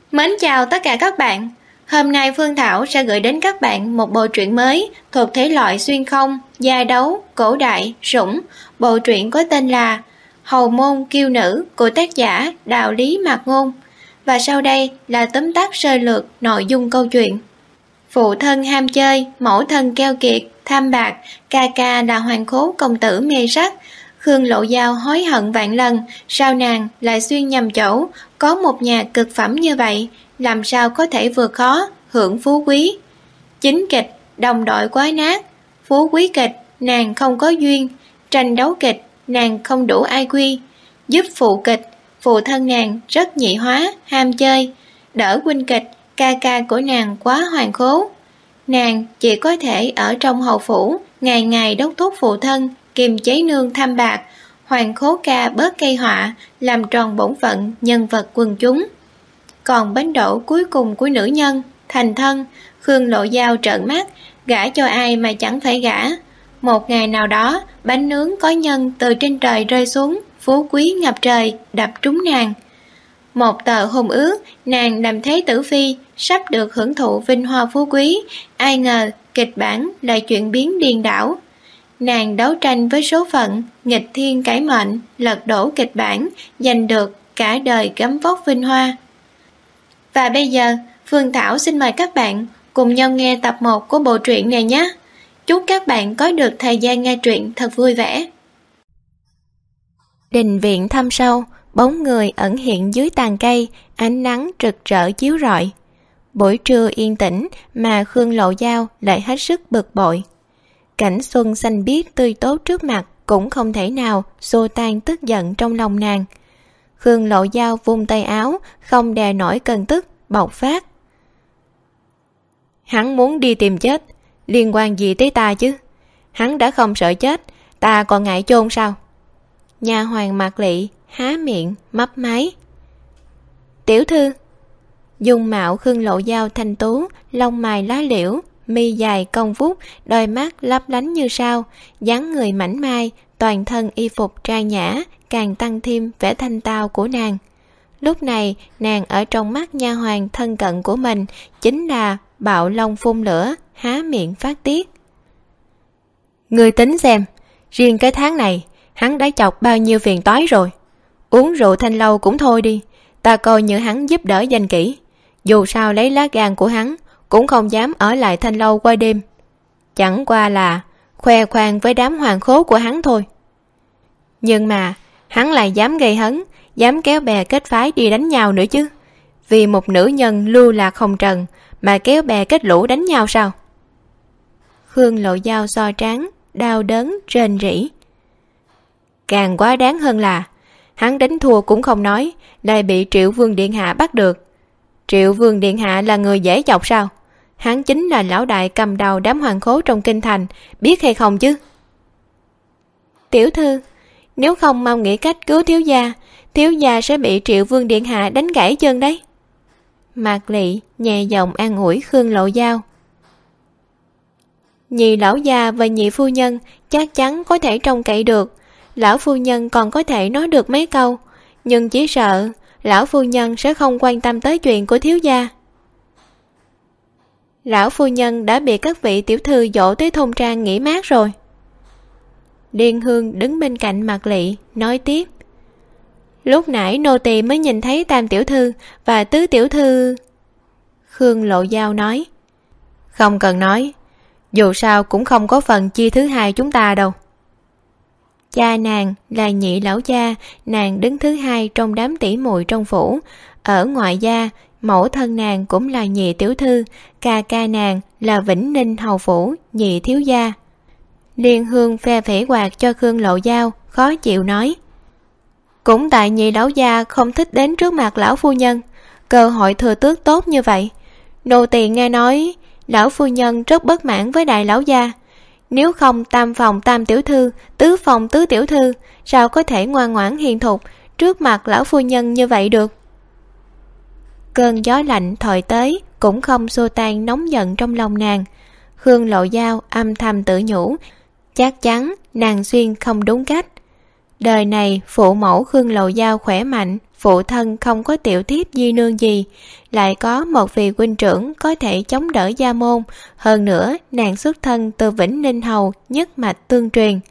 Mến chào tất cả các bạn. Hôm nay Phương Thảo sẽ gửi đến các bạn một bộ truyện mới thuộc thể loại xuyên không, gia đấu, cổ đại, sủng. Bộ truyện có tên là Hầu môn kiêu nữ của tác giả Đạo Lý Mạc Ngôn. Và sau đây là tóm tắt sơ lược nội dung câu chuyện. Phụ thân ham chơi, mẫu thân keo kiệt, tham bạc, ca ca là hoàng khố công tử mê sắc. Khương Lộ Giao hối hận vạn lần, sao nàng lại xuyên nhầm chỗ, có một nhà cực phẩm như vậy, làm sao có thể vượt khó, hưởng phú quý. Chính kịch, đồng đội quái nát, phú quý kịch, nàng không có duyên, tranh đấu kịch, nàng không đủ ai quy, giúp phụ kịch, phụ thân nàng rất nhị hóa, ham chơi, đỡ huynh kịch, ca ca của nàng quá hoàng khố. Nàng chỉ có thể ở trong hầu phủ, ngày ngày đốc thúc phụ thân, kiềm chế nương tham bạc, hoàng khố ca bớt gây họa, làm tròn bổn phận nhân vật quần chúng. Còn bến đỗ cuối cùng của nữ nhân, thành thân, Khương Lộ Giao trợn mắt, gả cho ai mà chẳng phải gả. Một ngày nào đó, bánh nướng có nhân từ trên trời rơi xuống, phú quý ngập trời, đập trúng nàng. Một tờ hôn ước, nàng làm thế tử phi, sắp được hưởng thụ vinh hoa phú quý, ai ngờ kịch bản lại chuyển biến điên đảo. Nàng đấu tranh với số phận, nghịch thiên cải mệnh, lật đổ kịch bản, giành được cả đời gấm vóc vinh hoa. Và bây giờ, Phương Thảo xin mời các bạn cùng nhau nghe tập 1 của bộ truyện này nhé. Chúc các bạn có được thời gian nghe truyện thật vui vẻ. Đình viện thâm sâu, bóng người ẩn hiện dưới tàn cây, ánh nắng rực rỡ chiếu rọi. Buổi trưa yên tĩnh mà Khương Lộ Giao lại hết sức bực bội. Cảnh xuân xanh biếc tươi tốt trước mặt cũng không thể nào xua tan tức giận trong lòng nàng. Khương Lộ Giao vung tay áo, không đè nổi cơn tức, bộc phát. Hắn muốn đi tìm chết, liên quan gì tới ta chứ? Hắn đã không sợ chết, ta còn ngại chôn sao? Nha hoàn Mạc Lị há miệng, mấp máy. Tiểu thư. Dung mạo Khương Lộ Giao thanh tú, lông mày lá liễu, mi dài cong vút, đôi mắt lấp lánh như sao, dáng người mảnh mai, toàn thân y phục trai nhã, càng tăng thêm vẻ thanh tao của nàng. Lúc này, nàng ở trong mắt nha hoàn thân cận của mình chính là bạo long phun lửa, há miệng phát tiết. Ngươi tính xem, riêng cái tháng này, hắn đã chọc bao nhiêu phiền toái rồi. Uống rượu thanh lâu cũng thôi đi, ta coi như hắn giúp đỡ danh kỹ. Dù sao lấy lá gan của hắn, cũng không dám ở lại thanh lâu qua đêm. Chẳng qua là khoe khoang với đám hoàng khố của hắn thôi. Nhưng mà hắn lại dám gây hấn, dám kéo bè kết phái đi đánh nhau nữa chứ. Vì một nữ nhân lưu lạc hồng trần mà kéo bè kết lũ đánh nhau sao? Khương Lộ Giao so trán, đau đớn rên rỉ. Càng quá đáng hơn là hắn đánh thua cũng không nói, lại bị Triệu Vương Điện Hạ bắt được. Triệu Vương Điện Hạ là người dễ chọc sao? Hắn chính là lão đại cầm đầu đám hoàng khố trong kinh thành, biết hay không chứ? Tiểu thư, nếu không mau nghĩ cách cứu thiếu gia sẽ bị Triệu Vương Điện Hạ đánh gãy chân đấy. Mạc Lị nhẹ giọng an ủi Khương Lộ Giao. Nhị lão gia và nhị phu nhân chắc chắn có thể trông cậy được. Lão phu nhân còn có thể nói được mấy câu, nhưng chỉ sợ lão phu nhân sẽ không quan tâm tới chuyện của thiếu gia. Lão phu nhân đã bị các vị tiểu thư dỗ tới thôn trang nghỉ mát rồi. Điền Hương đứng bên cạnh Mạc Lị nói tiếp. Lúc nãy nô tỳ mới nhìn thấy tam tiểu thư và tứ tiểu thư. Khương Lộ Giao nói. Không cần nói, dù sao cũng không có phần chia thứ hai chúng ta đâu. Cha nàng là nhị lão gia, nàng đứng thứ hai trong đám tỷ muội trong phủ. Ở ngoại gia, mẫu thân nàng cũng là nhị tiểu thư, ca ca nàng là Vĩnh Ninh hầu phủ, nhị thiếu gia. Liên Hương phe phẩy quạt cho Khương Lộ Giao, khó chịu nói. Cũng tại nhị lão gia không thích đến trước mặt lão phu nhân, cơ hội thừa tước tốt như vậy. Nô tỳ nghe nói lão phu nhân rất bất mãn với đại lão gia. Nếu không tam phòng tam tiểu thư, tứ phòng tứ tiểu thư, sao có thể ngoan ngoãn hiền thục trước mặt lão phu nhân như vậy được? Cơn gió lạnh thổi tới cũng không xua tan nóng giận trong lòng nàng. Khương Lộ Giao âm thầm tự nhủ, chắc chắn nàng xuyên không đúng cách. Đời này phụ mẫu Khương Lộ Giao khỏe mạnh, phụ thân không có tiểu thiếp di nương gì, lại có một vị huynh trưởng có thể chống đỡ gia môn, hơn nữa nàng xuất thân từ Vĩnh Ninh Hầu nhất mạch tương truyền.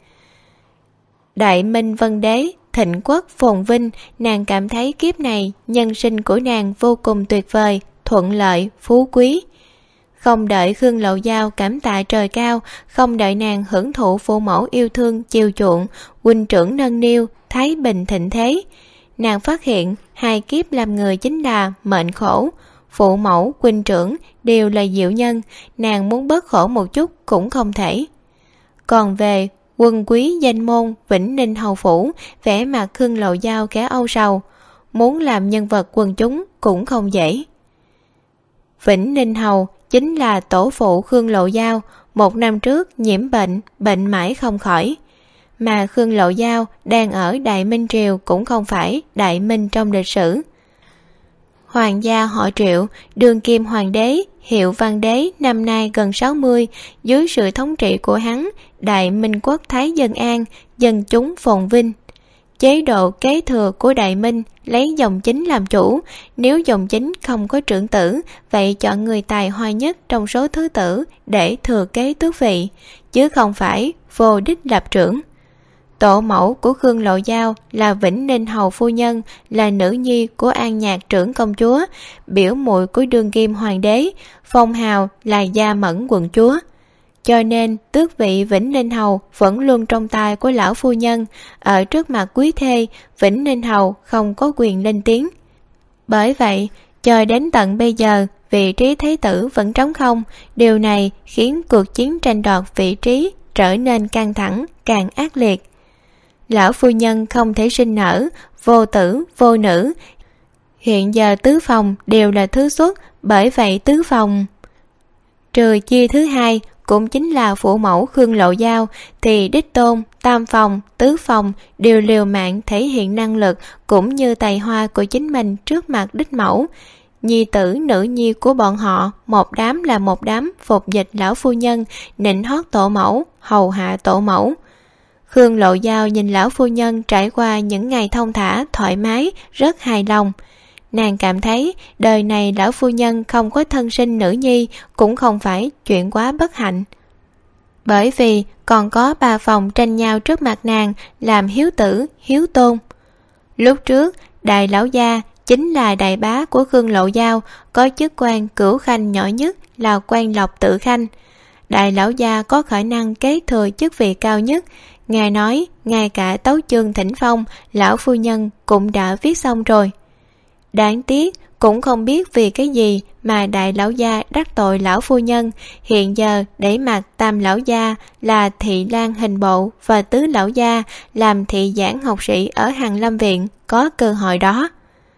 Đại Minh Vân Đế, thịnh quốc phồn vinh, nàng cảm thấy kiếp này nhân sinh của nàng vô cùng tuyệt vời, thuận lợi, phú quý. Không đợi Khương Lộ Giao cảm tạ trời cao, không đợi nàng hưởng thụ phụ mẫu yêu thương chiều chuộng, huynh trưởng nâng niu, thái bình thịnh thế, nàng phát hiện hai kiếp làm người chính là mệnh khổ. Phụ mẫu, huynh trưởng đều là diệu nhân, nàng muốn bớt khổ một chút cũng không thể. Còn về quân quý danh môn Vĩnh Ninh Hầu Phủ, vẻ mặt Khương Lộ Giao khá âu sầu, muốn làm nhân vật quần chúng cũng không dễ. Vĩnh Ninh Hầu chính là tổ phụ Khương Lộ Giao, 1 năm trước nhiễm bệnh, bệnh mãi không khỏi. Mà Khương Lộ Giao đang ở Đại Minh Triều cũng không phải Đại Minh trong lịch sử. Hoàng gia họ Triệu, đương kim hoàng đế, hiệu Văn Đế năm nay gần 60, dưới sự thống trị của hắn, Đại Minh quốc thái dân an, dân chúng phồn vinh. Chế độ kế thừa của Đại Minh lấy dòng chính làm chủ, nếu dòng chính không có trưởng tử, vậy chọn người tài hoa nhất trong số thứ tử để thừa kế tước vị, chứ không phải vô đích lập trưởng. Tổ mẫu của Khương Lộ Giao là Vĩnh Ninh Hầu phu nhân, là nữ nhi của An Nhạc trưởng công chúa, biểu muội của đương kim hoàng đế, phong hào là Gia Mẫn quận chúa. Cho nên tước vị Vĩnh Ninh Hầu vẫn luôn trong tay của lão phu nhân, ở trước mặt quý thê, Vĩnh Ninh Hầu không có quyền lên tiếng. Bởi vậy, cho đến tận bây giờ, vị trí thái tử vẫn trống không, điều này khiến cuộc chiến tranh đoạt vị trí trở nên căng thẳng, càng ác liệt. Lão phu nhân không thể sinh nở, vô tử, vô nữ. Hiện giờ tứ phòng đều là thứ xuất, bởi vậy tứ phòng trừ chia thứ hai, cũng chính là phụ mẫu Khương Lộ Giao, thì đích tôn, tam phòng, tứ phòng đều liều mạng thể hiện năng lực cũng như tài hoa của chính mình trước mặt đích mẫu. Nhi tử nữ nhi của bọn họ, một đám là một đám phục dịch lão phu nhân, nịnh hót tổ mẫu, hầu hạ tổ mẫu. Khương Lộ Giao nhìn lão phu nhân trải qua những ngày thông thả, thoải mái, rất hài lòng. Nàng cảm thấy đời này lão phu nhân không có thân sinh nữ nhi cũng không phải chuyện quá bất hạnh. Bởi vì còn có 3 phòng tranh nhau trước mặt nàng làm hiếu tử, hiếu tôn. Lúc trước, đại lão gia chính là đại bá của Khương Lộ Giao, có chức quan cửu khanh nhỏ nhất là quan Lộc Tự Khanh. Đại lão gia có khả năng kế thừa chức vị cao nhất. Ngài nói, ngay cả tấu chương thỉnh phong, lão phu nhân cũng đã viết xong rồi. Đáng tiếc, cũng không biết vì cái gì mà đại lão gia đắc tội lão phu nhân, hiện giờ để mặt tam lão gia là thị lang hình bộ và tứ lão gia làm thị giảng học sĩ ở Hàn Lâm Viện có cơ hội đó.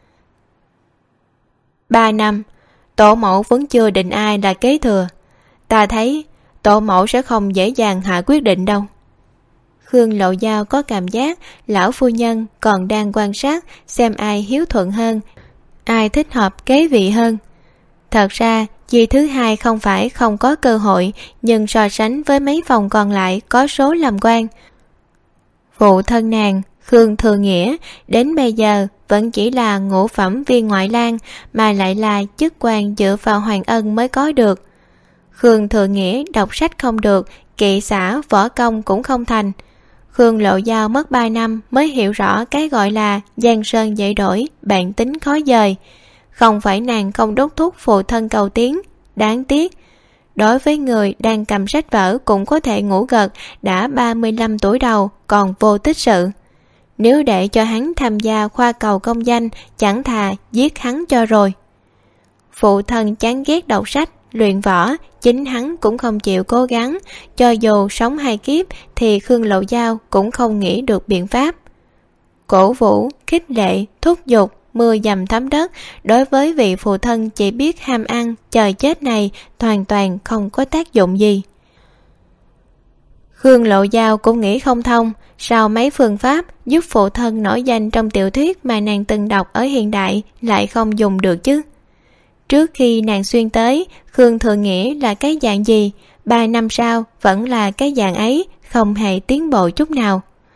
3 năm, tổ mẫu vẫn chưa định ai là kế thừa. Ta thấy tổ mẫu sẽ không dễ dàng hạ quyết định đâu. Khương Lộ Giao có cảm giác lão phu nhân còn đang quan sát xem ai hiếu thuận hơn, ai thích hợp kế vị hơn. Thật ra, dì thứ hai không phải không có cơ hội, nhưng so sánh với mấy phòng còn lại có số làm quan. Phụ thân nàng, Khương Thừa Nghĩa, đến bây giờ vẫn chỉ là ngũ phẩm viên ngoại lang, mà lại là chức quan dựa vào hoàng ân mới có được. Khương Thừa Nghĩa đọc sách không được, kỵ xả võ công cũng không thành. Khương Lộ Giao mất 3 năm mới hiểu rõ cái gọi là giang sơn dễ đổi, bản tính khó dời. Không phải nàng không đốc thúc phụ thân cầu tiến, đáng tiếc. Đối với người đang cầm sách vở cũng có thể ngủ gật, đã 35 tuổi đầu còn vô tích sự. Nếu để cho hắn tham gia khoa cầu công danh, chẳng thà giết hắn cho rồi. Phụ thân chán ghét đọc sách, luyện võ, chính hắn cũng không chịu cố gắng, cho dù sống 2 kiếp thì Khương Lộ Giao cũng không nghĩ được biện pháp. Cổ vũ, khích lệ, thúc giục, mưa dầm thấm đất, đối với vị phụ thân chỉ biết ham ăn, chờ chết này hoàn toàn không có tác dụng gì. Khương Lộ Giao cũng nghĩ không thông, sao mấy phương pháp giúp phụ thân nổi danh trong tiểu thuyết mà nàng từng đọc ở hiện đại lại không dùng được chứ? Trước khi nàng xuyên tới, Khương Thừa Nghĩa là cái dạng gì, 3 năm sau vẫn là cái dạng ấy, không hề tiến bộ chút nào.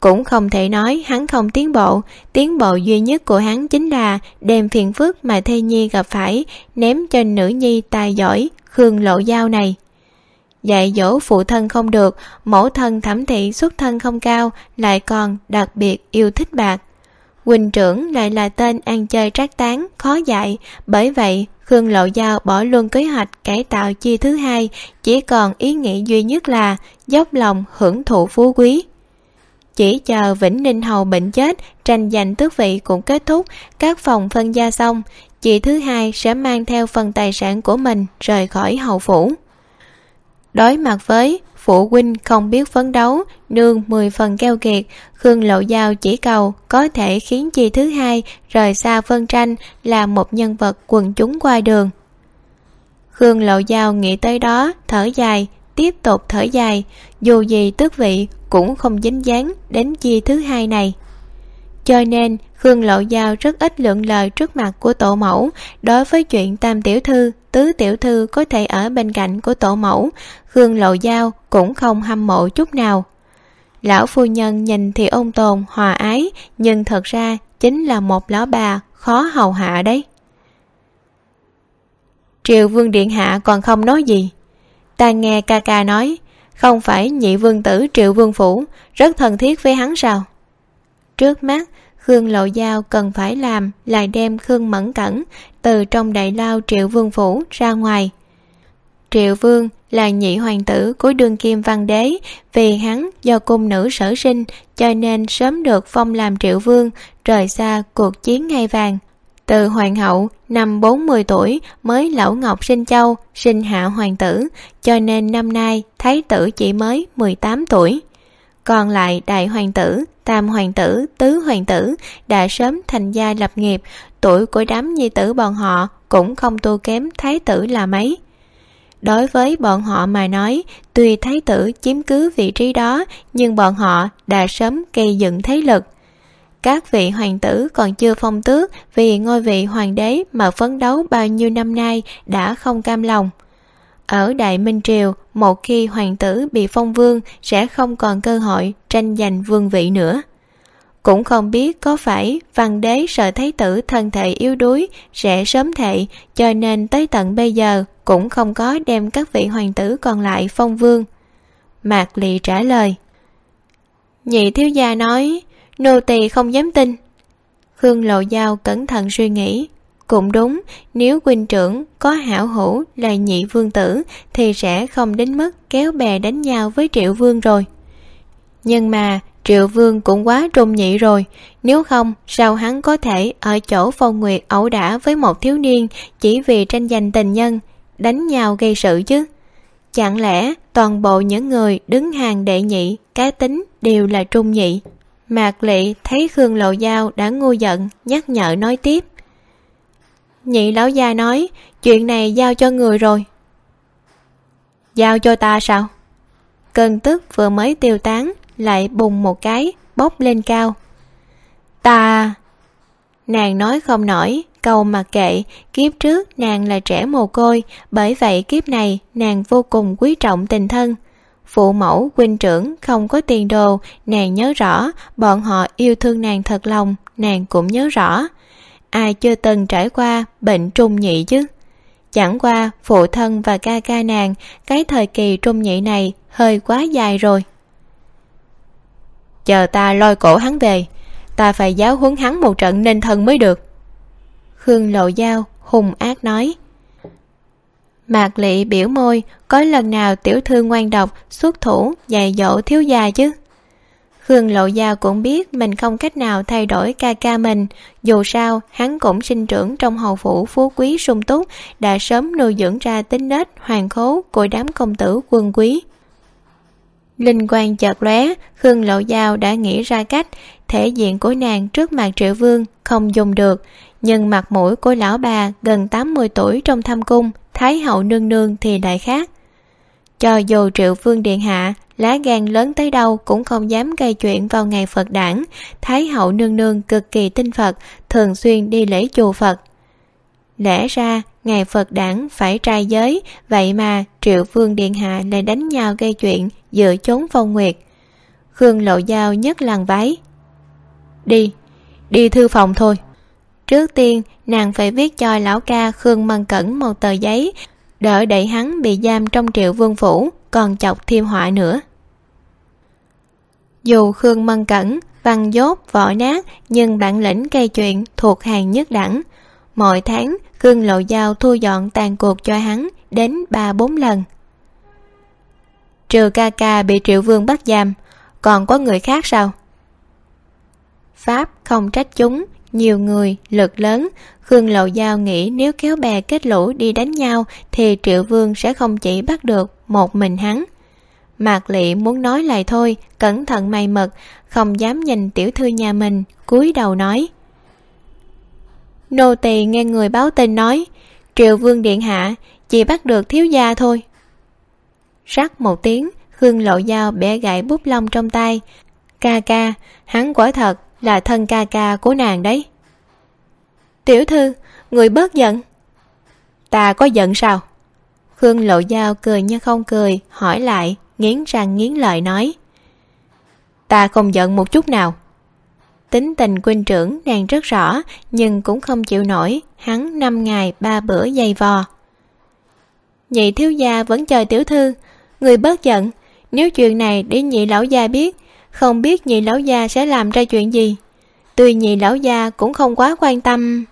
cũng không thể nói hắn không tiến bộ duy nhất của hắn chính là đem phiền phức mà thê nhi gặp phải ném cho nữ nhi tài giỏi Khương Lộ Giao này. Dạy dỗ phụ thân không được, mẫu thân Thẩm thị xuất thân không cao, lại còn đặc biệt yêu thích bạc. Huynh trưởng lại là tên ăn chơi trác tán, khó dạy, bởi vậy Khương Lộ Giao bỏ luôn kế hoạch cải tạo chi thứ hai, chỉ còn ý nghĩ duy nhất là dốc lòng hưởng thụ phú quý. Chỉ chờ Vĩnh Ninh Hầu bệnh chết, tranh giành tước vị cũng kết thúc, các phòng phân gia xong, chị thứ hai sẽ mang theo phần tài sản của mình rời khỏi hầu phủ. Đối mặt với phụ huynh không biết phấn đấu, nương 10 phần keo kiệt, Khương Lộ Giao chỉ cầu có thể khiến chị thứ hai rời xa phân tranh, là một nhân vật quần chúng qua đường. Khương Lộ Giao nghĩ tới đó, thở dài, tiếp tục thở dài, dù gì tước vị cũng không dính dáng đến chi thứ hai này. Cho nên Khương Lộ Giao rất ít lượng lời trước mặt của tổ mẫu. Đối với chuyện tam tiểu thư, tứ tiểu thư có thể ở bên cạnh của tổ mẫu, Khương Lộ Giao cũng không hâm mộ chút nào. Lão phu nhân nhìn thì ôn tồn, hòa ái, nhưng thật ra chính là một lão bà khó hầu hạ đấy. Triệu Vương điện hạ còn không nói gì. Ta nghe ca ca nói, không phải nhị vương tử Triệu Vương phủ rất thân thiết với hắn sao? Trước mắt Khương Lộ Giao cần phải làm là đem Khương Mẫn Cẩn từ trong đại lao Triệu Vương phủ ra ngoài. Triệu Vương là nhị hoàng tử của đương kim văn đế, vì hắn do cung nữ sở sinh cho nên sớm được phong làm Triệu Vương, rời xa cuộc chiến ngai vàng. Từ hoàng hậu năm 40 tuổi mới Lão Ngọc sinh châu, sinh hạ hoàng tử, cho nên năm nay thái tử chỉ mới 18 tuổi. Còn lại đại hoàng tử, tam hoàng tử, tứ hoàng tử đã sớm thành gia lập nghiệp, tuổi của đám nhi tử bọn họ cũng không thua kém thái tử là mấy. Đối với bọn họ mà nói, tuy thái tử chiếm cứ vị trí đó, nhưng bọn họ đã sớm gây dựng thế lực. Các vị hoàng tử còn chưa phong tước vì ngôi vị hoàng đế mà phấn đấu bao nhiêu năm nay đã không cam lòng. Ở Đại Minh Triều, một khi hoàng tử bị phong vương sẽ không còn cơ hội tranh giành vương vị nữa. Cũng không biết có phải văn đế sợ thái tử thân thể yếu đuối sẽ sớm thệ, cho nên tới tận bây giờ cũng không có đem các vị hoàng tử còn lại phong vương. Mạc Lị trả lời. Nhị thiếu gia nói, nô tỳ không dám tin. Khương Lộ Giao cẩn thận suy nghĩ. Cũng đúng, nếu huynh trưởng có hảo hữu là nhị vương tử thì sẽ không đến mức kéo bè đánh nhau với Triệu Vương rồi. Nhưng mà Triệu Vương cũng quá trung nhị rồi, nếu không sao hắn có thể ở chỗ Phong Nguyệt ẩu đả với một thiếu niên chỉ vì tranh giành tình nhân, đánh nhau gây sự chứ? Chẳng lẽ toàn bộ những người đứng hàng đệ nhị cá tính đều là trung nhị? Mạc Lị thấy Khương Lộ Giao đã ngu giận, nhắc nhở nói tiếp. Nhị lão gia nói chuyện này giao cho người rồi. Giao cho ta sao? Cơn tức vừa mới tiêu tán lại bùng một cái bốc lên cao. Ta... Nàng nói không nổi, câu mặc kệ, kiếp trước nàng là trẻ mồ côi, bởi vậy kiếp này nàng vô cùng quý trọng tình thân. Phụ mẫu huynh trưởng không có tiền đồ, nàng nhớ rõ, bọn họ yêu thương nàng thật lòng, nàng cũng nhớ rõ. Ai chưa từng trải qua bệnh trung nhị chứ? Chẳng qua phụ thân và ca ca nàng, cái thời kỳ trung nhị này hơi quá dài rồi. Chờ ta lôi cổ hắn về, ta phải giáo huấn hắn một trận nên thân mới được. Khương Lộ Giao hung ác nói. Mạc Lị biểu môi, có lần nào tiểu thư ngoan độc xuất thủ dạy dỗ thiếu gia chứ? Khương Lộ Giao cũng biết mình không cách nào thay đổi ca ca mình, dù sao hắn cũng sinh trưởng trong hầu phủ phú quý sung túc, đã sớm nuôi dưỡng ra tính nết hoàng khố của đám công tử quân quý. Linh quang chợt lóe, Khương Lộ Giao đã nghĩ ra cách. Thể diện của nàng trước mặt Triệu Vương không dùng được, nhưng mặt mũi của lão bà gần 80 tuổi trong thâm cung, Thái hậu nương nương thì lại khác. Cho dù Triệu Vương điện hạ lá gan lớn tới đâu cũng không dám gây chuyện vào ngày Phật đản. Thái hậu nương nương cực kỳ tin Phật, thường xuyên đi lễ chùa Phật. Lẽ ra ngày Phật đản phải trai giới, vậy mà Triệu Vương điện hạ lại đánh nhau gây chuyện giữa chốn Phong Nguyệt. Khương Lộ Giao nhấc làn váy. Đi thư phòng thôi. Trước tiên nàng phải viết cho lão ca Khương Mân Cẩn một tờ giấy, đỡ đẩy hắn bị giam trong Triệu Vương phủ, còn chọc thêm họa nữa. Dù Khương Mân Cẩn văn dốt võ nát, nhưng bản lĩnh gây chuyện thuộc hàng nhất đẳng. Mỗi tháng Khương Lộ Giao thu dọn tàn cuộc cho hắn đến 3-4 lần. Trừ ca ca bị Triệu Vương bắt giam, còn có người khác sao? Pháp không trách chúng, nhiều người, lực lớn. Khương Lộ Giao nghĩ nếu kéo bè kết lũ đi đánh nhau thì Triệu Vương sẽ không chỉ bắt được một mình hắn. Mạc Lị muốn nói lại thôi, cẩn thận mày mật, không dám nhìn tiểu thư nhà mình, cúi đầu nói. Nô tỳ nghe người báo tin nói, Triệu Vương điện hạ chỉ bắt được thiếu gia thôi. Rắc một tiếng, Khương Lộ Giao bẻ gãy bút lông trong tay. Ca ca, hắn quả thật là thân ca ca của nàng đấy. Tiểu thư, người bớt giận. Ta có giận sao? Khương Lộ Giao cười như không cười, hỏi lại, nghiến răng nghiến lợi nói. Ta không giận một chút nào. Tính tình huynh trưởng nàng rất rõ, nhưng cũng không chịu nổi hắn 5 ngày 3 bữa dày vò. Nhị thiếu gia vẫn chờ tiểu thư, người bớt giận. Nếu chuyện này để nhị lão gia biết, không biết nhị lão gia sẽ làm ra chuyện gì. Tuy nhị lão gia cũng không quá quan tâm.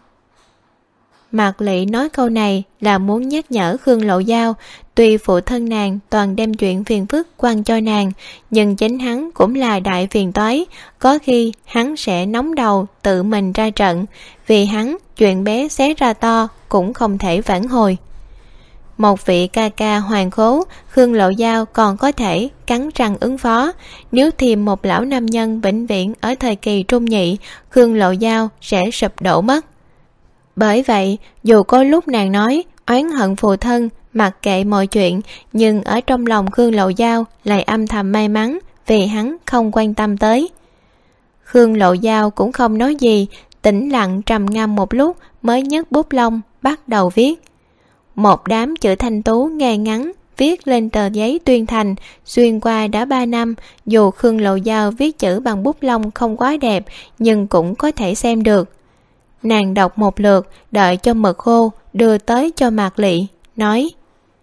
Mạc Lị nói câu này là muốn nhắc nhở Khương Lộ Giao, tuy phụ thân nàng toàn đem chuyện phiền phức quăng cho nàng, nhưng chính hắn cũng là đại phiền toái, có khi hắn sẽ nóng đầu tự mình ra trận, vì hắn chuyện bé xé ra to cũng không thể vãn hồi. Một vị ca ca hoàng khố, Khương Lộ Giao còn có thể cắn răng ứng phó. Nếu thêm một lão nam nhân vĩnh viễn ở thời kỳ trung nhị, Khương Lộ Giao sẽ sụp đổ mất. Bởi vậy, dù có lúc nàng nói oán hận phụ thân, mặc kệ mọi chuyện, nhưng ở trong lòng Khương Lộ Giao lại âm thầm may mắn vì hắn không quan tâm tới. Khương Lộ Giao cũng không nói gì, tĩnh lặng trầm ngâm một lúc mới nhấc bút lông bắt đầu viết. Một đám chữ thanh tú ngay ngắn viết lên tờ giấy tuyên thành. Xuyên qua đã 3 năm, dù Khương Lộ Giao viết chữ bằng bút lông không quá đẹp, nhưng cũng có thể xem được. Nàng đọc một lượt, đợi cho mực khô, đưa tới cho Mạc Lị, nói.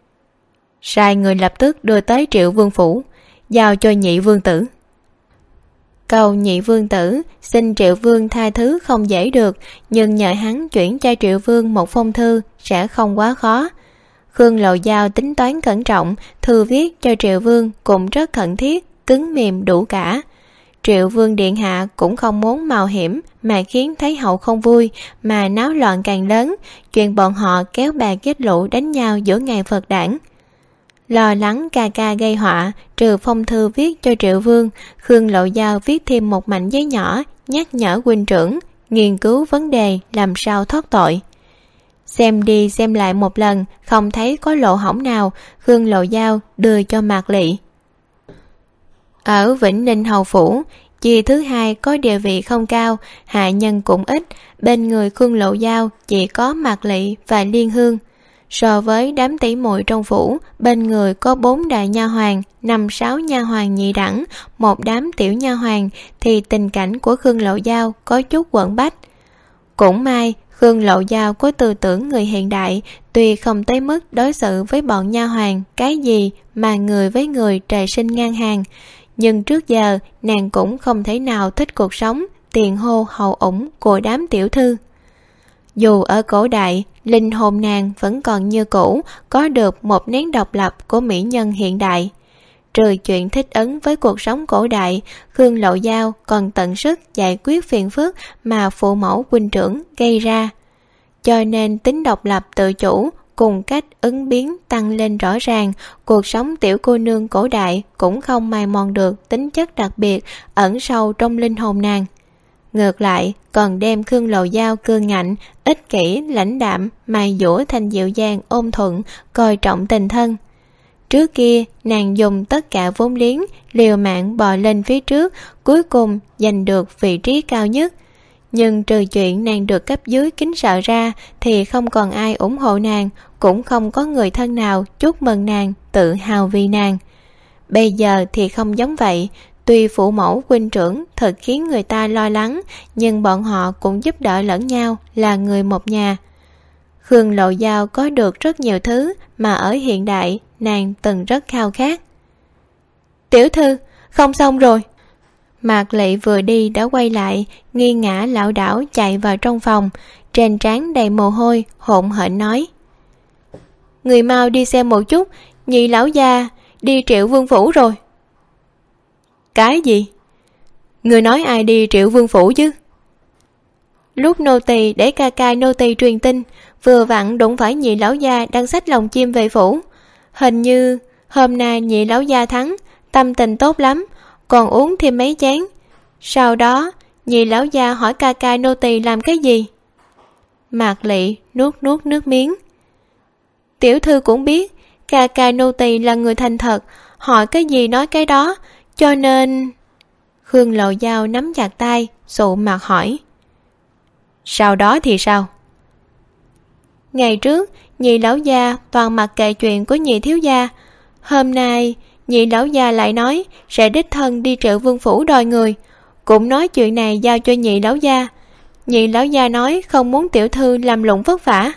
Sai người lập tức đưa tới Triệu Vương phủ, giao cho nhị vương tử. Cầu nhị vương tử xin Triệu Vương tha thứ không dễ được, nhưng nhờ hắn chuyển cho Triệu Vương một phong thư sẽ không quá khó. Khương Lộ Giao tính toán cẩn trọng, thư viết cho Triệu Vương cũng rất khẩn thiết, cứng mềm đủ cả. Triệu Vương điện hạ cũng không muốn mạo hiểm mà khiến Thái hậu không vui, mà náo loạn càng lớn, chuyện bọn họ kéo bè kết lũ đánh nhau giữa ngày Phật đản. Lo lắng ca ca gây họa, trừ phong thư viết cho Triệu Vương, Khương Lộ Giao viết thêm một mảnh giấy nhỏ nhắc nhở huynh trưởng nghiên cứu vấn đề làm sao thoát tội. Xem đi xem lại một lần, không thấy có lỗ hổng nào, Khương Lộ Giao đưa cho Mạc Lị. Ở Vĩnh Ninh hầu phủ, chia thứ hai có địa vị không cao, hạ nhân cũng ít, bên người Khương Lộ Giao chỉ có Mạc Lị và Liên Hương. So với đám tỷ muội trong phủ, bên người có 4 đại nha hoàn, 5-6 nha hoàn nhị đẳng, một đám tiểu nha hoàn, thì tình cảnh của Khương Lộ Giao có chút quẫn bách. Cũng may Khương Lộ Giao có tư tưởng người hiện đại, tuy không tới mức đối xử với bọn nha hoàn cái gì mà người với người trời sinh ngang hàng, nhưng trước giờ nàng cũng không thể nào thích cuộc sống tiền hô hậu ủng của đám tiểu thư. Dù ở cổ đại, linh hồn nàng vẫn còn như cũ, có được một nén độc lập của mỹ nhân hiện đại. Trừ chuyện thích ứng với cuộc sống cổ đại, Khương Lộ Giao còn tận sức giải quyết phiền phức mà phụ mẫu huynh trưởng gây ra. Cho nên tính độc lập tự chủ cùng cách ứng biến tăng lên rõ ràng, cuộc sống tiểu cô nương cổ đại cũng không mài mòn được tính chất đặc biệt ẩn sâu trong linh hồn nàng. Ngược lại, còn đem Khương Lộ Giao cương ngạnh, ích kỷ, lãnh đạm, mài dũa thành dịu dàng, ôn thuận, coi trọng tình thân. Trước kia, nàng dùng tất cả vốn liếng, liều mạng bò lên phía trước, cuối cùng giành được vị trí cao nhất. Nhưng trừ chuyện nàng được cấp dưới kính sợ ra, thì không còn ai ủng hộ nàng, cũng không có người thân nào chúc mừng nàng, tự hào vì nàng. Bây giờ thì không giống vậy, Tuy phụ mẫu huynh trưởng thật khiến người ta lo lắng, nhưng bọn họ cũng giúp đỡ lẫn nhau, là người một nhà. Khương Lộ Giao có được rất nhiều thứ mà ở hiện đại nàng từng rất khao khát. Tiểu thư, không xong rồi. Mạc Lị vừa đi đã quay lại, nghi ngã lảo đảo chạy vào trong phòng, trên trán đầy mồ hôi, hỗn hển nói: Người mau đi xem một chút, nhị lão gia đi Triệu Vương phủ rồi. Cái gì? Người nói ai đi Triệu Vương phủ chứ? Lúc nô tỳ để ca ca nô tỳ truyền tin, vừa vặn đụng phải nhị lão gia đang xách lồng chim về phủ. Hình như hôm nay nhị lão gia thắng, tâm tình tốt lắm, còn uống thêm mấy chén. Sau đó nhị lão gia hỏi ca ca nô tỳ làm cái gì. Mạc Lị nuốt nước miếng. Tiểu thư cũng biết ca ca nô tỳ là người thành thật, hỏi cái gì nói cái đó, cho nên... Khương Lộ Giao nắm chặt tay, sụ mặt hỏi: Sau đó thì sao? Ngày trước nhị lão gia toàn mặc kệ chuyện của nhị thiếu gia, hôm nay nhị lão gia lại nói sẽ đích thân đi Triệu Vương phủ đòi người, cũng nói chuyện này giao cho nhị lão gia. Nhị lão gia nói không muốn tiểu thư làm lụng vất vả.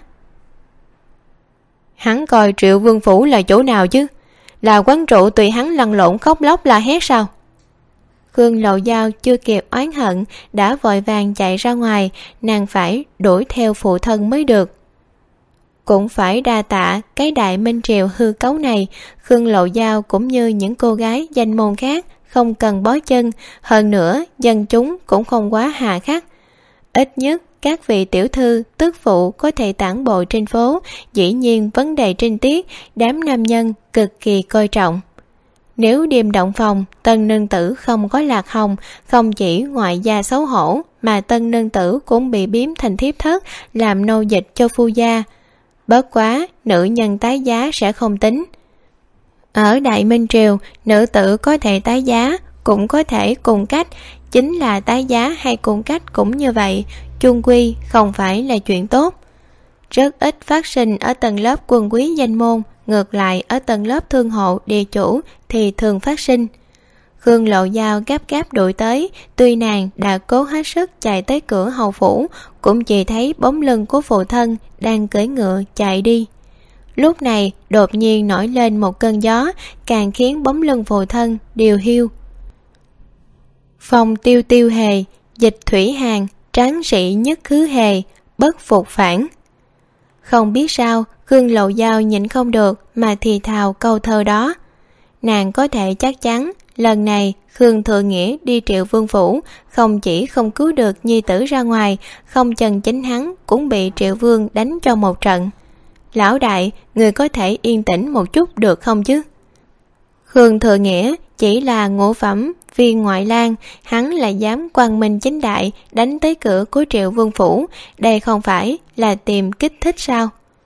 Hắn coi Triệu Vương phủ là chỗ nào chứ? Là quán rượu tùy hắn lăn lộn khóc lóc la hét sao? Khương Lộ Giao chưa kịp oán hận đã vội vàng chạy ra ngoài, nàng phải đuổi theo phụ thân mới được. Cũng phải đa tạ cái đại minh triều hư cấu này, Khương Lộ Giao cũng như những cô gái danh môn khác không cần bó chân, hơn nữa dân chúng cũng không quá hà khắc. Ít nhất các vị tiểu thư, tước phụ có thể tản bộ trên phố, dĩ nhiên vấn đề trinh tiết, đám nam nhân cực kỳ coi trọng. Nếu đêm động phòng, tân nương tử không có lạc hồng, không chỉ ngoại gia xấu hổ, mà tân nương tử cũng bị biếm thành thiếp thất, làm nô dịch cho phu gia. Bất quá, nữ nhân tái giá sẽ không tính. Ở Đại Minh Triều, nữ tử có thể tái giá, cũng có thể cùng cách, chính là tái giá hay cùng cách cũng như vậy, chung quy không phải là chuyện tốt. Rất ít phát sinh ở tầng lớp quân quý danh môn, ngược lại ở tầng lớp thương hộ địa chủ thì thường phát sinh. Khương Lộ Giao gấp đuổi tới, tuy nàng đã cố hết sức chạy tới cửa hầu phủ, cũng chỉ thấy bóng lưng của phụ thân đang cưỡi ngựa chạy đi. Lúc này đột nhiên nổi lên một cơn gió, càng khiến bóng lưng phụ thân điều hiu. Phong tiêu tiêu hề, dịch thủy hàng, tráng sĩ nhất khứ hề, bất phục phản. Không biết sao, Khương Lộ Giao nhịn không được mà thì thào câu thơ đó. Nàng có thể chắc chắn lần này Khương Thừa Nghĩa đi Triệu Vương phủ không chỉ không cứu được nhi tử ra ngoài, không chừng chính hắn cũng bị Triệu Vương đánh cho một trận. Lão đại, người có thể yên tĩnh một chút được không chứ? Khương Thừa Nghĩa chỉ là ngũ phẩm viên ngoại lang, hắn là dám quang minh chính đại đánh tới cửa của Triệu Vương phủ, đây không phải là tìm kích thích sao?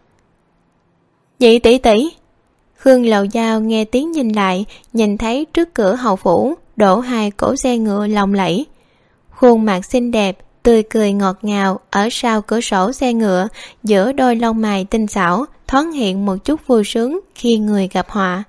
Nhị tỷ tỷ. Khương Lộ Giao nghe tiếng nhìn lại, nhìn thấy trước cửa hầu phủ đổ hai cỗ xe ngựa lộng lẫy. Khuôn mặt xinh đẹp, tươi cười ngọt ngào ở sau cửa sổ xe ngựa, giữa đôi lông mày tinh xảo thoáng hiện một chút vui sướng khi người gặp họa.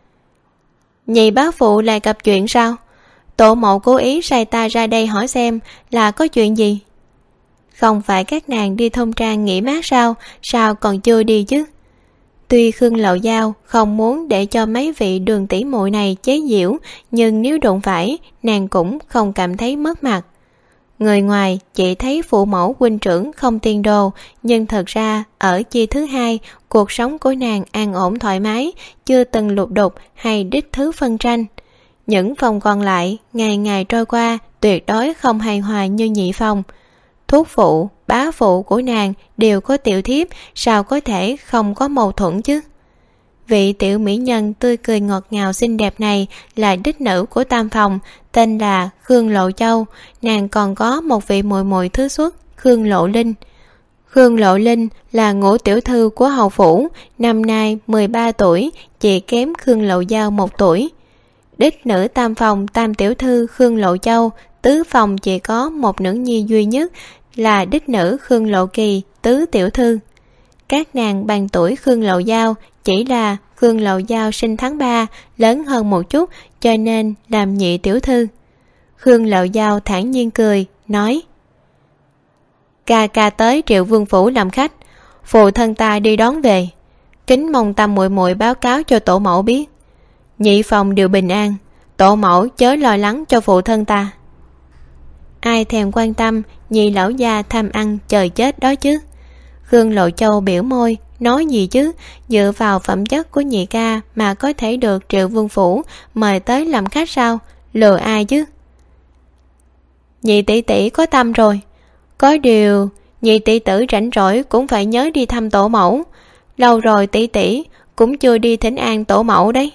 Nhị bá phụ lại gặp chuyện sao? Tổ mẫu cố ý sai ta ra đây hỏi xem là có chuyện gì. Không phải các nàng đi thôn trang nghỉ mát sao? Sao còn chưa đi chứ? Tuy Khương Lộ Giao không muốn để cho mấy vị đường tỷ muội này chế giễu, nhưng nếu đụng phải, nàng cũng không cảm thấy mất mặt. Người ngoài chỉ thấy phụ mẫu huynh trưởng không tiền đồ, nhưng thật ra ở chi thứ hai, cuộc sống của nàng an ổn thoải mái, chưa từng lục đục hay đích thứ phân tranh. Những phòng còn lại, ngày ngày trôi qua, tuyệt đối không hài hòa như nhị phòng. Thúc phụ, bá phụ của nàng đều có tiểu thiếp, sao có thể không có mâu thuẫn chứ? Vị tiểu mỹ nhân tươi cười ngọt ngào xinh đẹp này là đích nữ của tam phòng, tên là Khương Lộ Châu. Nàng còn có một vị muội muội thứ xuất, Khương Lộ Linh. Khương Lộ Linh là ngũ tiểu thư của hầu phủ, năm nay 13 tuổi, chỉ kém Khương Lộ Giao 1 tuổi. Đích nữ tam phòng tam tiểu thư Khương Lộ Châu, tứ phòng chỉ có một nữ nhi duy nhất là đích nữ Khương Lộ Kỳ, tứ tiểu thư. các nàng bằng tuổi Khương Lậu Giao, chỉ là Khương Lậu Giao sinh tháng 3, lớn hơn một chút, cho nên làm nhị tiểu thư. Khương Lậu Giao thản nhiên cười, nói: ca ca tới Triệu Vương phủ làm khách, phụ thân ta đi đón về, kính mong Tam muội muội báo cáo cho tổ mẫu biết. Nhị phòng đều bình an, tổ mẫu chớ lo lắng cho phụ thân ta. Ai thèm quan tâm nhị lão gia tham ăn chờ chết đó chứ. Khương Lộ Châu biểu môi, nói gì chứ, dựa vào phẩm chất của nhị ca mà có thể được Triệu Vương phủ mời tới làm khách sao, lừa ai chứ. Nhị tỷ tỷ có tâm rồi, có điều nhị tỷ tử rảnh rỗi cũng phải nhớ đi thăm tổ mẫu, lâu rồi tỷ tỷ cũng chưa đi thỉnh an tổ mẫu đấy.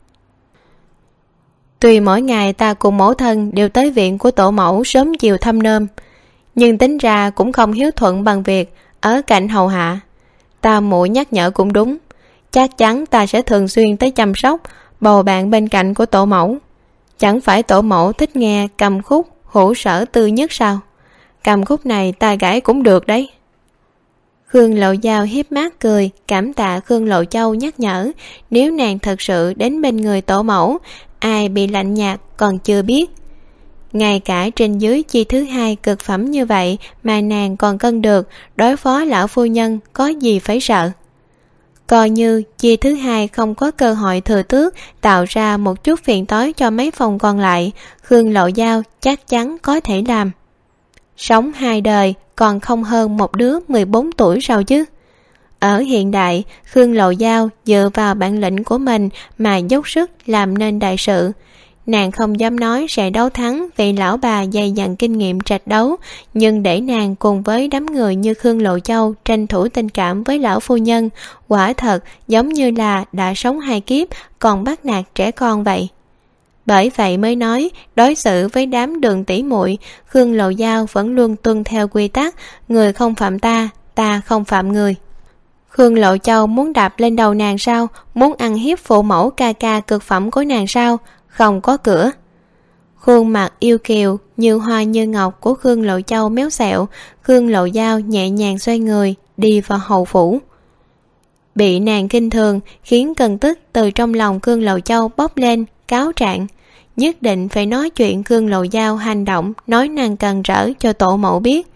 Tuy mỗi ngày ta cùng mẫu thân đều tới viện của tổ mẫu sớm chiều thăm nôm, nhưng tính ra cũng không hiếu thuận bằng việc ở cạnh hầu hạ. Ta muội nhắc nhở cũng đúng, chắc chắn ta sẽ thường xuyên tới chăm sóc bầu bạn bên cạnh của tổ mẫu. Chẳng phải tổ mẫu thích nghe cầm khúc Hữu Sở Tư Nhất sao? Cầm khúc này ta gãi cũng được đấy. Khương Lộ Giao hiếp mắt cười, cảm tạ Khương Lộ Châu nhắc nhở. Nếu nàng thật sự đến bên người tổ mẫu, ai bị lạnh nhạt còn chưa biết. Ngay cả trên dưới chi thứ hai cực phẩm như vậy mà nàng còn cân được, đối phó lão phu nhân có gì phải sợ. Coi như chi thứ hai không có cơ hội thừa tước, tạo ra một chút phiền toái cho mấy phòng còn lại, Khương Lộ Giao chắc chắn có thể làm. Sống hai đời còn không hơn một đứa 14 tuổi sao chứ. Ở hiện đại, Khương Lộ Giao dựa vào bản lĩnh của mình mà dốc sức làm nên đại sự. Nàng không dám nói sẽ đấu thắng vì lão bà dày dặn kinh nghiệm trạch đấu, nhưng để nàng cùng với đám người như Khương Lộ Châu tranh thủ tình cảm với lão phu nhân, quả thật giống như là đã sống hai kiếp còn bắt nạt trẻ con vậy. Bởi vậy mới nói, đối xử với đám Đường tỷ muội, Khương Lộ Giao vẫn luôn tuân theo quy tắc, người không phạm ta, ta không phạm người. Khương Lộ Châu muốn đạp lên đầu nàng sao? Muốn ăn hiếp phụ mẫu ca ca cực phẩm của nàng sao? Không có cửa. Khuôn mặt yêu kiều như hoa như ngọc của Khương Lộ Châu méo xẹo. Khương Lộ Giao nhẹ nhàng xoay người đi vào hầu phủ. Bị nàng kinh thường khiến cơn tức từ trong lòng Khương Lộ Châu bốc lên, cáo trạng. Nhất định phải nói chuyện Khương Lộ Giao hành động nói nàng cần rỡ cho tổ mẫu biết.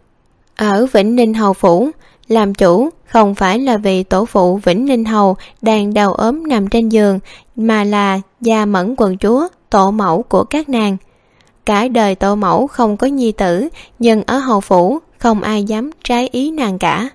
Ở Vĩnh Ninh hầu phủ, làm chủ không phải là vì tổ phụ Vĩnh Ninh hầu đang đau ốm nằm trên giường, mà là Gia Mẫn quận chúa, tổ mẫu của các nàng. Cả đời tổ mẫu không có nhi tử, nhưng ở hầu phủ không ai dám trái ý nàng cả.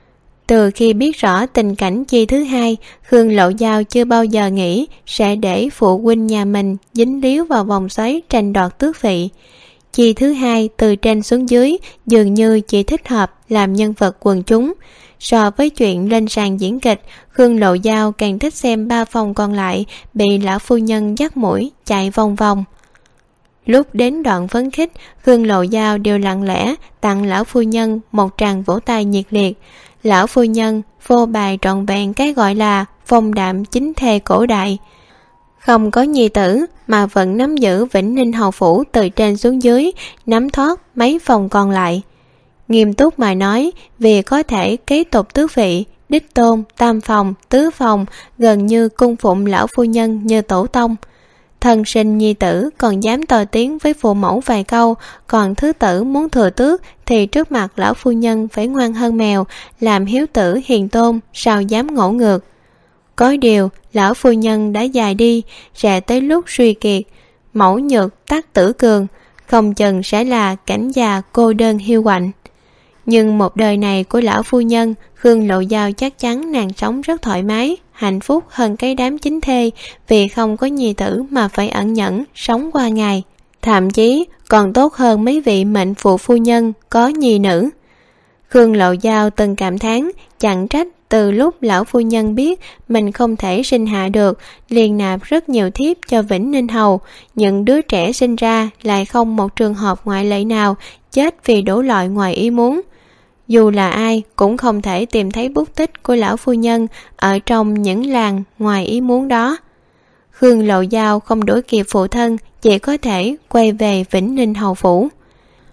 Từ khi biết rõ tình cảnh chi thứ hai, Khương Lộ Giao chưa bao giờ nghĩ sẽ để phụ huynh nhà mình dính líu vào vòng xoáy tranh đoạt tước vị. Chi thứ hai từ trên xuống dưới dường như chỉ thích hợp làm nhân vật quần chúng. So với chuyện lên sàn diễn kịch, Khương Lộ Giao càng thích xem ba phòng còn lại bị lão phu nhân dắt mũi chạy vòng vòng. Lúc đến đoạn phấn khích, Khương Lộ Giao đều lặng lẽ tặng lão phu nhân một tràng vỗ tay nhiệt liệt. Lão phu nhân phô bày trọn vẹn cái gọi là phong đạm chính thê cổ đại. Không có nhi tử mà vẫn nắm giữ Vĩnh Ninh hầu phủ từ trên xuống dưới, nắm thoát mấy phòng còn lại. Nghiêm túc mà nói, vì có thể kế tục tước vị, đích tôn, tam phòng, tứ phòng gần như cung phụng lão phu nhân như tổ tông. Thân sinh nhi tử còn dám to tiếng với phụ mẫu vài câu, còn thứ tử muốn thừa tước thì trước mặt lão phu nhân phải ngoan hơn mèo, làm hiếu tử hiền tôn, sao dám ngỗ ngược. Có điều, lão phu nhân đã dài đi, sẽ tới lúc suy kiệt, mẫu nhược tắc tử cường, không chừng sẽ là cảnh già cô đơn hiu quạnh. Nhưng một đời này của lão phu nhân, Khương Lộ Giao chắc chắn nàng sống rất thoải mái, hạnh phúc hơn cái đám chính thê, vì không có nhi tử mà phải ẩn nhẫn sống qua ngày. Thậm chí còn tốt hơn mấy vị mệnh phụ phu nhân có nhi nữ. Khương Lộ Giao từng cảm thán, chẳng trách từ lúc lão phu nhân biết mình không thể sinh hạ được, liền nạp rất nhiều thiếp cho Vĩnh Ninh hầu. Những đứa trẻ sinh ra lại không một trường hợp ngoại lệ nào chết vì đủ loại ngoài ý muốn. Dù là ai cũng không thể tìm thấy bút tích của lão phu nhân ở trong những làng ngoài ý muốn đó. Khương Lộ Giao không đuổi kịp phụ thân, chỉ có thể quay về Vĩnh Ninh hầu phủ.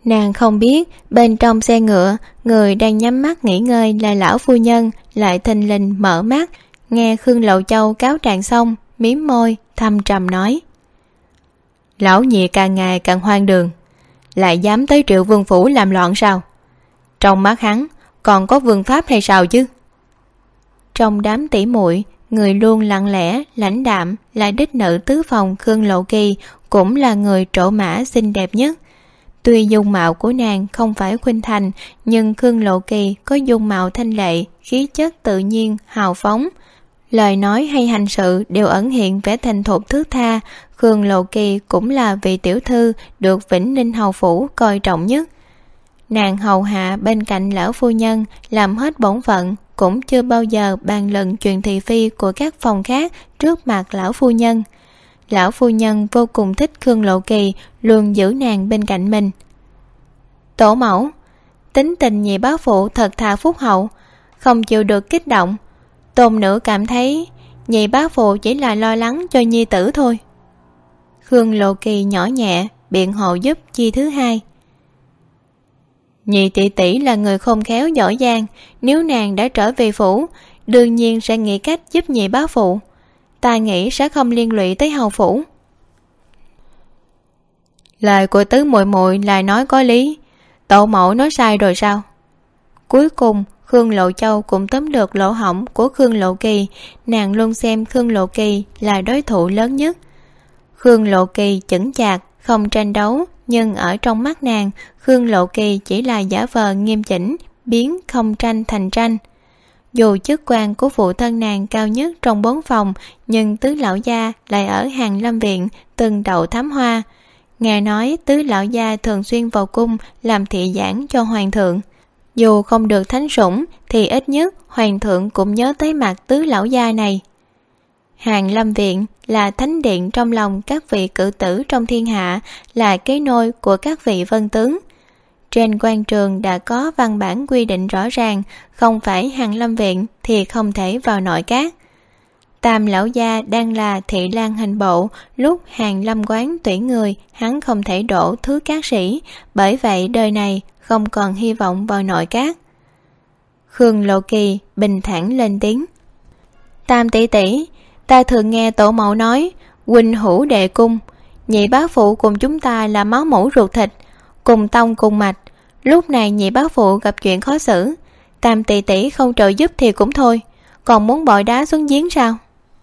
Nàng không biết bên trong xe ngựa, người đang nhắm mắt nghỉ ngơi là lão phu nhân lại thình lình mở mắt, nghe Khương Lộ Châu cáo trạng xong, mím môi thâm trầm nói: Lão nhị càng ngày càng hoang đường, lại dám tới Triệu Vương phủ làm loạn sao? Trong mắt hắn còn có vương pháp hay sao chứ? Trong đám tỷ muội, người luôn lặng lẽ lãnh đạm là đích nữ tứ phòng Khương Lộ Kỳ, cũng là người trổ mã xinh đẹp nhất. Tuy dung mạo của nàng không phải khuynh thành, nhưng Khương Lộ Kỳ có dung mạo thanh lệ, khí chất tự nhiên hào phóng, lời nói hay hành sự đều ẩn hiện vẻ thành thục thướt tha. Khương Lộ Kỳ cũng là vị tiểu thư được Vĩnh Ninh hầu phủ coi trọng nhất. Nàng hầu hạ bên cạnh lão phu nhân, làm hết bổn phận, cũng chưa bao giờ bàn luận chuyện thị phi của các phòng khác trước mặt lão phu nhân. Lão phu nhân vô cùng thích Khương Lộ Kỳ, luôn giữ nàng bên cạnh mình. Tổ mẫu, tính tình nhị bá phụ thật thà phúc hậu, không chịu được kích động. Tôn nữ cảm thấy nhị bá phụ chỉ là lo lắng cho nhi tử thôi. Khương Lộ Kỳ nhỏ nhẹ biện hộ giúp chi thứ hai. Nhị tỷ tỷ là người khôn khéo giỏi giang, nếu nàng đã trở về phủ, đương nhiên sẽ nghĩ cách giúp nhị bá phụ. Ta nghĩ sẽ không liên lụy tới hầu phủ. Lời của tứ muội muội là nói có lý, tổ mẫu nói sai rồi sao? Cuối cùng Khương Lộ Châu cũng tóm được lỗ hổng của Khương Lộ Kỳ. Nàng luôn xem Khương Lộ Kỳ là đối thủ lớn nhất. Khương Lộ Kỳ chững chạc không tranh đấu, nhưng ở trong mắt nàng, Khương Lộ Kỳ chỉ là giả vờ nghiêm chỉnh, biến không tranh thành tranh. Dù chức quan của phụ thân nàng cao nhất trong 4 phòng, nhưng tứ lão gia lại ở Hàn Lâm viện từng đậu thám hoa. Nghe nói tứ lão gia thường xuyên vào cung làm thị giảng cho hoàng thượng. Dù không được thánh sủng thì ít nhất hoàng thượng cũng nhớ tới mặt tứ lão gia này. Hàn Lâm viện là thánh điện trong lòng các vị cử tử trong thiên hạ, là kế nôi của các vị vân tướng. Trên quan trường đã có văn bản quy định rõ ràng, không phải Hàn Lâm viện thì không thể vào nội các. Tam lão gia đang là thị lang hình bộ, lúc Hàn Lâm quán tuyển người, hắn không thể đổ thứ các sĩ, bởi vậy đời này không còn hy vọng vào nội các. Khương Lộ Kỳ bình thản lên tiếng: Tam tỷ tỷ, ta thường nghe tổ mẫu nói huynh hữu đệ cung, nhị bá phụ cùng chúng ta là máu mủ ruột thịt, cùng tông cùng mạch. Lúc này nhị bá phụ gặp chuyện khó xử, tam tỷ tỷ không trợ giúp thì cũng thôi, còn muốn bội đá xuống giếng sao?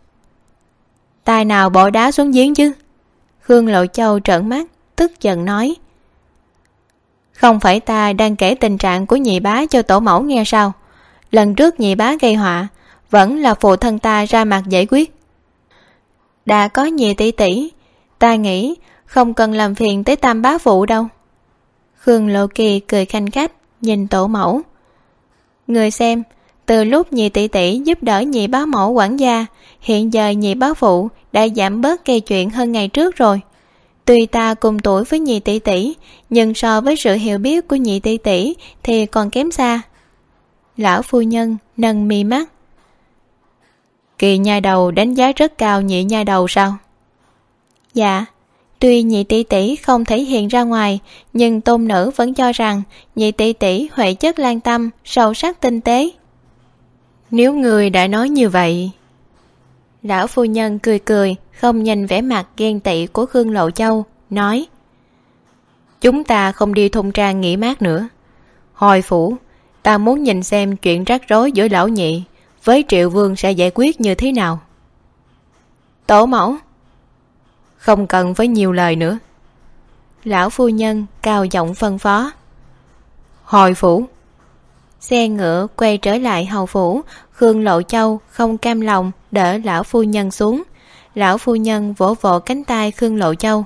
Tai nào bội đá xuống giếng chứ? Khương Lộ Châu trợn mắt tức giận nói: Không phải ta đang kể tình trạng của nhị bá cho tổ mẫu nghe sao? Lần trước nhị bá gây họa, vẫn là phụ thân ta ra mặt giải quyết. Đã có nhị tỷ tỷ, ta nghĩ không cần làm phiền tới tam bá phụ đâu. Khương Lộ Kỳ cười khanh khách nhìn tổ mẫu: Người xem, từ lúc nhị tỷ tỷ giúp đỡ nhị bá mẫu quản gia, hiện giờ nhị bá phụ đã giảm bớt gây chuyện hơn ngày trước rồi. Tuy ta cùng tuổi với nhị tỷ tỷ, nhưng so với sự hiểu biết của nhị tỷ tỷ thì còn kém xa. Lão phu nhân nâng mi mắt: Kỳ nha đầu đánh giá rất cao nhị nha đầu sao? Dạ, tuy nhị tỷ tỷ không thể hiện ra ngoài, nhưng tôn nữ vẫn cho rằng nhị tỷ tỷ huệ chất lan tâm, sâu sắc tinh tế. Nếu người đã nói như vậy... Lão phu nhân cười cười, không nhìn vẻ mặt ghen tị của Khương Lộ Châu, nói: Chúng ta không đi thôn trang nghỉ mát nữa. Hồi phủ, ta muốn nhìn xem chuyện rắc rối giữa lão nhị với Triệu Vương sẽ giải quyết như thế nào. Tổ mẫu, không cần phải nhiều lời nữa. Lão phu nhân cao giọng phân phó. Hồi phủ. Xe ngựa quay trở lại hầu phủ. Khương Lộ Châu không cam lòng đỡ lão phu nhân xuống. Lão phu nhân vỗ vỗ cánh tay Khương Lộ Châu: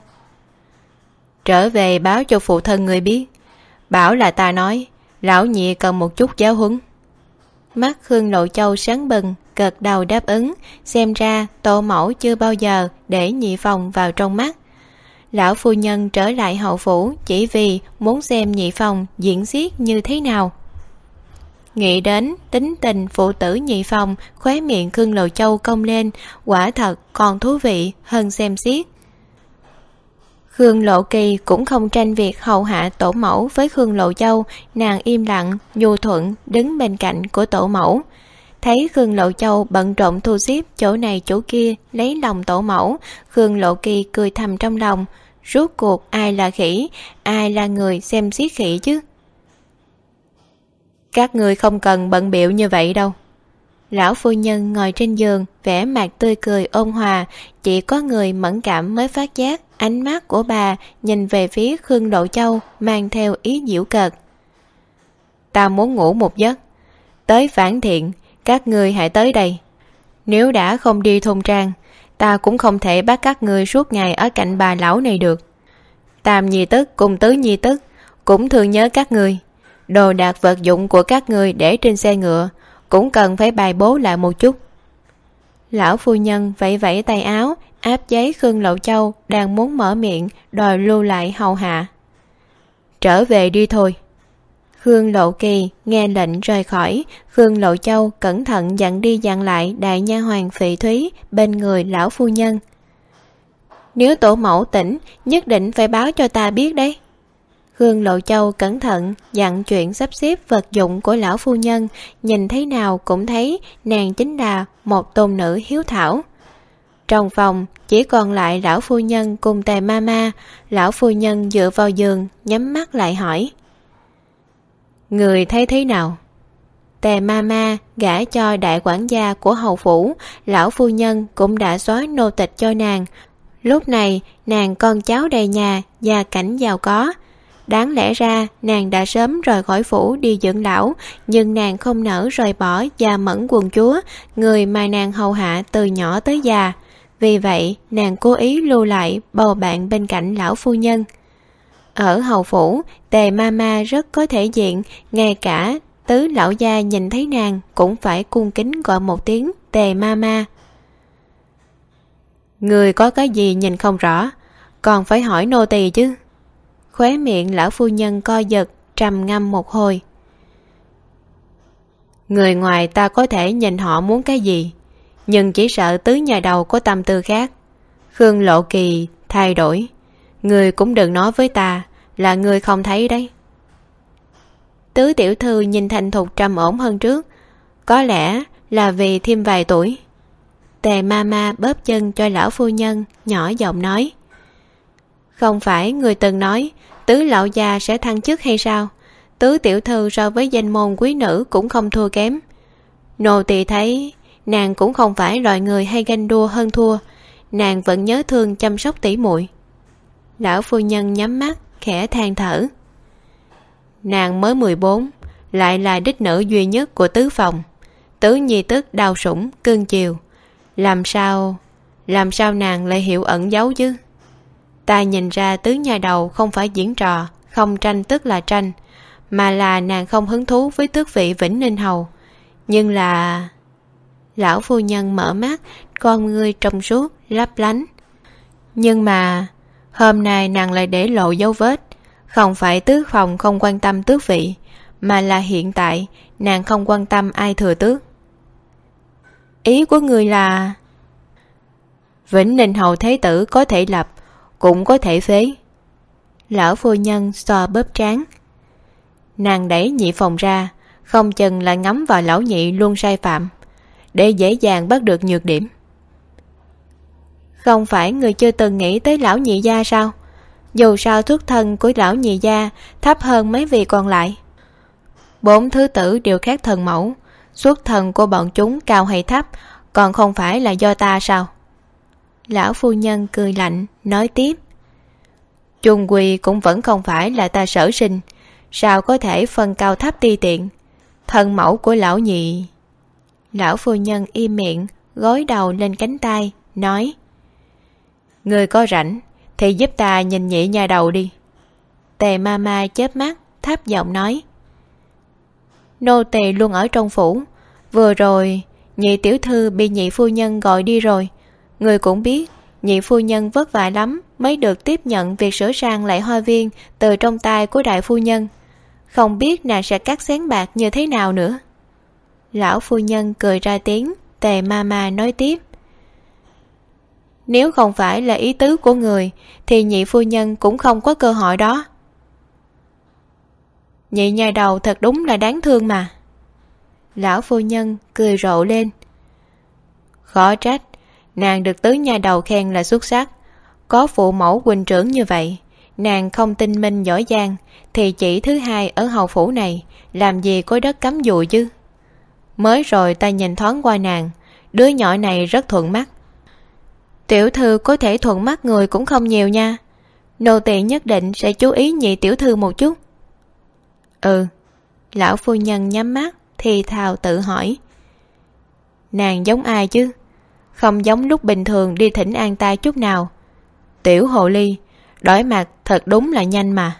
Trở về báo cho phụ thân người biết, bảo là ta nói lão nhị cần một chút giáo huấn. Mắt Khương Lộ Châu sáng bừng, gật đầu đáp ứng. Xem ra tổ mẫu chưa bao giờ để nhị phòng vào trong mắt. Lão phu nhân trở lại hậu phủ chỉ vì muốn xem nhị phòng diễn xiết như thế nào. Nghĩ đến tính tình phụ tử nhị phòng, khóe miệng Khương Lộ Châu cong lên, quả thật còn thú vị hơn xem xiết. Khương Lộ Kỳ cũng không tranh việc hầu hạ tổ mẫu với Khương Lộ Châu, nàng im lặng, nhu thuận đứng bên cạnh của tổ mẫu. Thấy Khương Lộ Châu bận rộn thu xếp chỗ này chỗ kia lấy lòng tổ mẫu, Khương Lộ Kỳ cười thầm trong lòng, rốt cuộc ai là khỉ, ai là người xem xiết khỉ chứ. Các người không cần bận bịu như vậy đâu. Lão phu nhân ngồi trên giường, vẻ mặt tươi cười ôn hòa, chỉ có người mẫn cảm mới phát giác ánh mắt của bà nhìn về phía Khương Lộ Châu mang theo ý giễu cợt. Ta muốn ngủ một giấc, tới phản thiện, các ngươi hãy tới đây. Nếu đã không đi thôn trang, ta cũng không thể bắt các ngươi suốt ngày ở cạnh bà lão này được. Tam nhi tức cùng tứ nhi tức cũng thương nhớ các ngươi. Đồ đạc vật dụng của các ngươi để trên xe ngựa cũng cần phải bài bố lại một chút. Lão phu nhân vẫy vẫy tay áo, áp giấy Khương Lộ Châu đang muốn mở miệng đòi lưu lại hầu hạ. Trở về đi thôi. Khương Lộ Kỳ nghe lệnh rời khỏi. Khương Lộ Châu cẩn thận dặn đi dặn lại đại nha hoàn Phỉ Thúy bên người lão phu nhân. Nếu tổ mẫu tỉnh, nhất định phải báo cho ta biết đấy. Khương Lộ Châu cẩn thận dặn chuyện sắp xếp vật dụng của lão phu nhân, nhìn thấy nào cũng thấy nàng chính là một tôn nữ hiếu thảo. Trong phòng chỉ còn lại lão phu nhân cùng Tề Mama. Lão phu nhân dựa vào giường nhắm mắt lại hỏi: Người thấy thế nào? Tề Mama gả cho đại quản gia của hầu phủ, lão phu nhân cũng đã xóa nô tịch cho nàng. Lúc này nàng con cháu đầy nhà, gia cảnh giàu có. Đáng lẽ ra nàng đã sớm rời khỏi phủ đi dưỡng lão, nhưng nàng không nỡ rời bỏ Gia Mẫn quận chúa, người mà nàng hầu hạ từ nhỏ tới già. Vì vậy nàng cố ý lưu lại bầu bạn bên cạnh lão phu nhân. Ở hầu phủ, Tề Mama rất có thể diện, ngay cả tứ lão gia nhìn thấy nàng cũng phải cung kính gọi một tiếng Tề Mama. Người có cái gì nhìn không rõ, còn phải hỏi nô tỳ chứ. Khóe miệng lão phu nhân co giật, trầm ngâm một hồi. Người ngoài ta có thể nhìn họ muốn cái gì, nhưng chỉ sợ tứ nhà đầu có tâm tư khác. Khương Lộ Kỳ thay đổi, người cũng đừng nói với ta là người không thấy đấy. Tứ tiểu thư nhìn thành thục trầm ổn hơn trước, có lẽ là vì thêm vài tuổi. Tề Mama bóp chân cho lão phu nhân, nhỏ giọng nói: Không phải người từng nói tứ lão gia sẽ thăng chức hay sao? Tứ tiểu thư so với danh môn quý nữ cũng không thua kém. Nô tỳ thấy nàng cũng không phải loại người hay ganh đua hơn thua, nàng vẫn nhớ thương chăm sóc tỉ muội. Lão phu nhân nhắm mắt khẽ than thở. Nàng mới 14, lại là đích nữ duy nhất của tứ phòng, tứ nhi tức đau sủng cưng chiều. Làm sao nàng lại hiểu ẩn giấu chứ? Ta nhìn ra tứ nhà đầu không phải diễn trò, không tranh tức là tranh, mà là nàng không hứng thú với tước vị Vĩnh Ninh hầu. Nhưng là... Lão phu nhân mở mắt, con ngươi trong suốt lấp lánh. Nhưng mà hôm nay nàng lại để lộ dấu vết. Không phải tước phòng không quan tâm tước vị, mà là hiện tại nàng không quan tâm ai thừa tước. Ý của người là... Vĩnh Ninh hầu thế tử có thể lập, cũng có thể phế. Lão phu nhân xoa bóp trán. Nàng đẩy nhị phòng ra, không chừng lại ngắm vào lão nhị luôn sai phạm, để dễ dàng bắt được nhược điểm. Không phải người chưa từng nghĩ tới lão nhị gia sao? Dù sao xuất thân của lão nhị gia thấp hơn mấy vị còn lại. 4 thứ tử đều khác thần mẫu, xuất thân của bọn chúng cao hay thấp còn không phải là do ta sao? Lão phu nhân cười lạnh nói tiếp. Chung quy cũng vẫn không phải là ta sở sinh, sao có thể phân cao thấp ti tiện. Thân mẫu của lão nhị... Lão phu nhân im miệng, gối đầu lên cánh tay nói: Người có rảnh thì giúp ta nhìn nhị nhà đầu đi. Tề Mama chớp mắt thấp giọng nói: Nô tỳ luôn ở trong phủ, vừa rồi nhị tiểu thư bị nhị phu nhân gọi đi rồi. Người cũng biết nhị phu nhân vất vả lắm mới được tiếp nhận việc sửa sang lại hoa viên từ trong tay của đại phu nhân. Không biết nàng sẽ cắt xén bạc như thế nào nữa. Lão phu nhân cười ra tiếng. Tề Mama nói tiếp: Nếu không phải là ý tứ của người thì nhị phu nhân cũng không có cơ hội đó. Nhị nha đầu thật đúng là đáng thương mà. Lão phu nhân cười rộ lên. Khó trách, nàng được tứ nha đầu khen là xuất sắc. Có phụ mẫu huynh trưởng như vậy, nàng không tinh minh giỏi giang thì chỉ thứ hai ở hầu phủ này làm gì có đất cắm dùi chứ. Mới rồi ta nhìn thoáng qua nàng, đứa nhỏ này rất thuận mắt. Tiểu thư có thể thuận mắt người cũng không nhiều nha. Nô tỳ nhất định sẽ chú ý nhị tiểu thư một chút. Ừ. Lão phu nhân nhắm mắt thì thào tự hỏi. Nàng giống ai chứ? Không giống lúc bình thường đi thỉnh an ta chút nào. Tiểu hồ ly, đổi mặt thật đúng là nhanh mà.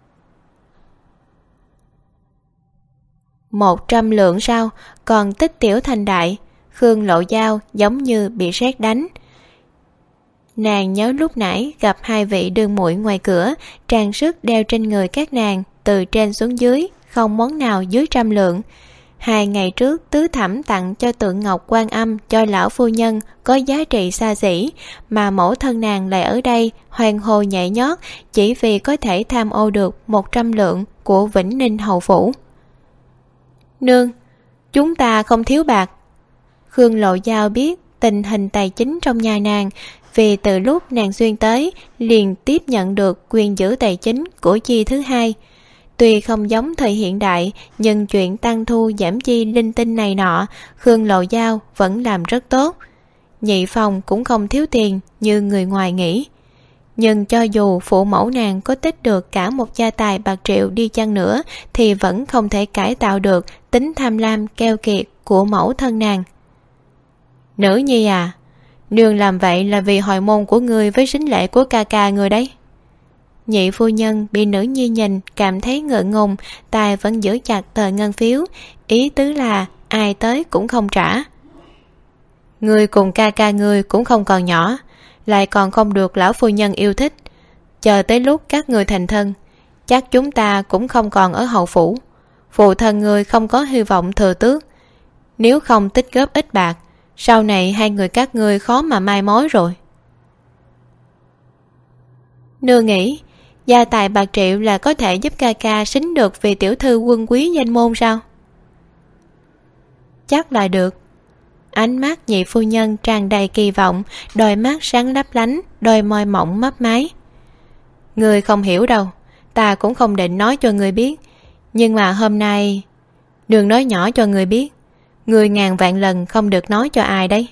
100 lượng sao, còn tích tiểu thành đại. Khương Lộ Giao giống như bị sét đánh. Nàng nhớ lúc nãy gặp hai vị đương muội ngoài cửa, trang sức đeo trên người các nàng từ trên xuống dưới không món nào dưới 100 lượng. 2 ngày trước tứ thẩm tặng cho tượng ngọc Quan Âm cho lão phu nhân có giá trị xa xỉ, mà mẫu thân nàng lại ở đây hoang hồ nhảy nhót chỉ vì có thể tham ô được 100 lượng của Vĩnh Ninh hầu phủ. Nương, chúng ta không thiếu bạc. Khương Lộ Giao biết tình hình tài chính trong nhà nàng, vì từ lúc nàng xuyên tới liền tiếp nhận được quyền giữ tài chính của chi thứ hai. Tuy không giống thời hiện đại, nhưng chuyện tăng thu giảm chi linh tinh này nọ, Khương Lộ Giao vẫn làm rất tốt. Nhị phòng cũng không thiếu tiền như người ngoài nghĩ. Nhưng cho dù phụ mẫu nàng có tích được cả một gia tài bạc triệu đi chăng nữa thì vẫn không thể cải tạo được tính tham lam keo kiệt của mẫu thân nàng. Nữ nhi à, nương làm vậy là vì hồi môn của ngươi với sính lễ của ca ca ngươi đấy. Nhị phu nhân bị nữ nhi nhìn cảm thấy ngượng ngùng, tay vẫn giữ chặt tờ ngân phiếu, ý tứ là ai tới cũng không trả. Ngươi cùng ca ca ngươi cũng không còn nhỏ, lại còn không được lão phu nhân yêu thích. Chờ tới lúc các ngươi thành thân, chắc chúng ta cũng không còn ở hậu phủ. Phụ thân ngươi không có hy vọng thừa tước. Nếu không tích góp ít bạc, sau này hai người các ngươi khó mà mai mối rồi. Nương nghĩ gia tài bạc triệu là có thể giúp ca ca xính được vì tiểu thư quân quý danh môn sao? Chắc là được. Ánh mắt nhị phu nhân tràn đầy kỳ vọng, đôi mắt sáng lấp lánh, đôi môi mỏng mấp máy. Người không hiểu đâu, ta cũng không định nói cho người biết. Nhưng mà hôm nay đừng nói nhỏ cho người biết. Người ngàn vạn lần không được nói cho ai đấy.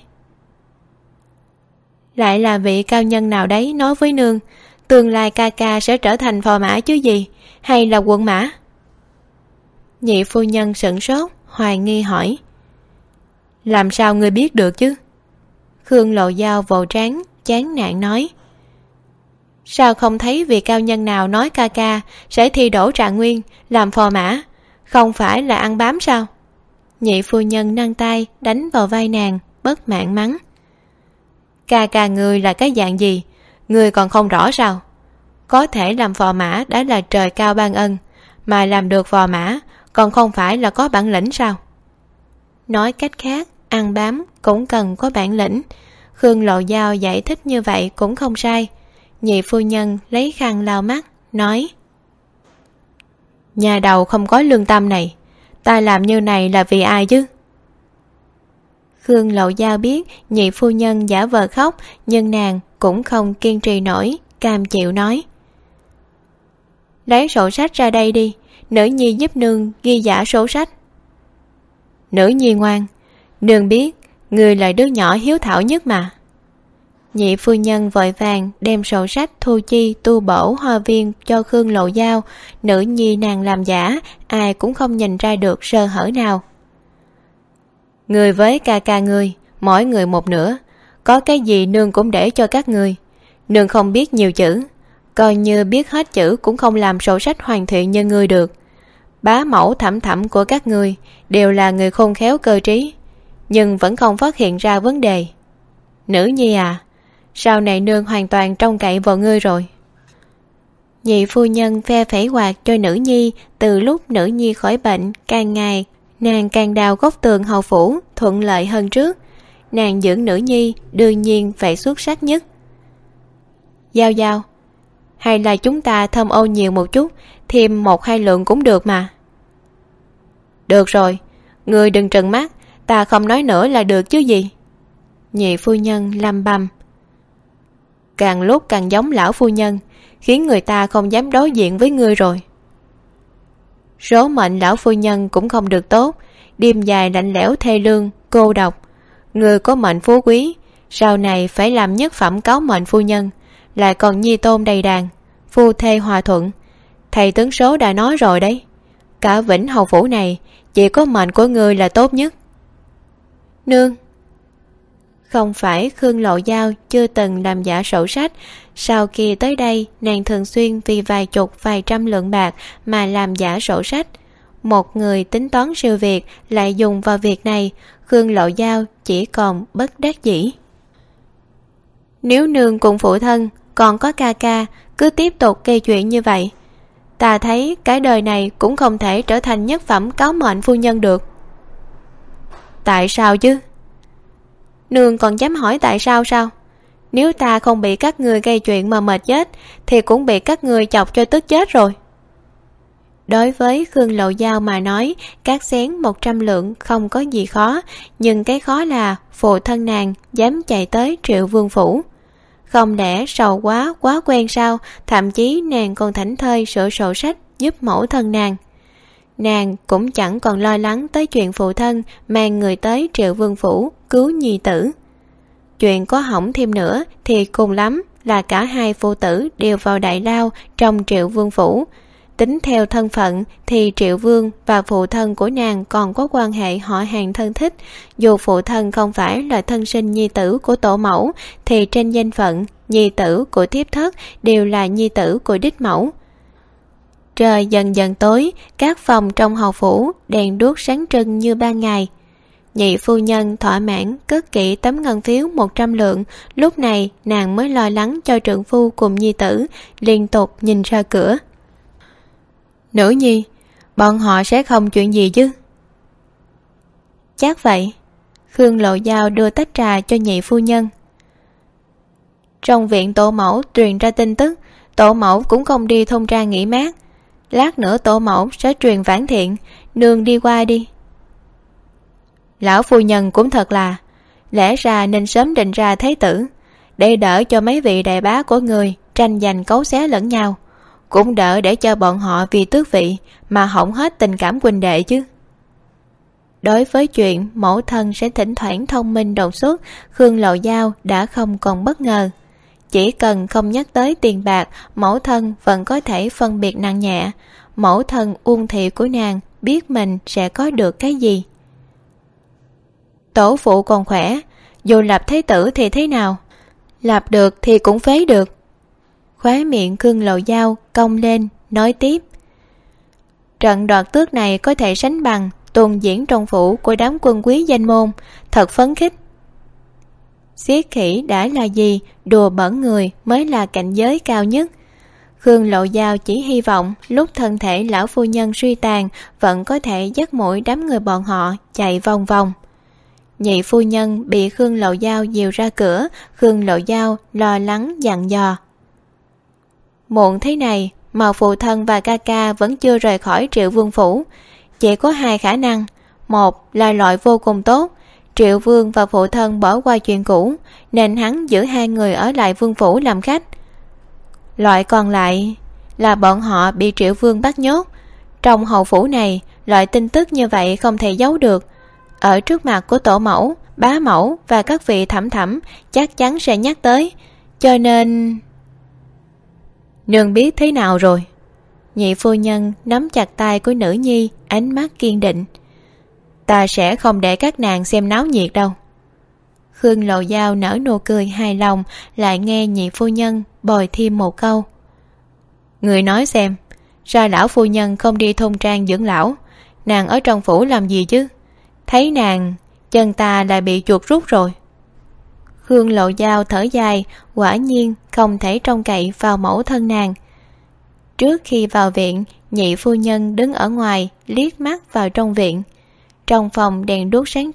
Lại là vị cao nhân nào đấy nói với nương tương lai ca ca sẽ trở thành phò mã chứ gì, hay là quận mã? Nhị phu nhân sửng sốt, hoài nghi hỏi. Làm sao ngươi biết được chứ? Khương Lộ Giao vồ trán, chán nản nói. Sao không thấy vị cao nhân nào nói ca ca sẽ thi đỗ trạng nguyên, làm phò mã, không phải là ăn bám sao? Nhị phu nhân nâng tay đánh vào vai nàng, bất mãn mắng. Ca ca ngươi là cái dạng gì, ngươi còn không rõ sao? Có thể làm phò mã đã là trời cao ban ân, mà làm được phò mã còn không phải là có bản lĩnh sao? Nói cách khác, ăn bám cũng cần có bản lĩnh. Khương Lộ Giao giải thích như vậy cũng không sai. Nhị phu nhân lấy khăn lau mắt, nói. Nhà đầu không có lương tâm này, ta làm như này là vì ai chứ? Khương Lộ Giao biết nhị phu nhân giả vờ khóc, nhưng nàng cũng không kiên trì nổi, cam chịu nói. Lấy sổ sách ra đây đi, nữ nhi giúp nương ghi giả sổ sách. Nữ nhi ngoan, nương biết người là đứa nhỏ hiếu thảo nhất mà. Nhị phu nhân vội vàng đem sổ sách thu chi tu bổ hoa viên cho Khương Lộ Giao. Nữ nhi nàng làm giả, ai cũng không nhìn ra được sơ hở nào. Người với ca ca ngươi, mỗi người một nửa, có cái gì nương cũng để cho các ngươi. Nương không biết nhiều chữ, coi như biết hết chữ cũng không làm sổ sách hoàn thiện như ngươi được. Bá mẫu thẩm thẩm của các ngươi đều là người khôn khéo cơ trí, nhưng vẫn không phát hiện ra vấn đề. Nữ nhi à, sau này nương hoàn toàn trông cậy vào ngươi rồi. Nhị phu nhân phe phẩy quạt cho nữ nhi. Từ lúc nữ nhi khỏi bệnh, càng ngày nàng càng đào góc tường hầu phủ thuận lợi hơn trước. nàng dưỡng nữ nhi đương nhiên phải xuất sắc nhất. Giao Giao, hay là chúng ta thơm ô nhiều một chút, thêm 1-2 lượng cũng được mà. Được rồi, ngươi đừng trừng mắt, ta không nói nữa là được chứ gì. Nhị phu nhân lăm băm. Càng lúc càng giống lão phu nhân, khiến người ta không dám đối diện với ngươi rồi. Số mệnh lão phu nhân cũng không được tốt, đêm dài lạnh lẽo thê lương, cô độc. Người có mệnh phú quý, sau này phải làm nhất phẩm cáo mệnh phu nhân, lại còn nhi tôn đầy đàn, phu thê hòa thuận. Thầy tướng số đã nói rồi đấy, cả Vĩnh Hầu phủ này chỉ có mệnh của ngươi là tốt nhất. Nương, không phải Khương Lộ Giao chưa từng làm giả sổ sách, sau khi tới đây nàng thường xuyên vì vài chục vài trăm lượng bạc mà làm giả sổ sách. Một người tính toán siêu việt lại dùng vào việc này, Khương Lộ Giao chỉ còn bất đắc dĩ. Nếu nương cùng phụ thân còn có ca ca cứ tiếp tục gây chuyện như vậy, ta thấy cái đời này cũng không thể trở thành nhất phẩm cáo mệnh phu nhân được. Tại sao chứ? Nương còn dám hỏi tại sao sao? Nếu ta không bị các ngươi gây chuyện mà mệt chết, thì cũng bị các ngươi chọc cho tức chết rồi. Đối với Khương Lộ Giao mà nói, cát xén 100 lượng không có gì khó, nhưng cái khó là phụ thân nàng dám chạy tới Triệu Vương phủ. Không lẽ sầu quá quen sao? Thậm chí nàng còn thảnh thơi sửa sổ sách giúp mẫu thân nàng. Nàng cũng chẳng còn lo lắng tới chuyện phụ thân mang người tới Triệu Vương phủ cứu nhi tử. Chuyện có hỏng thêm nữa thì cùng lắm là cả hai phụ tử đều vào đại lao trong Triệu Vương phủ. Tính theo thân phận thì Triệu Vương và phụ thân của nàng còn có quan hệ họ hàng thân thích. Dù phụ thân không phải là thân sinh nhi tử của tổ mẫu, thì trên danh phận nhi tử của thiếp thất đều là nhi tử của đích mẫu. Trời dần dần tối, các phòng trong hầu phủ đèn đuốc sáng trưng như ban ngày. Nhị phu nhân thỏa mãn cất kỹ tấm ngân phiếu 100 lượng. Lúc này nàng mới lo lắng cho trượng phu cùng nhi tử, liên tục nhìn ra cửa. Nữ nhi, bọn họ sẽ không chuyện gì chứ? Chắc vậy. Khương Lộ Giao đưa tách trà cho nhị phu nhân. Trong viện tổ mẫu truyền ra tin tức, tổ mẫu cũng không đi thôn trang nghỉ mát. Lát nữa tổ mẫu sẽ truyền vãn thiện, nương đi qua đi. Lão phu nhân cũng thật là, lẽ ra nên sớm định ra thế tử, để đỡ cho mấy vị đại bá của người tranh giành cấu xé lẫn nhau, cũng đỡ để cho bọn họ vì tước vị mà hỏng hết tình cảm huynh đệ chứ. Đối với chuyện mẫu thân sẽ thỉnh thoảng thông minh đột xuất, Khương Lộ Giao đã không còn bất ngờ. Chỉ cần không nhắc tới tiền bạc, mẫu thân vẫn có thể phân biệt nặng nhẹ. Mẫu thân Uông thị của nàng biết mình sẽ có được cái gì. Tổ phụ còn khỏe, dù lập thế tử thì thế nào, lập được thì cũng phế được. Khóe miệng Khương Lộ Giao cong lên, nói tiếp. Trận đoạt tước này có thể sánh bằng tuần diễn trong phủ của đám quân quý danh môn, thật phấn khích. Xiết khỉ đã là gì, đùa bẩn người mới là cảnh giới cao nhất. Khương Lộ Giao chỉ hy vọng lúc thân thể lão phu nhân suy tàn vẫn có thể dắt mũi đám người bọn họ chạy vòng vòng. Nhị phu nhân bị Khương Lộ Giao dìu ra cửa, Khương Lộ Giao lo lắng dặn dò. Muộn thế này mà phụ thân và ca ca vẫn chưa rời khỏi Triệu Vương phủ. Chỉ có hai khả năng, một là loại vô cùng tốt, Triệu Vương và phụ thân bỏ qua chuyện cũ nên hắn giữ hai người ở lại vương phủ làm khách. Loại còn lại là bọn họ bị Triệu Vương bắt nhốt. Trong hầu phủ này, loại tin tức như vậy không thể giấu được. Ở trước mặt của tổ mẫu, bá mẫu và các vị thẩm thẩm chắc chắn sẽ nhắc tới. Cho nên... Nương biết thế nào rồi? Nhị phu nhân nắm chặt tay của nữ nhi, ánh mắt kiên định. Ta sẽ không để các nàng xem náo nhiệt đâu. Khương Lộ Giao nở nụ cười hài lòng, lại nghe nhị phu nhân bồi thêm một câu. Người nói xem, sao lão phu nhân không đi thôn trang dưỡng lão? Nàng ở trong phủ làm gì chứ? Thấy nàng, chân ta lại bị chuột rút rồi. Khương Lộ Giao thở dài, quả nhiên không thể trông cậy vào mẫu thân nàng. Trước khi vào viện, nhị phu nhân đứng ở ngoài liếc mắt vào trong viện. Trong phòng đèn đuốc sáng trưng,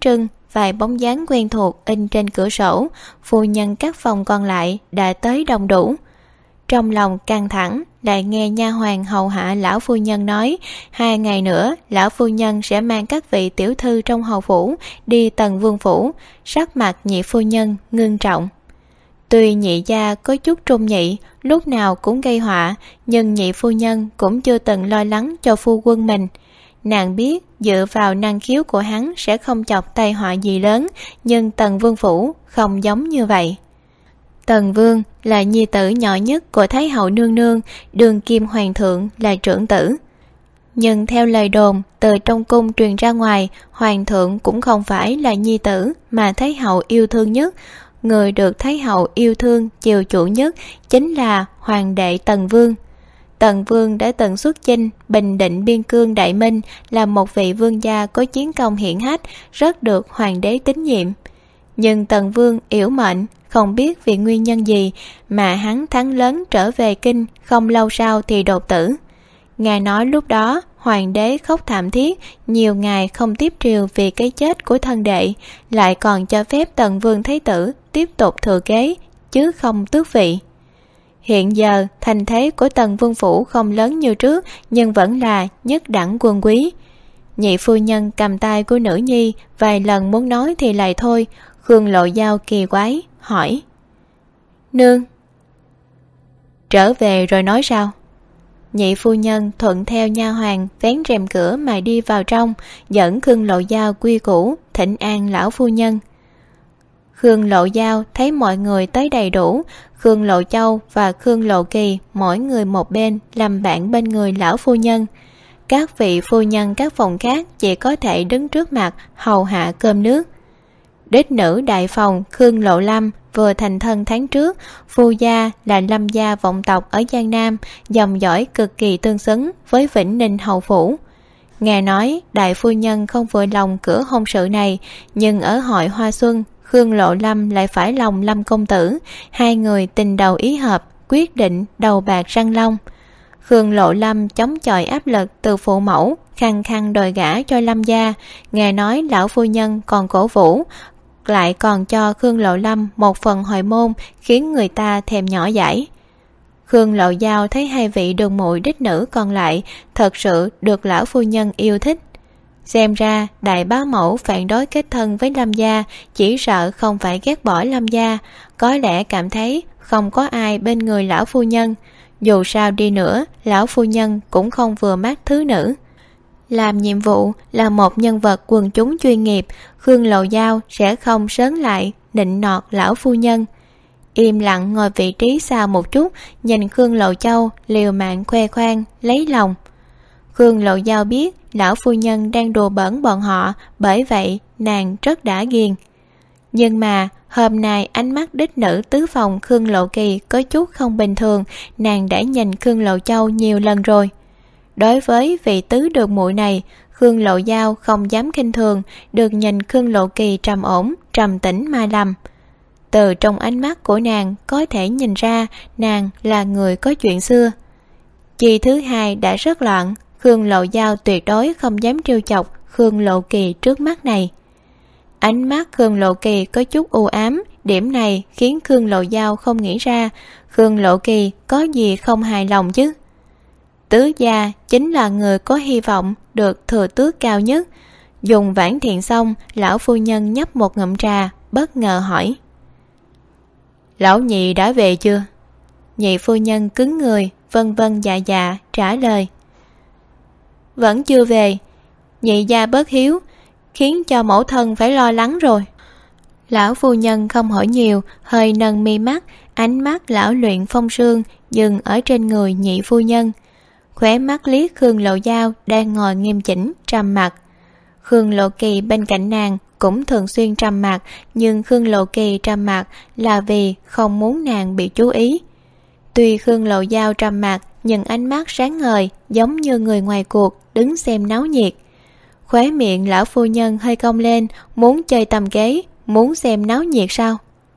vài bóng dáng quen thuộc in trên cửa sổ, phu nhân các phòng còn lại đã tới đông đủ. Trong lòng căng thẳng, lại nghe nha hoàn hầu hạ lão phu nhân nói 2 ngày nữa lão phu nhân sẽ mang các vị tiểu thư trong hầu phủ đi Tần Vương phủ. Sắc mặt nhị phu nhân ngưng trọng. Tuy nhị gia có chút trung nhị, lúc nào cũng gây họa, nhưng nhị phu nhân cũng chưa từng lo lắng cho phu quân mình. Nàng biết dựa vào năng khiếu của hắn sẽ không chọc tai họa gì lớn, nhưng Tần Vương phủ không giống như vậy. Tần Vương là nhi tử nhỏ nhất của Thái hậu nương nương, đương kim hoàng thượng là trưởng tử. Nhưng theo lời đồn từ trong cung truyền ra ngoài, hoàng thượng cũng không phải là nhi tử mà Thái hậu yêu thương nhất. Người được Thái hậu yêu thương chiều chuộng nhất chính là hoàng đệ Tần Vương. Tần Vương đã từng xuất chinh bình định biên cương Đại Minh, là một vị vương gia có chiến công hiển hách, rất được hoàng đế tín nhiệm. Nhưng Tần Vương yểu mệnh, không biết vì nguyên nhân gì mà hắn thắng lớn trở về kinh, không lâu sau thì đột tử. Nghe nói lúc đó hoàng đế khóc thảm thiết, nhiều ngày không tiếp triều vì cái chết của thân đệ, lại còn cho phép Tần Vương Thái tử tiếp tục thừa kế chứ không tước vị. Hiện giờ thành thế của Tần Vương phủ không lớn như trước, nhưng vẫn là nhất đẳng quân quý. Nhị phu nhân cầm tay của nữ nhi, vài lần muốn nói thì lại thôi. Khương Lộ Giao kỳ quái hỏi: Nương, trở về rồi nói sao? Nhị phu nhân thuận theo nha hoàn vén rèm cửa mà đi vào trong, dẫn Khương Lộ Giao quy củ thỉnh an lão phu nhân. Khương Lộ Giao thấy mọi người tới đầy đủ, Khương Lộ Châu và Khương Lộ Kỳ mỗi người một bên làm bạn bên người lão phu nhân. Các vị phu nhân các phòng khác chỉ có thể đứng trước mặt hầu hạ cơm nước. Đích nữ đại phòng Khương Lộ Lâm vừa thành thân tháng trước, phu gia là Lâm gia vọng tộc ở Giang Nam, dòng dõi cực kỳ tương xứng với Vĩnh Ninh hầu phủ. Nghe nói đại phu nhân không vừa lòng cửa hôn sự này, nhưng ở hội Hoa Xuân, Khương Lộ Lâm lại phải lòng Lâm công tử, hai người tình đầu ý hợp, quyết định đầu bạc răng long. Khương Lộ Lâm chống chọi áp lực từ phụ mẫu, khăng khăng đòi gả cho Lâm gia. Nghe nói lão phu nhân còn cổ vũ, lại còn cho Khương Lộ Lâm một phần hồi môn, khiến người ta thèm nhỏ dãi. Khương Lộ Giao thấy hai vị đường muội đích nữ còn lại thật sự được lão phu nhân yêu thích. Xem ra đại bá mẫu phản đối kết thân với Lâm gia, chỉ sợ không phải ghét bỏ Lâm gia, có lẽ cảm thấy không có ai bên người lão phu nhân. Dù sao đi nữa, lão phu nhân cũng không vừa mắt thứ nữ. Làm nhiệm vụ là một nhân vật quần chúng chuyên nghiệp, Khương Lộ Giao sẽ không sớn lại nịnh nọt lão phu nhân. Im lặng ngồi vị trí xa một chút, nhìn Khương Lộ Châu liều mạng khoe khoang lấy lòng. Khương Lộ Giao biết lão phu nhân đang đùa bỡn bọn họ, bởi vậy nàng rất đã ghiền. Nhưng mà hôm nay ánh mắt đích nữ tứ phòng Khương Lộ Kỳ có chút không bình thường, nàng đã nhìn Khương Lộ Châu nhiều lần rồi. Đối với vị tứ đường muội này, Khương Lộ Giao không dám khinh thường, được nhìn Khương Lộ Kỳ trầm ổn, trầm tĩnh mà lầm. Từ trong ánh mắt của nàng có thể nhìn ra nàng là người có chuyện xưa. Chi thứ hai đã rất loạn, Khương Lộ Giao tuyệt đối không dám trêu chọc Khương Lộ Kỳ trước mắt này. Ánh mắt Khương Lộ Kỳ có chút u ám, điểm này khiến Khương Lộ Giao không nghĩ ra Khương Lộ Kỳ có gì không hài lòng chứ. Tứ gia chính là người có hy vọng được thừa tước cao nhất. Dùng vãn thiện xong, lão phu nhân nhấp một ngụm trà, bất ngờ hỏi: Lão nhị đã về chưa? Nhị phu nhân cứng người, vân vân dạ dạ trả lời: Vẫn chưa về. Nhị gia bất hiếu, khiến cho mẫu thân phải lo lắng rồi. Lão phu nhân không hỏi nhiều, hơi nâng mi mắt, ánh mắt lão luyện phong sương dừng ở trên người nhị phu nhân. Khóe mắt liếc Khương Lộ Giao đang ngồi nghiêm chỉnh trầm mặc. Khương Lộ Kỳ bên cạnh nàng cũng thường xuyên trầm mặc, nhưng Khương Lộ Kỳ trầm mặc là vì không muốn nàng bị chú ý. Tuy Khương Lộ Giao trầm mặc, nhưng ánh mắt sáng ngời giống như người ngoài cuộc đứng xem náo nhiệt. Khóe miệng lão phu nhân hơi cong lên, muốn chơi tầm kế, muốn xem náo nhiệt sao?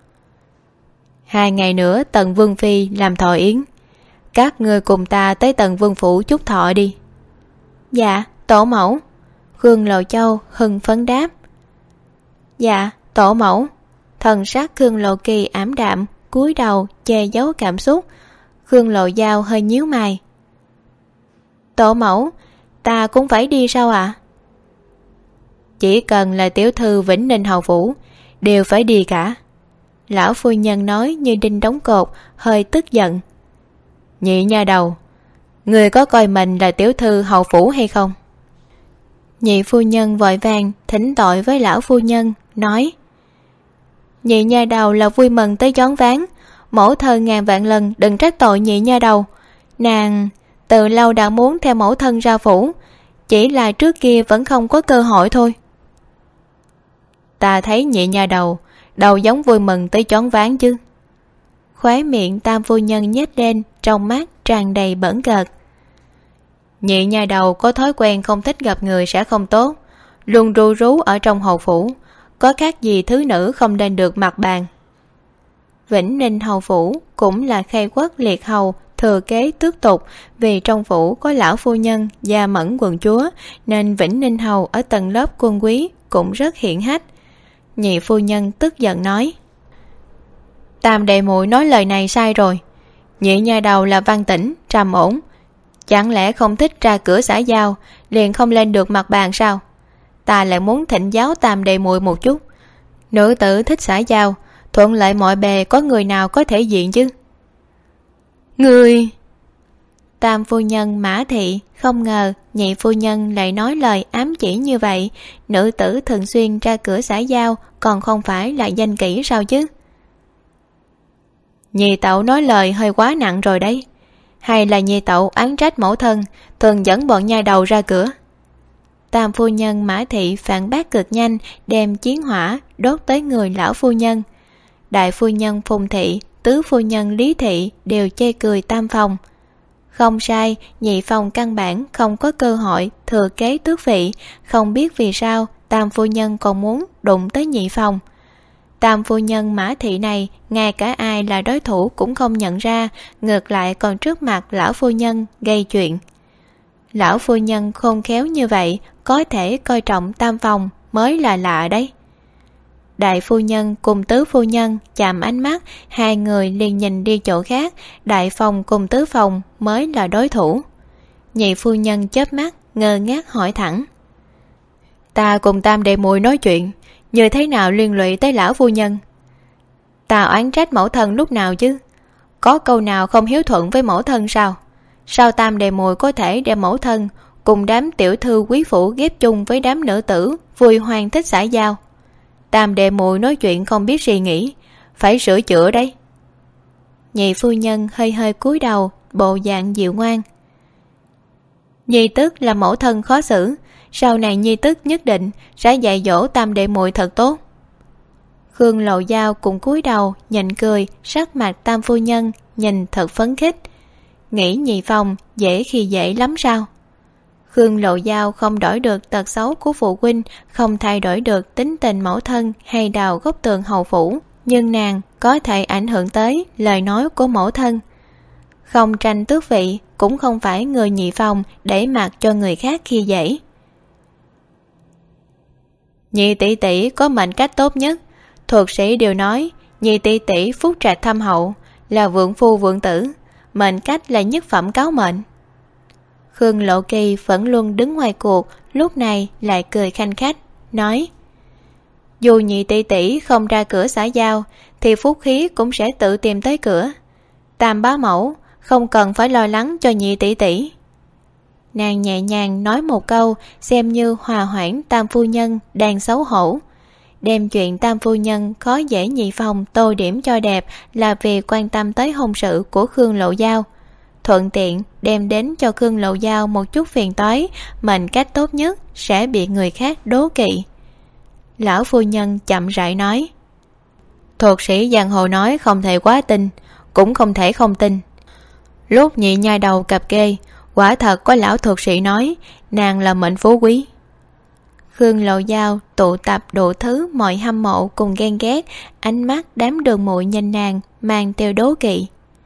2 ngày nữa Tần Vương phi làm thọ yến, các ngươi cùng ta tới Tần Vương phủ chúc thọ đi. Dạ, tổ mẫu. Khương Lộ Châu hưng phấn đáp. Dạ, tổ mẫu. Thần sắc Khương Lộ Kỳ ảm đạm, cúi đầu che giấu cảm xúc. Khương Lộ Giao hơi nhíu mày. Tổ mẫu, ta cũng phải đi sao ạ? Chỉ cần là tiểu thư Vĩnh Ninh hầu phủ đều phải đi cả. Lão phu nhân nói như đinh đóng cột, hơi tức giận. Nhị nha đầu, người có coi mình là tiểu thư hầu phủ hay không? Nhị phu nhân vội vàng thỉnh tội với lão phu nhân, nói: Nhị nha đầu là vui mừng tới choáng váng, mẫu thân ngàn vạn lần đừng trách tội nhị nha đầu. Nàng từ lâu đã muốn theo mẫu thân ra phủ, chỉ là trước kia vẫn không có cơ hội thôi. Ta thấy nhị nha đầu đâu giống vui mừng tới choáng váng chứ. Khóe miệng tam phu nhân nhếch lên, trong mắt tràn đầy bỡn cợt. Nhị nha đầu có thói quen không thích gặp người sẽ không tốt, luôn ru rú ở trong hầu phủ, có khác gì thứ nữ không lên được mặt bàn. Vĩnh Ninh hầu phủ cũng là khai quốc liệt hầu thừa kế tước tục, vì trong phủ có lão phu nhân Gia Mẫn quận chúa nên Vĩnh Ninh hầu ở tầng lớp quân quý cũng rất hiển hách. Nhị phu nhân tức giận nói: Tam đệ muội nói lời này sai rồi. Nhị nha đầu là văn tĩnh trầm ổn, chẳng lẽ không thích ra cửa xã giao liền không lên được mặt bàn sao? Ta lại muốn thỉnh giáo tam đệ muội một chút. Nữ tử thích xã giao, thuận lợi mọi bề, có người nào có thể diện chứ? Người... Tam phu nhân Mã Thị không ngờ nhị phu nhân lại nói lời ám chỉ như vậy. Nữ tử thường xuyên ra cửa xã giao còn không phải là danh kỹ sao chứ? Nhị tẩu nói lời hơi quá nặng rồi đấy. Hay là nhị tẩu oán trách mẫu thân thường dẫn bọn nha đầu ra cửa? Tam phu nhân Mã Thị phản bác cực nhanh, đem chiến hỏa đốt tới người lão phu nhân. Đại phu nhân Phùng Thị, tứ phu nhân Lý Thị đều chê cười tam phòng. Không sai, nhị phòng căn bản không có cơ hội thừa kế tước vị, không biết vì sao tam phu nhân còn muốn đụng tới nhị phòng. Tam phu nhân Mã Thị này ngay cả ai là đối thủ cũng không nhận ra, ngược lại còn trước mặt lão phu nhân gây chuyện. Lão phu nhân khôn khéo như vậy, có thể coi trọng tam phòng mới là lạ đấy. Đại phu nhân cùng tứ phu nhân chạm ánh mắt, hai người liền nhìn đi chỗ khác. Đại phòng cùng tứ phòng mới là đối thủ. Nhị phu nhân chớp mắt ngơ ngác hỏi thẳng: Ta cùng tam đệ muội nói chuyện, như thế nào liên lụy tới lão phu nhân? Ta oán trách mẫu thân lúc nào chứ? Có câu nào không hiếu thuận với mẫu thân sao? Sao tam đệ muội có thể đem mẫu thân cùng đám tiểu thư quý phủ ghép chung với đám nữ tử vui hoan thích xã giao? Tam đệ muội nói chuyện không biết suy nghĩ, phải sửa chữa đấy. Nhị phu nhân hơi hơi cúi đầu, bộ dạng dịu ngoan. Nhi tức là mẫu thân khó xử, sau này nhi tức nhất định sẽ dạy dỗ tam đệ muội thật tốt. Khương Lộ Giao cùng cúi đầu nhìn cười, sắc mặt tam phu nhân nhìn thật phấn khích. Nghĩ nhị phòng dễ khi dễ lắm sao? Khương Lộ Giao không đổi được tật xấu của phụ huynh, không thay đổi được tính tình mẫu thân hay đào gốc tường hầu phủ, nhưng nàng có thể ảnh hưởng tới lời nói của mẫu thân. Không tranh tước vị, cũng không phải người nhị phòng để mặc cho người khác khi dễ. Nhị tỷ tỷ có mệnh cách tốt nhất, thuật sĩ đều nói nhị tỷ tỷ phúc trạch thâm hậu, là vượng phu vượng tử, mệnh cách là nhất phẩm cáo mệnh. Khương Lộ Kỳ vẫn luôn đứng ngoài cuộc, lúc này lại cười khanh khách, nói: Dù nhị tỷ tỷ không ra cửa xã giao, thì phúc khí cũng sẽ tự tìm tới cửa. Tam bá mẫu không cần phải lo lắng cho nhị tỷ tỷ. Nàng nhẹ nhàng nói một câu, xem như hòa hoãn tam phu nhân đang xấu hổ. Đem chuyện tam phu nhân khó dễ nhị phòng tô điểm cho đẹp là vì quan tâm tới hôn sự của Khương Lộ Giao. Thuận tiện đem đến cho Khương Lộ Giao một chút phiền toái, mệnh cách tốt nhất sẽ bị người khác đố kỵ. Lão phu nhân chậm rãi nói: Thuật sĩ giang hồ nói không thể quá tin, cũng không thể không tin. Lúc nhị nhai đầu cặp kê, quả thật có lão thuật sĩ nói nàng là mệnh phú quý. Khương Lộ Giao tụ tập đủ thứ mọi hâm mộ cùng ghen ghét, ánh mắt đám đường muội nhìn nàng mang theo đố kỵ.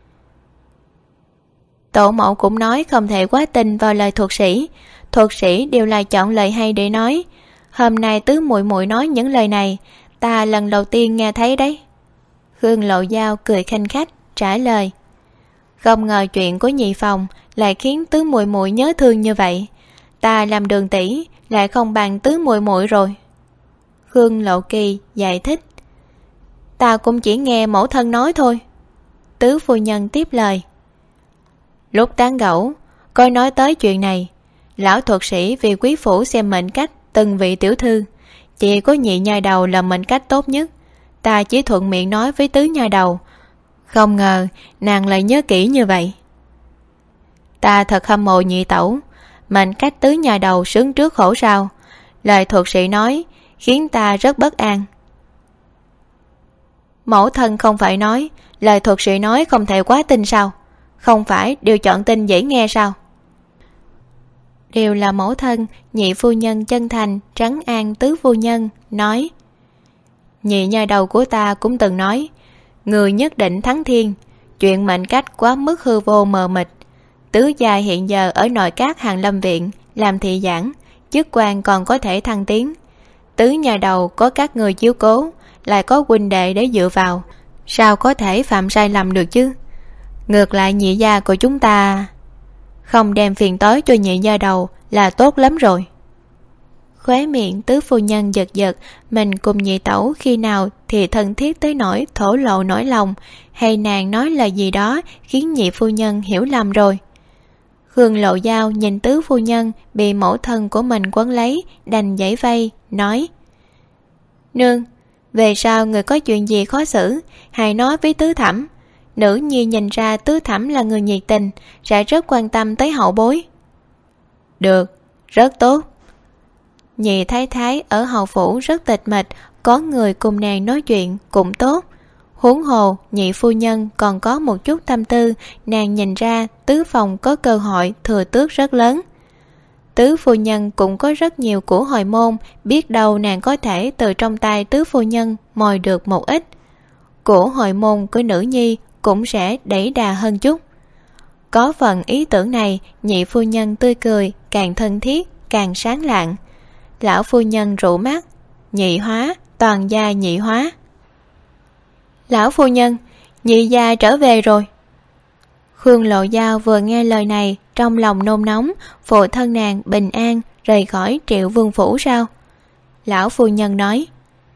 Tổ mẫu cũng nói không thể quá tin vào lời thuật sĩ đều là chọn lời hay để nói. Hôm nay tứ muội muội nói những lời này, Ta lần đầu tiên nghe thấy đấy. Khương Lộ Giao cười khanh khách trả lời. Không ngờ chuyện của nhị phòng lại khiến tứ muội muội nhớ thương như vậy. Ta làm Đường tỷ lại không bằng tứ muội muội rồi. Khương Lộ Kỳ giải thích. Ta cũng chỉ nghe mẫu thân nói thôi. Tứ phu nhân tiếp lời. Lúc tán gẫu coi nói tới chuyện này, lão thuật sĩ vì quý phủ xem mệnh cách từng vị tiểu thư, chỉ có nhị nha đầu là mệnh cách tốt nhất. Ta chỉ thuận miệng nói với tứ nha đầu, không ngờ nàng lại nhớ kỹ như vậy. Ta thật hâm mộ nhị tẩu, mệnh cách tứ nha đầu sướng trước khổ sau. Lời thuật sĩ nói khiến ta rất bất an. Mẫu thân không phải nói lời thuật sĩ nói không thể quá tin sao? Không phải đều chọn tin dễ nghe sao? Đều là mẫu thân. Nhị phu nhân chân thành trấn an tứ phu nhân, nói: nhị nha đầu của ta cũng từng nói, người nhất định thắng thiên. Chuyện mệnh cách quá mức hư vô mờ mịt. Tứ gia hiện giờ ở nội các Hàn Lâm viện làm thị giảng, chức quan còn có thể thăng tiến. Tứ nhà đầu có các người chiếu cố, lại có huynh đệ để dựa vào, sao có thể phạm sai lầm được chứ? Ngược lại nhị gia của chúng ta không đem phiền toái cho nhị gia đầu là tốt lắm rồi. Khóe miệng tứ phu nhân giật giật. Mình cùng nhị tẩu khi nào thì thân thiết tới nỗi thổ lộ nỗi lòng, hay nàng nói là gì đó khiến nhị phu nhân hiểu lầm rồi? Khương Lộ Giao nhìn tứ phu nhân bị mẫu thân của mình quấn lấy, đành giãy vây, nói: nương, về sau người có chuyện gì khó xử hãy nói với tứ thẩm. Nữ nhi nhìn ra tứ thẩm là người nhiệt tình, sẽ rất quan tâm tới hậu bối. Được, rất tốt. Nhị thái thái ở hầu phủ rất tịch mịch, có người cùng nàng nói chuyện cũng tốt. Huống hồ nhị phu nhân còn có một chút tâm tư, nàng nhìn ra tứ phòng có cơ hội thừa tước rất lớn. Tứ phu nhân cũng có rất nhiều của hồi môn, biết đâu nàng có thể từ trong tay tứ phu nhân mồi được một ít. Của hồi môn của nữ nhi cũng sẽ đẩy đà hơn chút. Có phần ý tưởng này, nhị phu nhân tươi cười càng thân thiết, càng sáng lạng. Lão phu nhân rủ mắt: nhị hóa, toàn gia nhị hóa. Lão phu nhân, nhị gia trở về rồi. Khương Lộ Giao vừa nghe lời này, trong lòng nôn nóng, phụ thân nàng bình an rời khỏi Triệu Vương phủ sao? Lão phu nhân nói: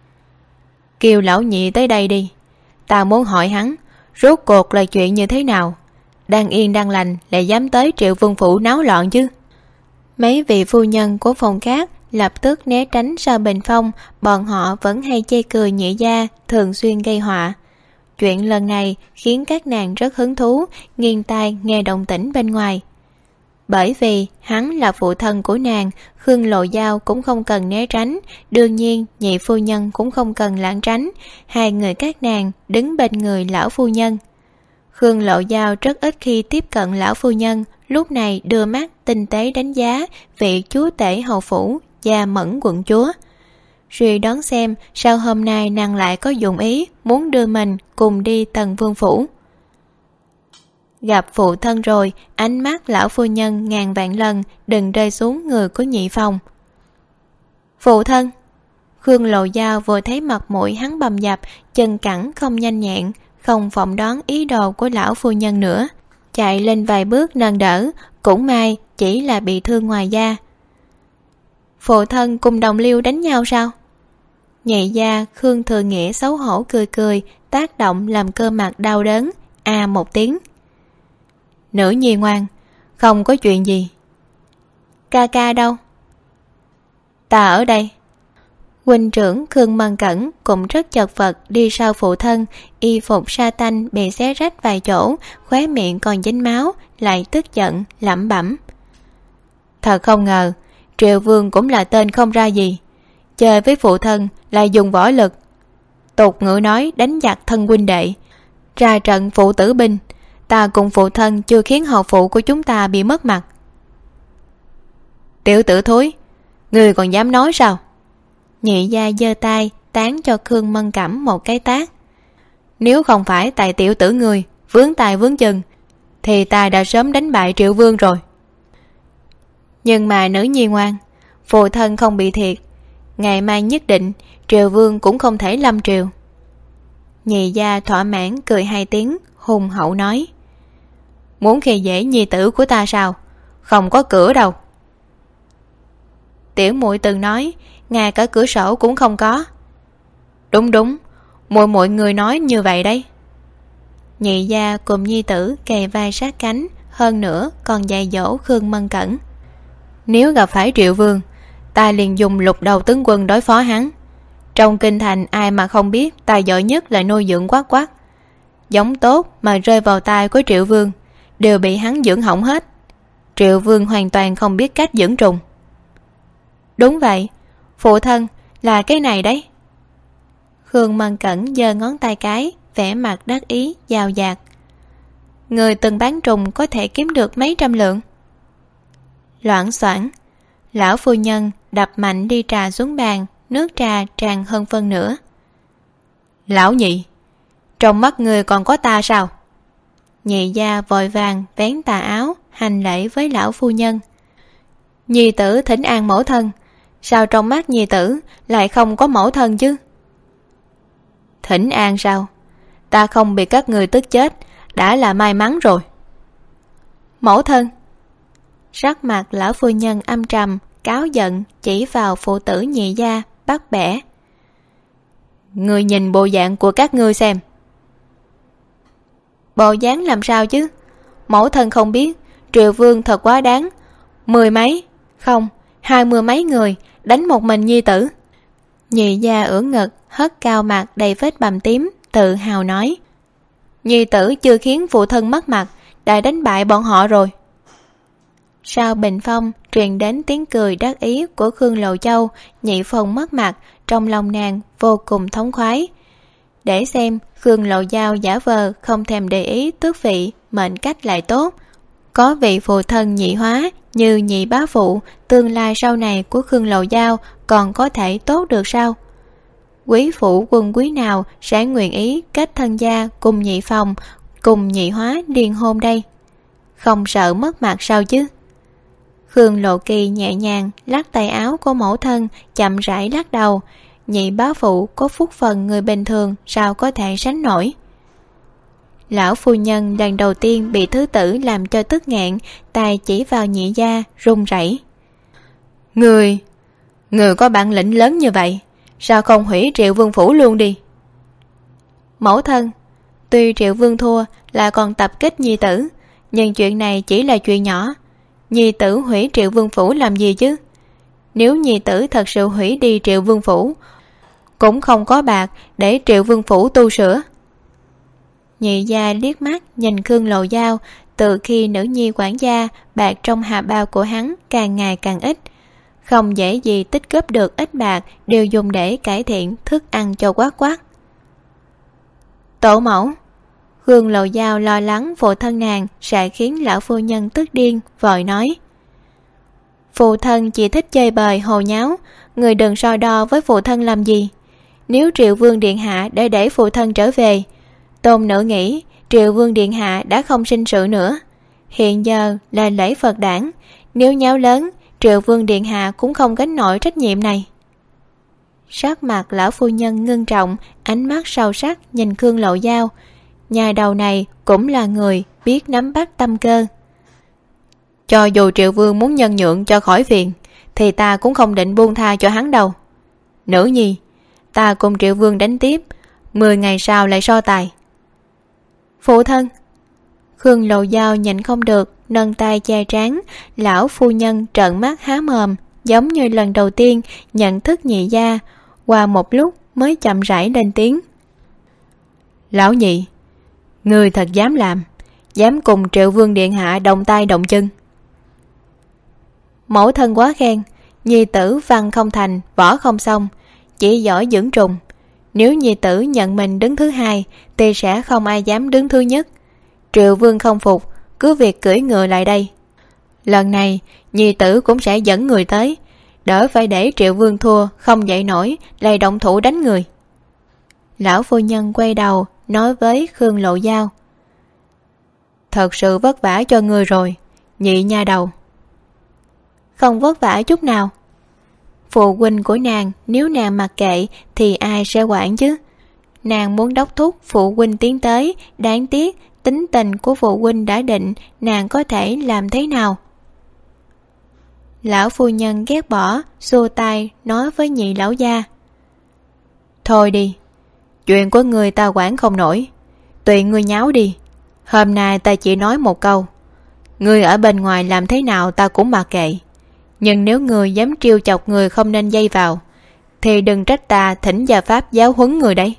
kêu lão nhị tới đây đi, ta muốn hỏi hắn rốt cuộc là chuyện như thế nào. Đang yên đang lành lại dám tới Triệu Vương phủ náo loạn chứ? Mấy vị phu nhân của phòng khác lập tức né tránh sau bình phong. Bọn họ vẫn hay chê cười nhị gia thường xuyên gây họa. Chuyện lần này khiến các nàng rất hứng thú, nghiêng tai nghe động tĩnh bên ngoài. Bởi vì hắn là phụ thân của nàng, Khương Lộ Giao cũng không cần né tránh, đương nhiên nhị phu nhân cũng không cần lảng tránh. Hai người các nàng đứng bên người lão phu nhân. Khương Lộ Giao rất ít khi tiếp cận lão phu nhân, lúc này đưa mắt tinh tế đánh giá vị chúa tể hầu phủ Gia Mẫn quận chúa, suy đoán xem sao hôm nay nàng lại có dụng ý muốn đưa mình cùng đi Tần Vương phủ. Gặp phụ thân rồi, ánh mắt lão phu nhân ngàn vạn lần đừng rơi xuống người của nhị phòng. Phụ thân. Khương Lộ Giao vừa thấy mặt mũi hắn bầm dập, chân cẳng không nhanh nhẹn, không phỏng đoán ý đồ của lão phu nhân nữa, chạy lên vài bước nâng đỡ. Cũng may chỉ là bị thương ngoài da. Phụ thân cùng đồng liêu đánh nhau sao? Nhị gia Khương Thừa Nghĩa xấu hổ cười cười, tác động làm cơ mặt đau đớn, một tiếng. Nữ nhi ngoan, không có chuyện gì. Ca ca đâu? Ta ở đây. Huynh trưởng Khương Mân Cẩn cũng rất chật vật đi sau phụ thân, y phục sa tanh bị xé rách vài chỗ, khóe miệng còn dính máu, lại tức giận lẩm bẩm: thật không ngờ Triệu Vương cũng là tên không ra gì, chơi với phụ thân lại dùng võ lực. Tục ngữ nói đánh giặc thân huynh đệ, ra trận phụ tử binh. Ta cùng phụ thân chưa khiến hầu phụ của chúng ta bị mất mặt. Tiểu tử thối, người còn dám nói sao? Nhị gia giơ tay tán cho Khương Mân Cẩm một cái tát. Nếu không phải tại tiểu tử người vướng tay vướng chân thì ta đã sớm đánh bại Triệu Vương rồi. Nhưng mà nữ nhi ngoan, phụ thân không bị thiệt. ngày mai nhất định Triệu Vương cũng không thể lâm triều. Nhị gia thỏa mãn cười hai tiếng, hùng hậu nói: Muốn khi dễ nhi tử của ta sao? Không có cửa đâu. Tiểu muội từng nói ngay cả cửa sổ cũng không có. Đúng đúng, mọi người nói như vậy đấy. Nhị gia cùng nhi tử kề vai sát cánh, hơn nữa còn dạy dỗ Khương Mân Cẩn. Nếu gặp phải Triệu Vương, ta liền dùng lục đầu tướng quân đối phó hắn. Trong kinh thành ai mà không biết ta giỏi nhất là nuôi dưỡng Quát Quát. Giống tốt mà rơi vào tay của Triệu Vương đều bị hắn dưỡng hỏng hết. Triệu Vương hoàn toàn không biết cách dưỡng trùng. Đúng vậy, phụ thân là cái này đấy. Khương Mân Cẩn giơ ngón tay cái, vẻ mặt đắc ý giàu dạt. Người từng bán trùng có thể kiếm được mấy trăm lượng. Loảng xoảng, lão phu nhân đập mạnh đi trà xuống bàn, nước trà tràn hơn phân nửa. Lão nhị, trong mắt người còn có ta sao? Nhị gia vội vàng vén tà áo hành lễ với lão phu nhân. Nhi tử thỉnh an mẫu thân, sao trong mắt nhi tử lại không có mẫu thân chứ? Thỉnh an sao? Ta không bị các người tức chết đã là may mắn rồi. Mẫu thân. Sắc mặt lão phu nhân âm trầm, cáu giận chỉ vào phụ tử nhị gia, bắt bẻ. Người nhìn bộ dạng của các ngươi xem. Bộ dáng làm sao chứ? Mẫu thân không biết Triệu Vương thật quá đáng, 10 mấy, không, 20 mấy người đánh một mình nhi tử. Nhị gia ưỡn ngực, hất cao mặt đầy vết bầm tím, tự hào nói: Nhi tử chưa khiến phụ thân mất mặt, đã đánh bại bọn họ rồi. Sau bình phong truyền đến tiếng cười đắc ý của Khương Lộ Châu. Nhị Phong mất mặt, trong lòng nàng vô cùng thống khoái. Để xem Khương Lộ Giao giả vờ không thèm để ý tước vị, mệnh cách lại tốt, có vị phụ thân nhị hóa như nhị bá phụ, tương lai sau này của Khương Lộ Giao còn có thể tốt được sao? Quý phụ quân quý nào sẽ nguyện ý kết thân gia cùng nhị Phong, cùng nhị hóa liên hôn đây? Không sợ mất mặt sao chứ? Khương Lộ Kỳ nhẹ nhàng lắc tay áo của mẫu thân, chậm rãi lắc đầu. Nhị bá phụ có phúc phần người bình thường sao có thể sánh nổi. Lão phu nhân lần đầu tiên bị thứ tử làm cho tức nghẹn, tay chỉ vào nhị gia run rẩy. Người có bản lĩnh lớn như vậy, sao không hủy Triệu Vương phủ luôn đi? Mẫu thân, tuy Triệu Vương thua là còn tập kích nhi tử, nhưng chuyện này chỉ là chuyện nhỏ. Nhi tử hủy Triệu Vương phủ làm gì chứ? Nếu nhi tử thật sự hủy đi Triệu Vương phủ, cũng không có bạc để Triệu Vương phủ tu sửa. Nhị gia liếc mắt nhìn Khương Lộ Giao. Từ khi nữ nhi quản gia, bạc trong hà bao của hắn càng ngày càng ít, không dễ gì tích góp được ít bạc đều dùng để cải thiện thức ăn cho Quát Quát. Tổ mẫu. Khương Lộ Giao lo lắng phụ thân nàng sẽ khiến lão phu nhân tức điên, vội nói: Phụ thân chỉ thích chơi bời hồ nháo, người đừng so đo với phụ thân làm gì. Nếu Triệu Vương điện hạ để phụ thân trở về, tôn nữ nghĩ Triệu Vương điện hạ đã không sinh sự nữa. Hiện giờ là lễ Phật đản, nếu nháo lớn, Triệu Vương điện hạ cũng không gánh nổi trách nhiệm này. Sắc mặt lão phu nhân ngưng trọng, ánh mắt sâu sắc nhìn Khương Lộ Giao. Nhà đầu này cũng là người biết nắm bắt tâm cơ. Cho dù Triệu Vương muốn nhân nhượng cho khỏi phiền, thì ta cũng không định buông tha cho hắn đâu. Nữ nhi, ta cùng Triệu Vương đánh tiếp, 10 ngày sau lại so tài. Phụ thân. Khương Lộ Giao nhịn không được, nâng tay che trán. Lão phu nhân trợn mắt há mồm, giống như lần đầu tiên nhận thức nhị gia. Qua một lúc mới chậm rãi lên tiếng. Lão nhị, ngươi thật dám làm, dám cùng Triệu Vương điện hạ đồng tay đồng chân. Mẫu thân quá khen, nhi tử văn không thành, võ không xong, chỉ giỏi dưỡng trùng. Nếu nhi tử nhận mình đứng thứ hai thì sẽ không ai dám đứng thứ nhất. Triệu Vương không phục, cứ việc cưỡi ngựa lại đây. Lần này nhi tử cũng sẽ dẫn người tới, đỡ phải để Triệu Vương thua không dậy nổi lại động thủ đánh người. Lão phu nhân quay đầu nói với Khương Lộ Giao: Thật sự vất vả cho ngươi rồi, nhị nha đầu. Không vất vả chút nào. Phụ huynh của nàng nếu nàng mặc kệ thì ai sẽ quản chứ? Nàng muốn đốc thúc phụ huynh tiến tới, đáng tiếc tính tình của phụ huynh đã định, nàng có thể làm thế nào? Lão phu nhân ghét bỏ, xua tay nói với nhị lão gia: Thôi đi, chuyện của người ta quản không nổi, tùy ngươi nháo đi. Hôm nay ta chỉ nói một câu, ngươi ở bên ngoài làm thế nào ta cũng mặc kệ, nhưng nếu ngươi dám trêu chọc người không nên dây vào thì đừng trách ta thỉnh gia pháp giáo huấn người đấy.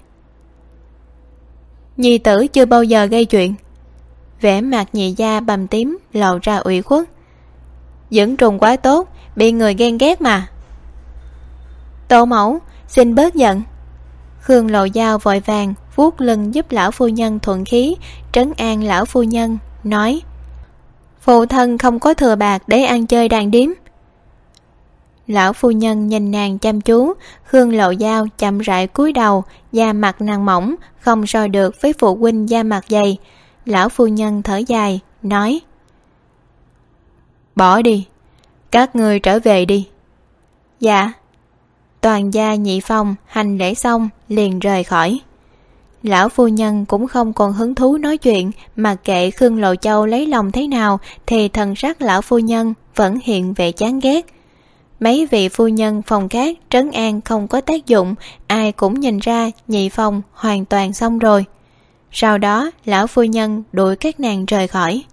Nhi tử chưa bao giờ gây chuyện. Vẻ mặt nhị gia bầm tím lộ ra ủy khuất. Dẫn trùng quá tốt, bị người ghen ghét mà. Tổ mẫu xin bớt giận. Khương Lộ Dao vội vàng vuốt lưng giúp lão phu nhân thuận khí, trấn an lão phu nhân, nói: Phụ thân không có thừa bạc để ăn chơi đàn điếm. Lão phu nhân nhìn nàng chăm chú. Khương Lộ Dao chậm rãi cúi đầu, da mặt nàng mỏng, không so được với phụ huynh da mặt dày. Lão phu nhân thở dài, nói: Bỏ đi, các ngươi trở về đi. Dạ. Toàn gia nhị phong hành lễ xong liền rời khỏi. Lão phu nhân cũng không còn hứng thú nói chuyện, mặc kệ Khương Lộ Châu lấy lòng thế nào thì thần sắc lão phu nhân vẫn hiện vẻ chán ghét. Mấy vị phu nhân phòng khác trấn an không có tác dụng, ai cũng nhìn ra nhị phong hoàn toàn xong rồi. Sau đó lão phu nhân đuổi các nàng rời khỏi.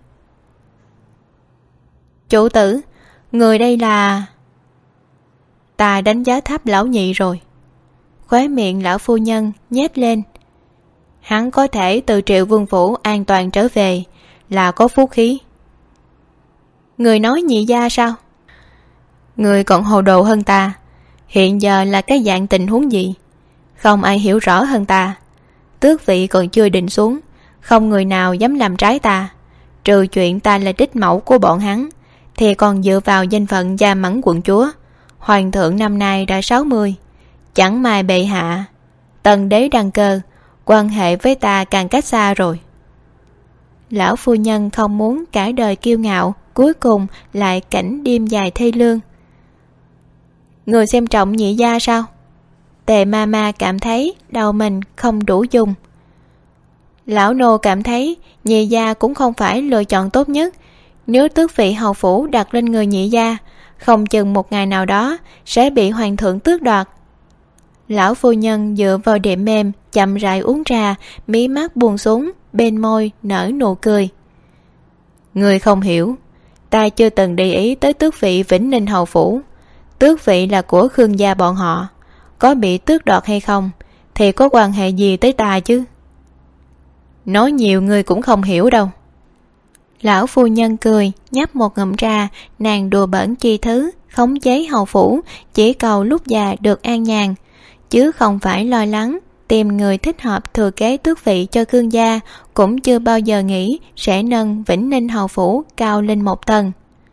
Chủ tử, người đây là... Ta đánh giá thấp lão nhị rồi. Khóe miệng lão phu nhân nhếch lên. Hắn có thể từ Triệu Vương phủ an toàn trở về là có phúc khí. Người nói nhị gia sao? Người còn hồ đồ hơn ta. Hiện giờ là cái dạng tình huống gì? Không ai hiểu rõ hơn ta. Tước vị còn chưa định xuống, không người nào dám làm trái ta. Trừ chuyện ta là đích mẫu của bọn hắn, thì còn dựa vào danh phận Gia Mẫn quận chúa. Hoàng thượng năm nay đã 60, chẳng may bệ hạ tần đế đăng cơ, quan hệ với ta càng cách xa rồi. Lão phu nhân không muốn cả đời kiêu ngạo, cuối cùng lại cảnh đêm dài thê lương. Người xem trọng nhị gia sao? Tề ma ma cảm thấy đầu mình không đủ dùng. Lão nô cảm thấy nhị gia cũng không phải lựa chọn tốt nhất. Nếu tước vị hầu phủ đặt lên người nhị gia, không chừng một ngày nào đó sẽ bị hoàng thượng tước đoạt. Lão phu nhân dựa vào đệm mềm chậm rãi uống trà, mí mắt buông xuống, bên môi nở nụ cười. Người không hiểu, ta chưa từng để ý tới tước vị Vĩnh Ninh hầu phủ. Tước vị là của Khương gia bọn họ, có bị tước đoạt hay không thì có quan hệ gì tới ta chứ? Nói nhiều người cũng không hiểu đâu. Lão phu nhân cười, nhấp một ngụm trà. Nàng đùa bỡn chi thứ, khống chế hầu phủ, chỉ cầu lúc già được an nhàn, chứ không phải lo lắng tìm người thích hợp thừa kế tước vị cho Khương gia. Cũng chưa bao giờ nghĩ sẽ nâng Vĩnh Ninh hầu phủ cao lên một tầng.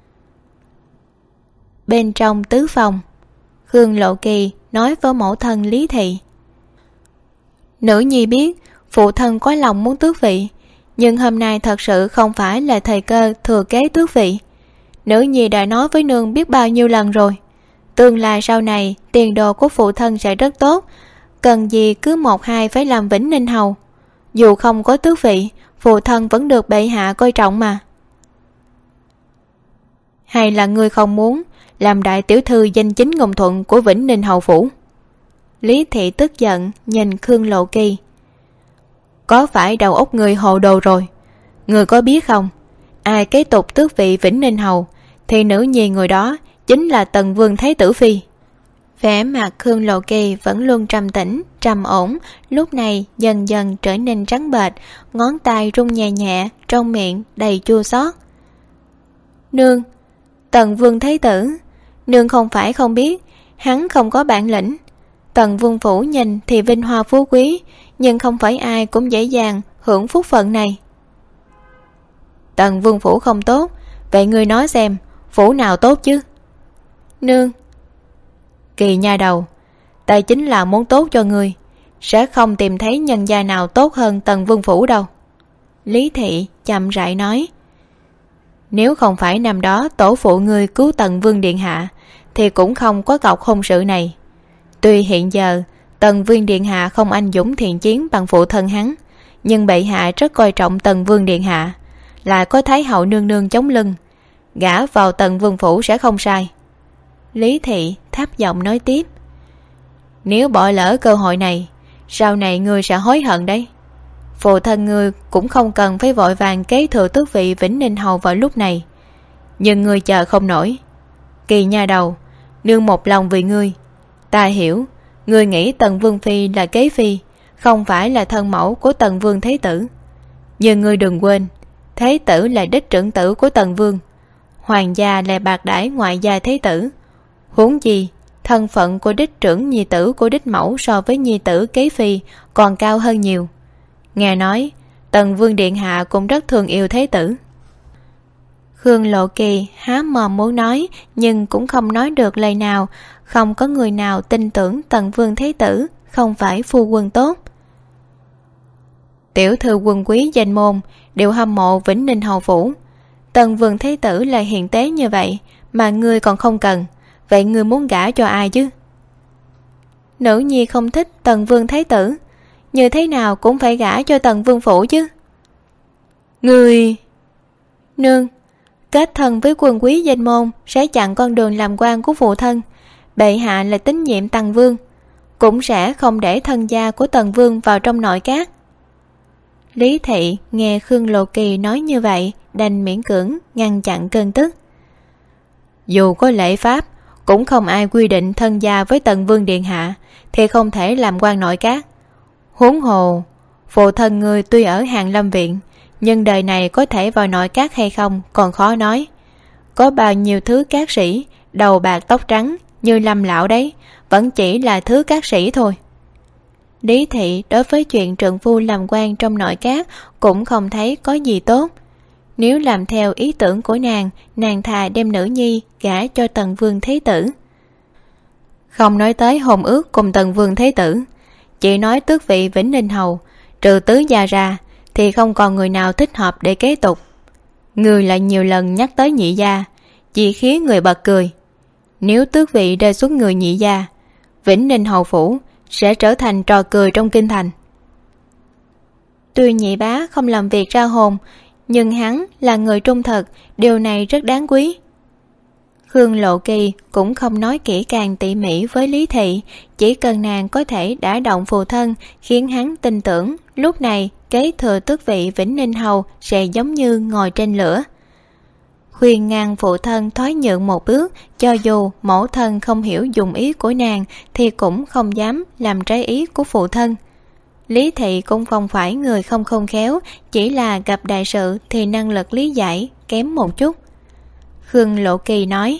Bên trong tứ phòng, Khương Lộ Kỳ nói với mẫu thân Lý Thị: Nữ nhi biết phụ thân có lòng muốn tước vị, nhưng hôm nay thật sự không phải là thời cơ thừa kế tước vị. Nữ nhi đã nói với nương biết bao nhiêu lần rồi, tương lai sau này tiền đồ của phụ thân sẽ rất tốt, cần gì cứ một hai phải làm Vĩnh Ninh hầu. Dù không có tước vị, phụ thân vẫn được bệ hạ coi trọng mà. Hay là ngươi không muốn làm đại tiểu thư danh chính ngôn thuận của Vĩnh Ninh hầu phủ? Lý Thị tức giận nhìn Khương Lộ Kỳ. Có phải đầu óc người hồ đồ rồi? Người có biết không, ai kế tục tước vị Vĩnh Ninh hầu thì nữ nhi người đó chính là Tần Vương Thái tử phi. Vẻ mặt Khương Lộ Kỳ vẫn luôn trầm tĩnh, trầm ổn, lúc này dần dần trở nên trắng bệch, ngón tay rung nhẹ nhẹ, trong miệng đầy chua xót. Nương, Tần Vương Thái tử, nương không phải không biết, hắn không có bản lĩnh. Tần Vương phủ nhìn thì vinh hoa phú quý, nhưng không phải ai cũng dễ dàng hưởng phúc phận này. Tần Vương phủ không tốt, vậy ngươi nói xem, phủ nào tốt chứ? Nương. Kỳ nha đầu, ta chính là muốn tốt cho ngươi, sẽ không tìm thấy nhân gia nào tốt hơn Tần Vương phủ đâu. Lý Thị chậm rãi nói. Nếu không phải năm đó tổ phụ ngươi cứu Tần Vương điện hạ, thì cũng không có cọc hôn sự này. Tuy hiện giờ Tần Vương điện hạ không anh dũng thiện chiến bằng phụ thân hắn, nhưng bệ hạ rất coi trọng Tần Vương điện hạ, lại có Thái hậu nương nương chống lưng, gả vào Tần Vương phủ sẽ không sai. Lý Thị thấp giọng nói tiếp: Nếu bỏ lỡ cơ hội này, sau này ngươi sẽ hối hận đấy. Phụ thân ngươi cũng không cần phải vội vàng kế thừa tước vị Vĩnh Ninh hầu vào lúc này, nhưng ngươi chờ không nổi. Kỳ nha đầu, nương một lòng vì ngươi. Ta hiểu, ngươi nghĩ Tần Vương phi là kế phi, không phải là thân mẫu của Tần Vương thế tử. Nhưng ngươi đừng quên, thế tử là đích trưởng tử của Tần Vương, hoàng gia là bạc đãi ngoại gia thế tử. Huống chi thân phận của đích trưởng nhi tử của đích mẫu so với nhi tử kế phi còn cao hơn nhiều. Nghe nói Tần Vương điện hạ cũng rất thương yêu thế tử. Khương Lộ Kỳ há mồm muốn nói, nhưng cũng không nói được lời nào. Không có người nào tin tưởng Tần Vương thế tử không phải phu quân tốt. Tiểu thư quân quý danh môn đều hâm mộ Vĩnh Ninh hầu phủ. Tần Vương thế tử là hiền tế như vậy mà ngươi còn không cần, vậy ngươi muốn gả cho ai chứ? Nữ nhi không thích Tần Vương thế tử, như thế nào cũng phải gả cho Tần Vương phủ chứ. Ngươi... Nương, kết thân với quân quý danh môn sẽ chặn con đường làm quan của phụ thân. Bệ hạ là tín nhiệm Tần Vương, cũng sẽ không để thân gia của Tần Vương vào trong nội các. Lý Thị nghe Khương Lộ Kỳ nói như vậy, đành miễn cưỡng ngăn chặn cơn tức. Dù có lễ pháp, cũng không ai quy định thân gia với Tần Vương điện hạ thì không thể làm quan nội các. Huống hồ, phụ thân ngươi tuy ở Hàn Lâm viện, nhưng đời này có thể vào nội các hay không còn khó nói. Có bao nhiêu thứ các sĩ đầu bạc tóc trắng như Lâm lão đấy, vẫn chỉ là thứ các sĩ thôi. Lý Thị đối với chuyện trượng phu làm quan trong nội các cũng không thấy có gì tốt. Nếu làm theo ý tưởng của nàng thà đem nữ nhi gả cho Tần Vương thế tử. Không nói tới hôn ước cùng Tần Vương thế tử, chỉ nói tước vị Vĩnh Ninh hầu, trừ tứ gia ra thì không còn người nào thích hợp để kế tục. Người lại nhiều lần nhắc tới nhị gia, chỉ khiến người bật cười. Nếu tước vị rơi xuống người nhị gia, Vĩnh Ninh hầu phủ sẽ trở thành trò cười trong kinh thành. Tuy nhị bá không làm việc ra hồn, nhưng hắn là người trung thực, điều này rất đáng quý. Khương Lộ Kỳ cũng không nói kỹ càng tỉ mỉ với Lý Thị, chỉ cần nàng có thể đả động phụ thân, khiến hắn tin tưởng lúc này kế thừa tước vị Vĩnh Ninh hầu sẽ giống như ngồi trên lửa. Khuyên ngăn phụ thân thoái nhượng một bước, cho dù mẫu thân không hiểu dụng ý của nàng thì cũng không dám làm trái ý của phụ thân. Lý Thị cũng không phải người không khôn khéo, chỉ là gặp đại sự thì năng lực lý giải kém một chút. Khương Lộ Kỳ nói: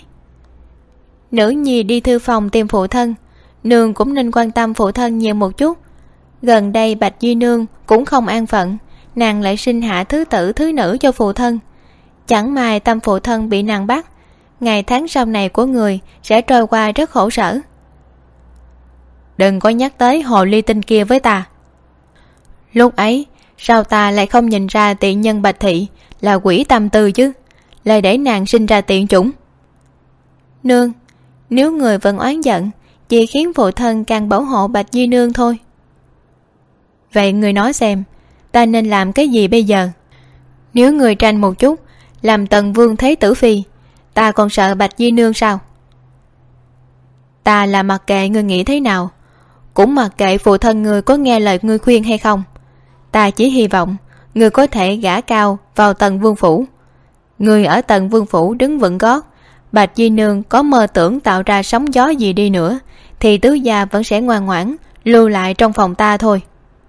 Nữ nhi đi thư phòng tìm phụ thân, nương cũng nên quan tâm phụ thân nhiều một chút. Gần đây Bạch Di nương cũng không an phận, nàng lại sinh hạ thứ tử thứ nữ cho phụ thân. Chẳng may tâm phụ thân bị nàng bắt, ngày tháng sau này của người sẽ trôi qua rất khổ sở. Đừng có nhắc tới hồ ly tinh kia với ta. Lúc ấy sao ta lại không nhìn ra tiện nhân Bạch Thị là quỷ tâm tư chứ, lại để nàng sinh ra tiện chủng. Nương, nếu người vẫn oán giận, chỉ khiến phụ thân càng bảo hộ Bạch Di nương thôi. Vậy người nói xem, ta nên làm cái gì bây giờ? Nếu người tranh một chút làm Tần Vương thế tử phi, ta còn sợ Bạch Di nương sao? Ta là mặc kệ người nghĩ thế nào, cũng mặc kệ phụ thân người có nghe lời ngươi khuyên hay không. Ta chỉ hy vọng người có thể gả cao vào Tần Vương phủ. Người ở Tần Vương phủ đứng vững gót, Bạch Di nương có mơ tưởng tạo ra sóng gió gì đi nữa thì tứ gia vẫn sẽ ngoan ngoãn lưu lại trong phòng ta thôi.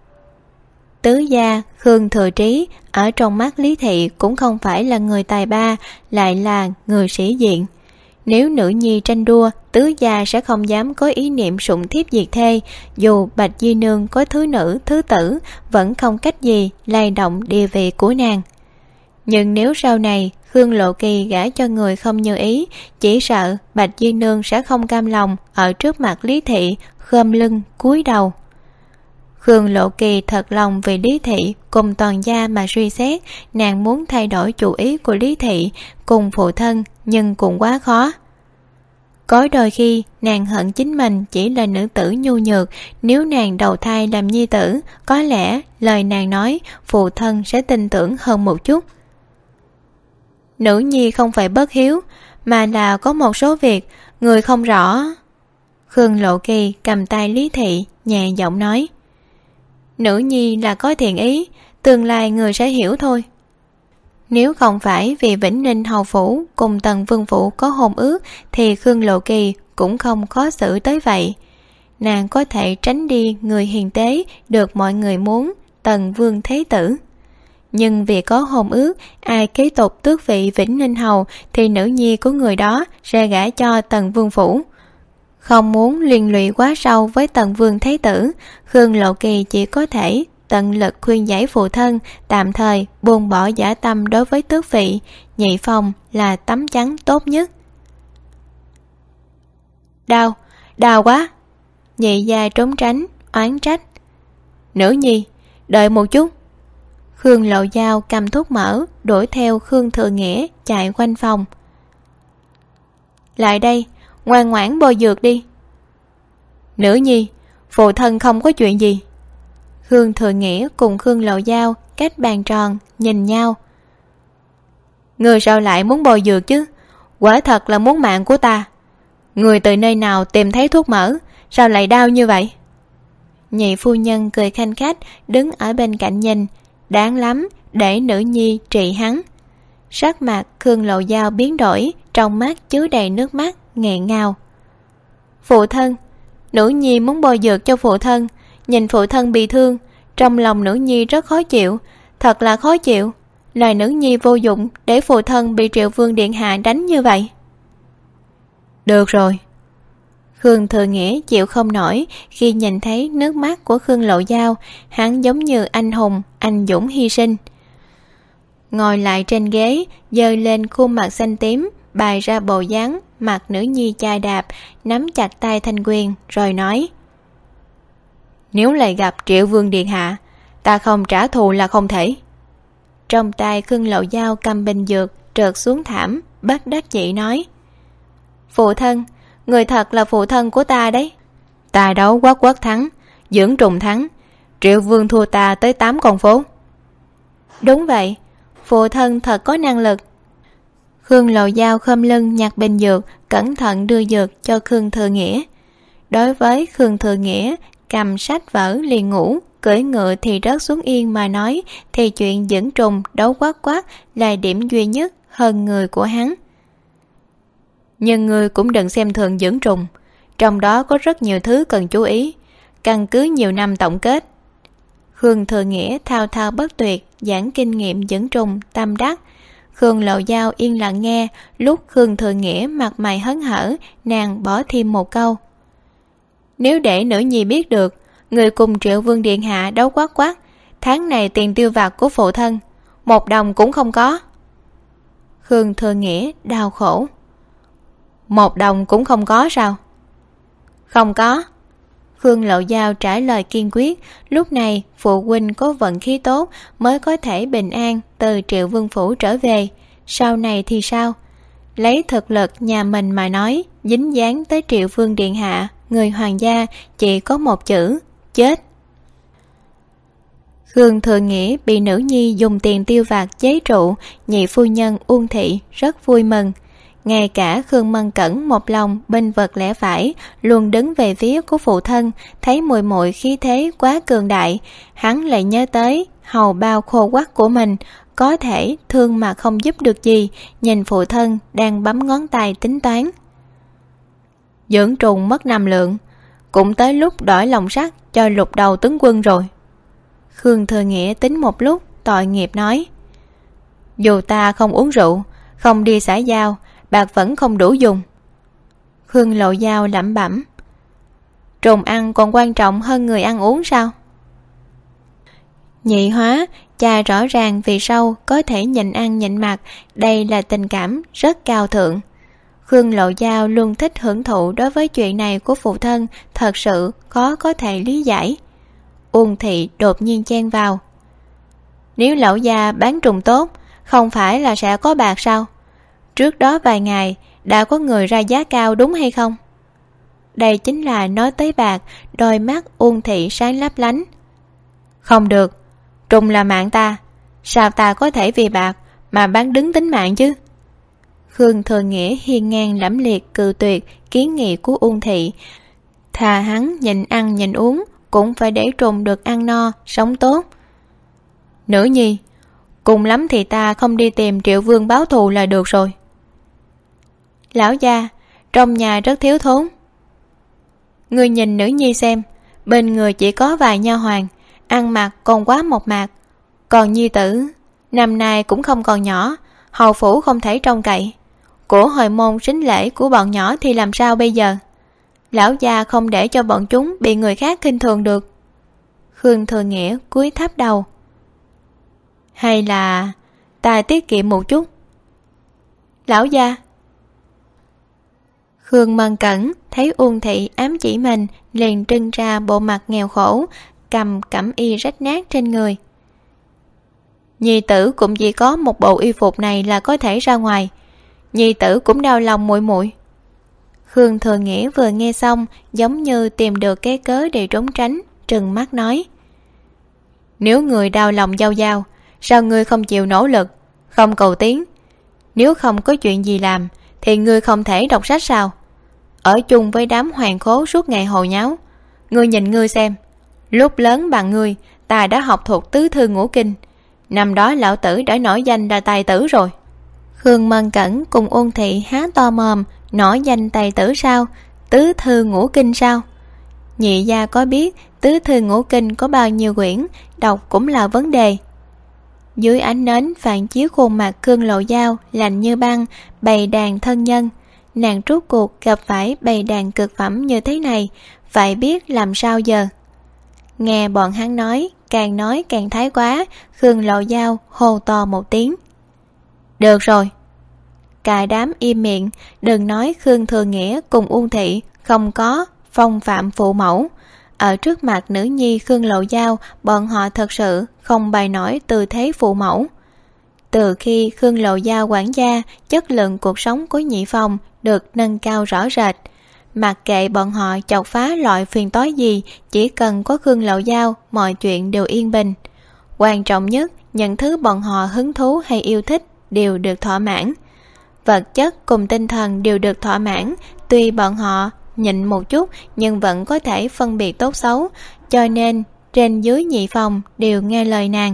Tứ gia Khương Thừa Trí ở trong mắt Lý Thị cũng không phải là người tài ba, lại là người sĩ diện. Nếu nữ nhi tranh đua, tứ gia sẽ không dám có ý niệm sủng thiếp diệt thê. Dù Bạch Di nương có thứ nữ thứ tử, vẫn không cách gì lay động địa vị của nàng. Nhưng nếu sau này Khương Lộ Kỳ gả cho người không như ý, chỉ sợ Bạch Di nương sẽ không cam lòng ở trước mặt Lý Thị khom lưng cúi đầu. Khương Lộ Kỳ thật lòng vì Lý Thị cùng toàn gia mà suy xét, nàng muốn thay đổi chủ ý của Lý Thị cùng phụ thân, nhưng cũng quá khó. Có đôi khi nàng hận chính mình chỉ là nữ tử nhu nhược, nếu nàng đầu thai làm nhi tử, có lẽ lời nàng nói phụ thân sẽ tin tưởng hơn một chút. Nữ nhi không phải bất hiếu, mà là có một số việc người không rõ. Khương Lộ Kỳ cầm tay Lý Thị, nhẹ giọng nói. Nữ nhi là có thiện ý, tương lai người sẽ hiểu thôi. Nếu không phải vì Vĩnh Ninh hầu phủ cùng Tần Vương phủ có hôn ước thì Khương Lộ Kỳ cũng không khó xử tới vậy. Nàng có thể tránh đi người hiền tế được mọi người muốn, Tần Vương Thế Tử. Nhưng vì có hôn ước, ai kế tục tước vị Vĩnh Ninh hầu thì nữ nhi của người đó sẽ gả cho Tần Vương phủ. Không muốn liên lụy quá sâu với Tần Vương Thế Tử, Khương Lộ Kỳ chỉ có thể tận lực khuyên giải phụ thân tạm thời buông bỏ dã tâm đối với tước vị, nhị phòng là tấm chắn tốt nhất. Đau quá. Nhị gia trốn tránh, oán trách. Nữ nhi, đợi một chút. Khương Lộ Giao cầm thuốc mỡ, đuổi theo Khương Thừa Nghĩa chạy quanh phòng. Lại đây, ngoan ngoãn bôi dược đi. Nữ nhi, phụ thân không có chuyện gì. Khương Thừa Nghĩa cùng Khương Lộ Giao cách bàn tròn nhìn nhau. Người sao lại muốn bôi dược chứ? Quả thật là muốn mạng của ta. Người từ nơi nào tìm thấy thuốc mỡ, sao lại đau như vậy? Nhị phu nhân cười khanh khách đứng ở bên cạnh nhìn. Đáng lắm, để nữ nhi trị hắn. Sắc mặt Khương Lộ Giao biến đổi, trong mắt chứa đầy nước mắt, nghẹn ngào. Phụ thân, nữ nhi muốn bôi dược cho phụ thân. Nhìn phụ thân bị thương, trong lòng nữ nhi rất khó chịu, thật là khó chịu. Lời nữ nhi vô dụng để phụ thân bị Triệu Vương điện hạ đánh như vậy. Được rồi. Khương Thừa Nghĩa chịu không nổi khi nhìn thấy nước mắt của Khương Lộ Giao, hắn giống như anh hùng, anh dũng hy sinh. Ngồi lại trên ghế, giơ lên khuôn mặt xanh tím, bày ra bộ dáng mặt nữ nhi chà đạp, nắm chặt tay Thanh Quyền rồi nói. Nếu lại gặp Triệu Vương điện hạ, ta không trả thù là không thể. Trong tay Khương Lộ Giao cầm bình dược trượt xuống thảm, bất đắc dĩ nói. Phụ thân, người thật là phụ thân của ta đấy. Ta đấu Quát Quát thắng, Dưỡng Trùng thắng, Triệu Vương thua ta tới 8 con phố. Đúng vậy, phụ thân thật có năng lực. Khương Lộ Giao khom lưng nhặt bình dược, cẩn thận đưa dược cho Khương Thừa Nghĩa. Đối với Khương Thừa Nghĩa, cầm sách vở liền ngủ, cưỡi ngựa thì rớt xuống yên mà nói, thì chuyện Dưỡng Trùng đấu Quát Quát là điểm duy nhất hơn người của hắn. Nhưng người cũng đừng xem thường Dưỡng Trùng, trong đó có rất nhiều thứ cần chú ý, căn cứ nhiều năm tổng kết. Khương Thừa Nghĩa thao thao bất tuyệt giảng kinh nghiệm Dưỡng Trùng tâm đắc. Khương Lộ Giao yên lặng nghe, lúc Khương Thừa Nghĩa mặt mày hớn hở, nàng bỏ thêm một câu. Nếu để nữ nhi biết được người cùng Triệu Vương điện hạ đấu Quát Quát, tháng này tiền tiêu vặt của phụ thân 1 đồng cũng không có. Khương Thừa Nghĩa đau khổ. 1 đồng cũng không có sao? Không có. Khương Lộ Giao trả lời kiên quyết. Lúc này phụ huynh có vận khí tốt mới có thể bình an từ Triệu Vương phủ trở về. Sau này thì sao? Lấy thực lực nhà mình mà nói, dính dáng tới Triệu Vương điện hạ, người hoàng gia chỉ có một chữ: chết. Khương Thừa Nghĩa bị nữ nhi dùng tiền tiêu vặt chế trụ, nhị phu nhân Uông Thị rất vui mừng. Ngay cả Khương Mân Cẩn một lòng bênh vực lẽ phải, luôn đứng về phía của phụ thân, thấy muội muội khí thế quá cường đại, hắn lại nhớ tới hầu bao khô quắt của mình, có thể thương mà không giúp được gì, nhìn phụ thân đang bấm ngón tay tính toán. Dưỡng Trùng mất 5 lượng, cũng tới lúc đổi lòng sắt cho Lục Đầu tướng quân rồi. Khương Thừa Nghĩa tính một lúc, tội nghiệp nói. Dù ta không uống rượu, không đi xã giao, bạc vẫn không đủ dùng. Khương Lộ Giao lẩm bẩm. Trùng ăn còn quan trọng hơn người ăn uống sao? Nhị hóa, cha rõ ràng vì sau có thể nhịn ăn nhịn mặc, đây là tình cảm rất cao thượng. Khương Lộ Giao luôn thích hưởng thụ đối với chuyện này của phụ thân, thật sự khó có thể lý giải. Uông Thị đột nhiên chen vào. Nếu lão gia bán trùng tốt, không phải là sẽ có bạc sao? Trước đó vài ngày đã có người ra giá cao đúng hay không? Đây chính là nói tới bạc. Đôi mắt Uông Thị sáng lấp lánh. Không được, Trùng là mạng ta, sao ta có thể vì bạc mà bán đứng tính mạng chứ? Khương Thừa Nghĩa hiên ngang lẫm liệt cự tuyệt kiến nghị của Uông Thị. Thà hắn nhịn ăn nhịn uống cũng phải để Trùng được ăn no sống tốt. Nữ nhi, cùng lắm thì ta không đi tìm Triệu Vương báo thù là được rồi. Lão gia, trong nhà rất thiếu thốn. Ngươi nhìn nữ nhi xem, bên người chỉ có vài nha hoàn, ăn mặc còn quá mộc mạc. Còn nhi tử năm nay cũng không còn nhỏ, hầu phủ không thể trông cậy. Của hồi môn sính lễ của bọn nhỏ thì làm sao bây giờ? Lão gia không để cho bọn chúng bị người khác khinh thường được. Khương Thừa Nghĩa cúi thấp đầu. Hay là ta tiết kiệm một chút? Lão gia. Khương Mân Cẩn thấy Uông Thị ám chỉ mình, liền trưng ra bộ mặt nghèo khổ, cầm cẩm y rách nát trên người. Nhi tử cũng chỉ có một bộ y phục này là có thể ra ngoài. Nhi tử cũng đau lòng muội muội. Khương Thừa Nghĩa vừa nghe xong, giống như tìm được cái cớ để trốn tránh, trừng mắt nói. Nếu người đau lòng giao giao, sao ngươi không chịu nỗ lực, không cầu tiến? Nếu không có chuyện gì làm thì ngươi không thể đọc sách sao? Ở chung với đám hoàng khố suốt ngày hồ nháo. Ngươi nhìn ngươi xem, lúc lớn bằng ngươi, ta đã học thuộc tứ thư ngũ kinh. Năm đó lão tử đã nổi danh là tài tử rồi. Khương Mân Cẩn cùng Uông Thị há to mồm. Nổi danh tài tử sao? Tứ thư ngũ kinh sao? Nhị gia có biết tứ thư ngũ kinh có bao nhiêu quyển, đọc cũng là vấn đề. Dưới ánh nến phản chiếu khuôn mặt Khương Lộ Giao lạnh như băng, bày đàn thân nhân. Nàng rốt cuộc gặp phải bày đàn cực phẩm như thế này, phải biết làm sao giờ? Nghe bọn hắn nói càng thái quá. Khương Lộ Giao hô to một tiếng. Được rồi. Cả đám im miệng. Đừng nói Khương Thừa Nghĩa cùng Uông Thị không có phong phạm phụ mẫu. Ở trước mặt nữ nhi Khương Lộ Giao, bọn họ thật sự không bày nổi tư thế phụ mẫu. Từ khi Khương Lộ Giao quản gia, chất lượng cuộc sống của nhị phòng được nâng cao rõ rệt. Mặc kệ bọn họ chọc phá loại phiền toái gì, chỉ cần có Khương Lộ Giao, mọi chuyện đều yên bình. Quan trọng nhất, những thứ bọn họ hứng thú hay yêu thích đều được thỏa mãn. Vật chất cùng tinh thần đều được thỏa mãn. Tuy bọn họ nhịn một chút nhưng vẫn có thể phân biệt tốt xấu, cho nên trên dưới nhị phòng đều nghe lời nàng.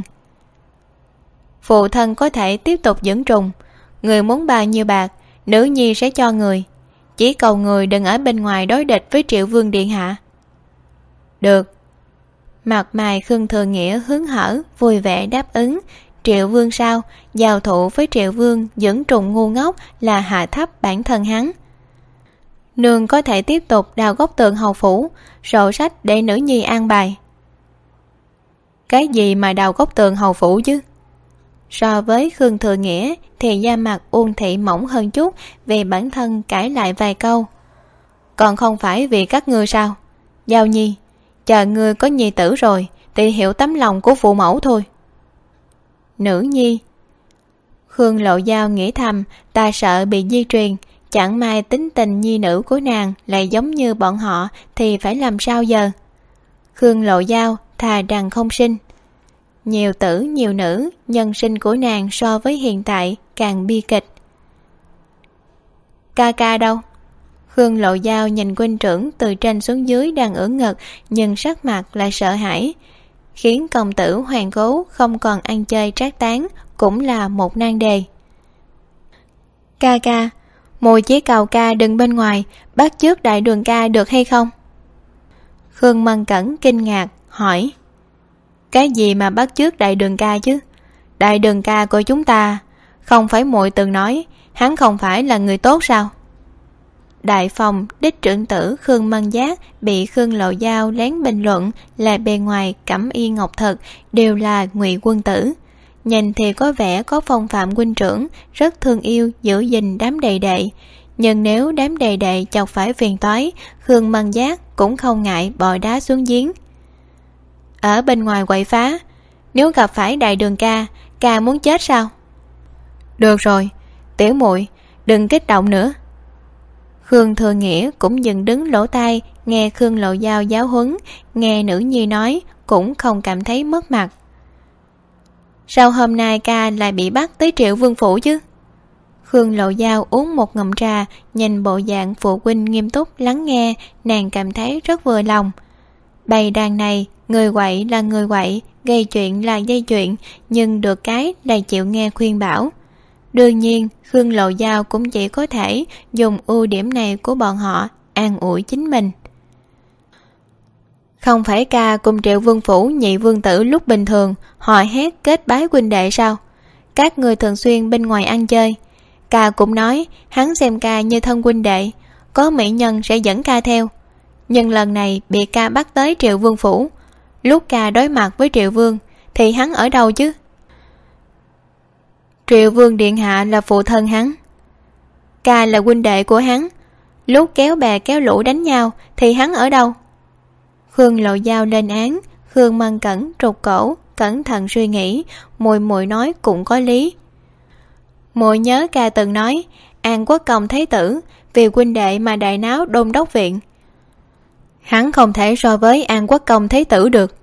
Phụ thân có thể tiếp tục dưỡng trùng. Người muốn bao nhiêu bạc, nữ nhi sẽ cho người. Chỉ cầu người đừng ở bên ngoài đối địch với Triệu Vương điện hạ. Được. Mặt mày Khương Thừa Nghĩa hớn hở, vui vẻ đáp ứng. Triệu Vương sao? Giao thủ với Triệu Vương dưỡng trùng ngu ngốc là hạ thấp bản thân hắn. Nương có thể tiếp tục đào góc tường hầu phủ, sổ sách để nữ nhi an bài. Cái gì mà đào góc tường hầu phủ chứ? So với Khương Thừa Nghĩa thì da mặt Uông Thị mỏng hơn chút, vì bản thân cãi lại vài câu. Còn không phải vì các ngươi sao? Giao nhi, chờ ngươi có nhi tử rồi thì hiểu tấm lòng của phụ mẫu thôi. Nữ nhi. Khương Lộ Giao nghĩ thầm, ta sợ bị di truyền, chẳng may tính tình nhi nữ của nàng lại giống như bọn họ thì phải làm sao giờ? Khương Lộ Giao thà rằng không sinh. Nhiều tử nhiều nữ, nhân sinh của nàng so với hiện tại càng bi kịch. Ca ca đâu? Khương Lộ Giao nhìn huynh trưởng từ trên xuống dưới đang ưỡn ngực, nhưng sắc mặt lại sợ hãi. Khiến công tử Hoàng Cố không còn ăn chơi trác tán cũng là một nan đề. Ca ca, mùi chỉ cầu ca đừng bên ngoài, bắt chước đại đường ca được hay không? Khương Mân Cẩn kinh ngạc hỏi. Cái gì mà bắt chước đại đường ca chứ? Đại đường ca của chúng ta, không phải muội từng nói hắn không phải là người tốt sao? Đại phòng đích trưởng tử Khương Mân Giác bị Khương Lộ Giao lén bình luận là bề ngoài cẩm y ngọc thực, đều là ngụy quân tử. Nhìn thì có vẻ có phong phạm huynh trưởng, rất thương yêu giữ gìn đám đệ đệ. Nhưng nếu đám đệ đệ chọc phải phiền toái, Khương Mân Giác cũng không ngại bò đá xuống giếng. Ở bên ngoài quậy phá, nếu gặp phải đại đường ca, ca muốn chết sao? Được rồi, tiểu muội đừng kích động nữa. Khương Thừa Nghĩa cũng dừng đứng lỗ tai nghe Khương Lộ Giao giáo huấn, nghe nữ nhi nói cũng không cảm thấy mất mặt. Sao hôm nay ca lại bị bắt tới Triệu Vương phủ chứ? Khương Lộ Giao uống một ngụm trà, nhìn bộ dạng phụ huynh nghiêm túc lắng nghe, nàng cảm thấy rất vừa lòng. Bầy đàn này, người quậy là người quậy, gây chuyện là gây chuyện, nhưng được cái là chịu nghe khuyên bảo. Đương nhiên, Khương Lộ Giao cũng chỉ có thể dùng ưu điểm này của bọn họ an ủi chính mình. Không phải ca cùng Triệu Vương phủ nhị vương tử lúc bình thường họ hét kết bái huynh đệ sao? Các người thường xuyên bên ngoài ăn chơi. Ca cũng nói hắn xem ca như thân huynh đệ, có mỹ nhân sẽ dẫn ca theo. Nhưng lần này bị ca bắt tới Triệu Vương phủ, lúc ca đối mặt với Triệu Vương thì hắn ở đâu chứ? Triệu Vương điện hạ là phụ thân hắn, ca là huynh đệ của hắn, lúc kéo bè kéo lũ đánh nhau thì hắn ở đâu? Khương Lộ Giao lên án. Khương Mân Cẩn trục cổ, cẩn thận suy nghĩ, muội muội nói cũng có lý. Muội nhớ ca từng nói An Quốc Công Thái tử vì huynh đệ mà đại náo Đôn Đốc viện, hắn không thể so với An Quốc Công Thái tử được.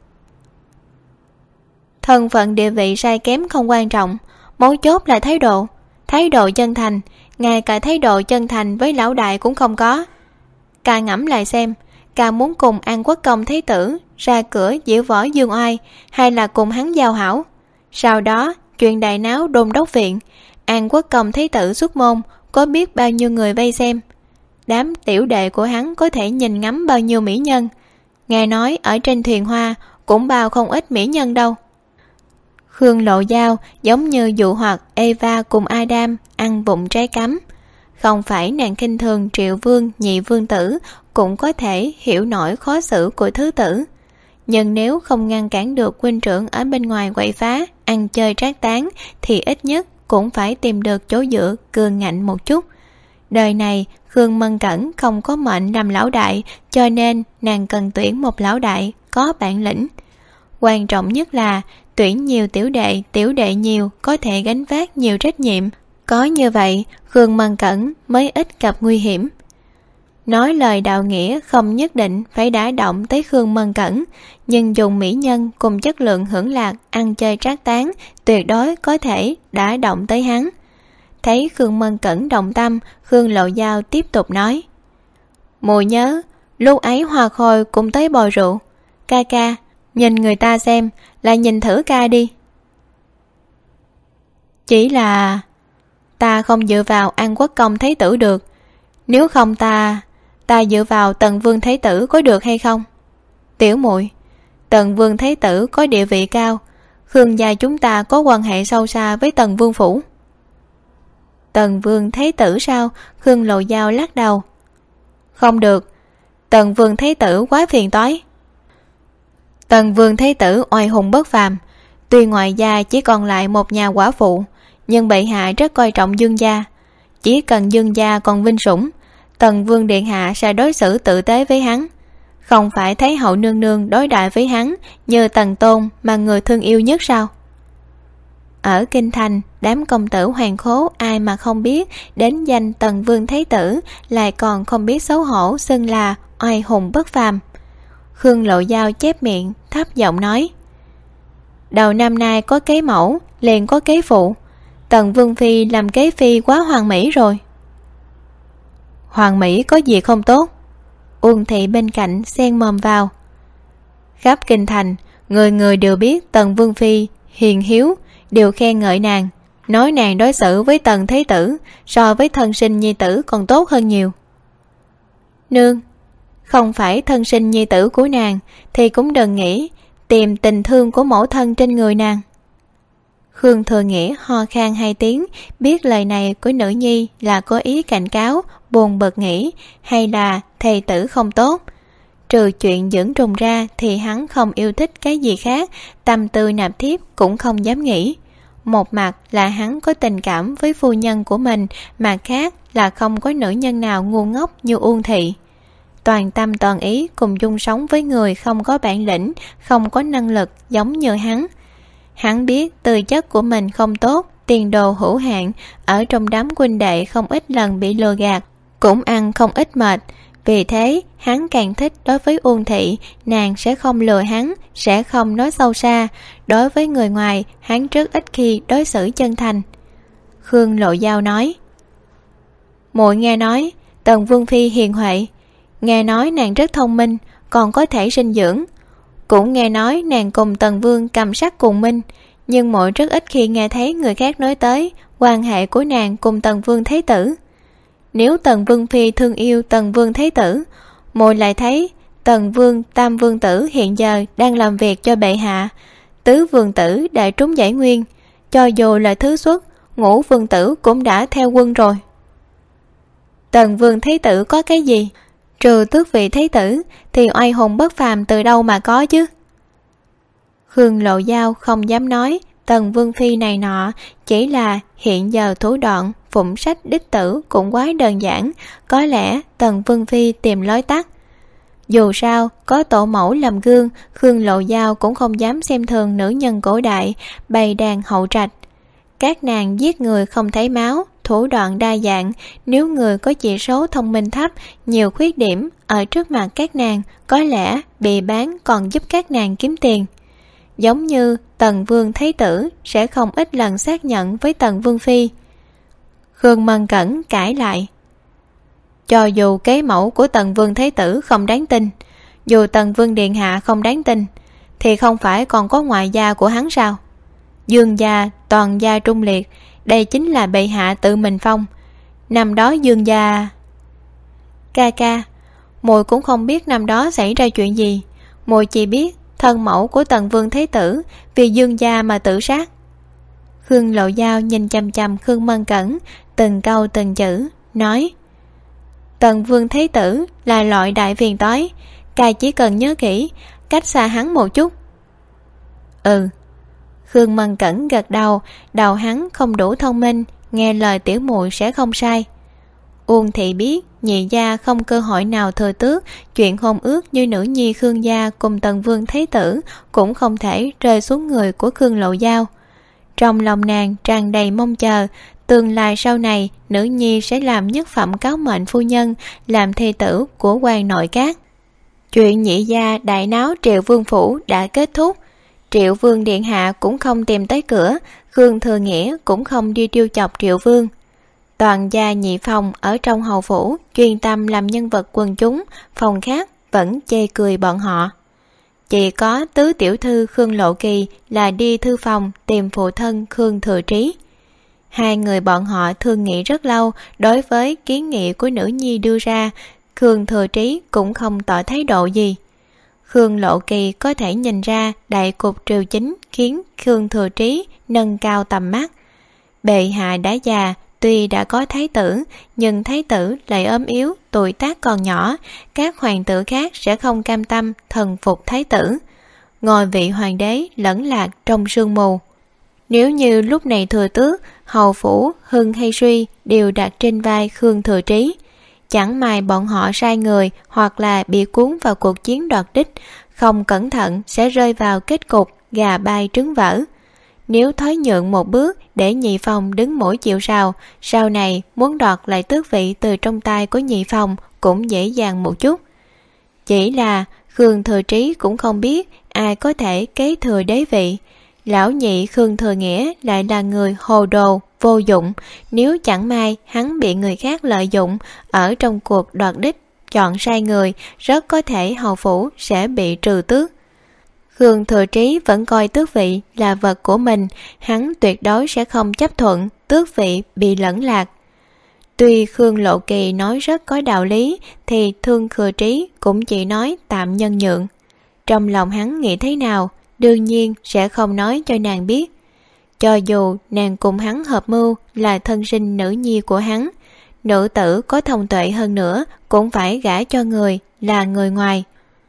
Thân phận địa vị sai kém không quan trọng, mấu chốt là thái độ chân thành, ngay cả thái độ chân thành với lão đại cũng không có. Ca ngẫm lại xem, ca muốn cùng An Quốc Công Thái tử ra cửa diễu võ dương oai, hay là cùng hắn giao hảo? Sau đó chuyện đại náo Đôn Đốc viện, An Quốc Công Thái tử xuất môn, có biết bao nhiêu người vây xem. Đám tiểu đệ của hắn có thể nhìn ngắm bao nhiêu mỹ nhân, nghe nói ở trên thuyền hoa cũng bao không ít mỹ nhân đâu. Khương Lộ Giao giống như dụ hoặc Eva cùng Adam ăn vụng trái cấm. Không phải nàng khinh thường Triệu Vương nhị vương tử cũng có thể hiểu nổi khó xử của thứ tử, nhưng nếu không ngăn cản được huynh trưởng ở bên ngoài quậy phá ăn chơi trác tán thì ít nhất cũng phải tìm được chỗ dựa cường ngạnh một chút. Đời này Khương Mân Cẩn không có mệnh làm lão đại, cho nên nàng cần tuyển một lão đại có bản lĩnh. Quan trọng nhất là tuyển nhiều tiểu đệ nhiều có thể gánh vác nhiều trách nhiệm. Có như vậy Khương Mân Cẩn mới ít gặp nguy hiểm. Nói lời đạo nghĩa không nhất định phải đả động tới Khương Mân Cẩn, nhưng dùng mỹ nhân cùng chất lượng hưởng lạc ăn chơi trác tán tuyệt đối có thể đả động tới hắn. Thấy Khương Mân Cẩn động tâm, Khương Lộ Giao tiếp tục nói: Muội nhớ lúc ấy Hoa Khôi cũng tới bồi rượu, ca ca nhìn người ta xem, lại nhìn thử ca đi. Chỉ là ta không dựa vào An Quốc Công Thái tử được, nếu không ta dựa vào Tần Vương Thái tử có được hay không? Tiểu muội, Tần Vương Thái tử có địa vị cao, Khương gia chúng ta có quan hệ sâu xa với Tần Vương phủ. Tần Vương Thái tử sao? Khương Lộ Giao lắc đầu. Không được, Tần Vương Thái tử quá phiền toái. Tần Vương Thái tử oai hùng bất phàm, tuy ngoại gia chỉ còn lại một nhà quả phụ, nhưng bệ hạ rất coi trọng Dương gia. Chỉ cần Dương gia còn vinh sủng, Tần Vương điện hạ sẽ đối xử tử tế với hắn, không phải Thái hậu nương nương đối đại với hắn như Tần Tôn mà người thương yêu nhất sao? Ở kinh thành, đám công tử hoàng khố ai mà không biết đến danh Tần Vương Thái tử, lại còn không biết xấu hổ xưng là oai hùng bất phàm. Khương Lộ Giao chép miệng thấp giọng nói: Đầu năm nay có kế mẫu liền có kế phụ, Tần Vương phi làm kế phi quá hoàn mỹ rồi. Hoàn mỹ có gì không tốt? Uông thị bên cạnh xen mồm vào. Khắp kinh thành, người người đều biết Tần Vương phi hiền hiếu, đều khen ngợi nàng, nói nàng đối xử với Tần Thế tử so với thân sinh nhi tử còn tốt hơn nhiều. Nương, không phải thân sinh nhi tử của nàng thì cũng đừng nghĩ tìm tình thương của mẫu thân trên người nàng. Khương Thừa Nghĩa ho khan 2 tiếng, biết lời này của nữ nhi là có ý cảnh cáo, buồn bực nghĩ hay là thầy tử không tốt. Trừ chuyện dưỡng trùng ra thì hắn không yêu thích cái gì khác, tâm tư nạp thiếp cũng không dám nghĩ. Một mặt là hắn có tình cảm với phu nhân của mình, mặt khác là không có nữ nhân nào ngu ngốc như Uông thị. Toàn tâm toàn ý cùng chung sống với người không có bản lĩnh, không có năng lực giống như hắn. Hắn biết tư chất của mình không tốt, tiền đồ hữu hạn, ở trong đám huynh đệ không ít lần bị lừa gạt, cũng ăn không ít mệt. Vì thế hắn càng thích đối với Uông Thị, nàng sẽ không lừa hắn, sẽ không nói sâu xa. Đối với người ngoài, hắn rất ít khi đối xử chân thành. Khương Lộ Giao nói: muội nghe nói Tần Vương phi hiền huệ, nghe nói nàng rất thông minh, còn có thể sinh dưỡng. Cũng nghe nói nàng cùng Tần Vương cầm sắc cùng minh, nhưng muội rất ít khi nghe thấy người khác nói tới quan hệ của nàng cùng Tần Vương Thế Tử. Nếu Tần Vương phi thương yêu Tần Vương Thế Tử, muội lại thấy Tần Vương Tam Vương Tử hiện giờ đang làm việc cho bệ hạ, Tứ Vương Tử đã trúng giải nguyên, cho dù là thứ xuất, Ngũ Vương Tử cũng đã theo quân rồi. Tần Vương Thế Tử có cái gì? Trừ tước vị Thế Tử thì oai hùng bất phàm từ đâu mà có chứ? Khương Lộ Giao không dám nói Tần Vương phi này nọ, chỉ là hiện giờ thủ đoạn phụng sách đích tử cũng quá đơn giản, có lẽ Tần Vương phi tìm lối tắt. Dù sao có tổ mẫu làm gương, Khương Lộ Giao cũng không dám xem thường nữ nhân cổ đại bày đàn hậu trạch. Các nàng giết người không thấy máu, thủ đoạn đa dạng, nếu người có chỉ số thông minh thấp, nhiều khuyết điểm ở trước mặt các nàng, có lẽ bị bán còn giúp các nàng kiếm tiền. Giống như Tần Vương Thế Tử sẽ không ít lần xác nhận với Tần Vương phi. Khương Mân Cẩn cãi lại: cho dù kế mẫu của Tần Vương Thế Tử không đáng tin, dù Tần Vương Điện Hạ không đáng tin, thì không phải còn có ngoại gia của hắn sao? Dương gia, toàn gia trung liệt, đây chính là bệ hạ tự mình phong. Năm đó Dương gia... Ca ca, muội cũng không biết năm đó xảy ra chuyện gì, muội chỉ biết thân mẫu của Tần Vương Thế Tử vì Dương gia mà tự sát. Khương Lộ Giao nhìn chằm chằm Khương Mân Cẩn, từng câu từng chữ nói: Tần Vương Thế Tử là loại đại phiền toái, ca chỉ cần nhớ kỹ, cách xa hắn một chút. Ừ. Khương Mân Cẩn gật đầu, đầu hắn không đủ thông minh, nghe lời tiểu muội sẽ không sai. Uông Thị biết nhị gia không cơ hội nào thừa tước, chuyện hôn ước như nữ nhi Khương gia cùng Tần Vương Thế Tử cũng không thể rơi xuống người của Khương Lộ Giao. Trong lòng nàng tràn đầy mong chờ, tương lai sau này nữ nhi sẽ làm nhất phẩm cáo mệnh phu nhân, làm thê tử của quan nội các. Chuyện nhị gia đại náo Triệu Vương phủ đã kết thúc, Triệu Vương điện hạ cũng không tìm tới cửa, Khương Thừa Nghĩa cũng không đi trêu chọc Triệu Vương. Toàn gia nhị phòng ở trong hầu phủ chuyên tâm làm nhân vật quần chúng, phòng khác vẫn chê cười bọn họ. Chỉ có tứ tiểu thư Khương Lộ Kỳ là đi thư phòng tìm phụ thân Khương Thừa Trí. Hai người bọn họ thương nghị rất lâu, đối với kiến nghị của nữ nhi đưa ra, Khương Thừa Trí cũng không tỏ thái độ gì. Khương Lộ Kỳ có thể nhìn ra đại cục triều chính khiến Khương Thừa Trí nâng cao tầm mắt. Bệ hạ đã già, tuy đã có thái tử, nhưng thái tử lại ốm yếu, tuổi tác còn nhỏ, các hoàng tử khác sẽ không cam tâm thần phục thái tử. Ngôi vị hoàng đế lẫn lạc trong sương mù. Nếu như lúc này thừa tước, hầu phủ, hưng hay suy đều đặt trên vai Khương Thừa Trí, chẳng may bọn họ sai người hoặc là bị cuốn vào cuộc chiến đoạt đích, không cẩn thận sẽ rơi vào kết cục gà bay trứng vỡ. Nếu thoái nhượng một bước để nhị phòng đứng mỗi chiều sau này muốn đoạt lại tước vị từ trong tay của nhị phòng cũng dễ dàng một chút. Chỉ là Khương Thừa Trí cũng không biết ai có thể kế thừa đế vị. Lão nhị Khương Thừa Nghĩa lại là người hồ đồ, vô dụng, nếu chẳng may hắn bị người khác lợi dụng ở trong cuộc đoạt đích, chọn sai người, rất có thể hầu phủ sẽ bị trừ tước. Khương Thừa Trí vẫn coi tước vị là vật của mình, hắn tuyệt đối sẽ không chấp thuận tước vị bị lẫn lạc. Tuy Khương Lộ Kỳ nói rất có đạo lý, thì Thương Thừa Trí cũng chỉ nói tạm nhân nhượng. Trong lòng hắn nghĩ thế nào, đương nhiên sẽ không nói cho nàng biết. Cho dù nàng cùng hắn hợp mưu là thân sinh nữ nhi của hắn, nữ tử có thông tuệ hơn nữa cũng phải gả cho người là người ngoài.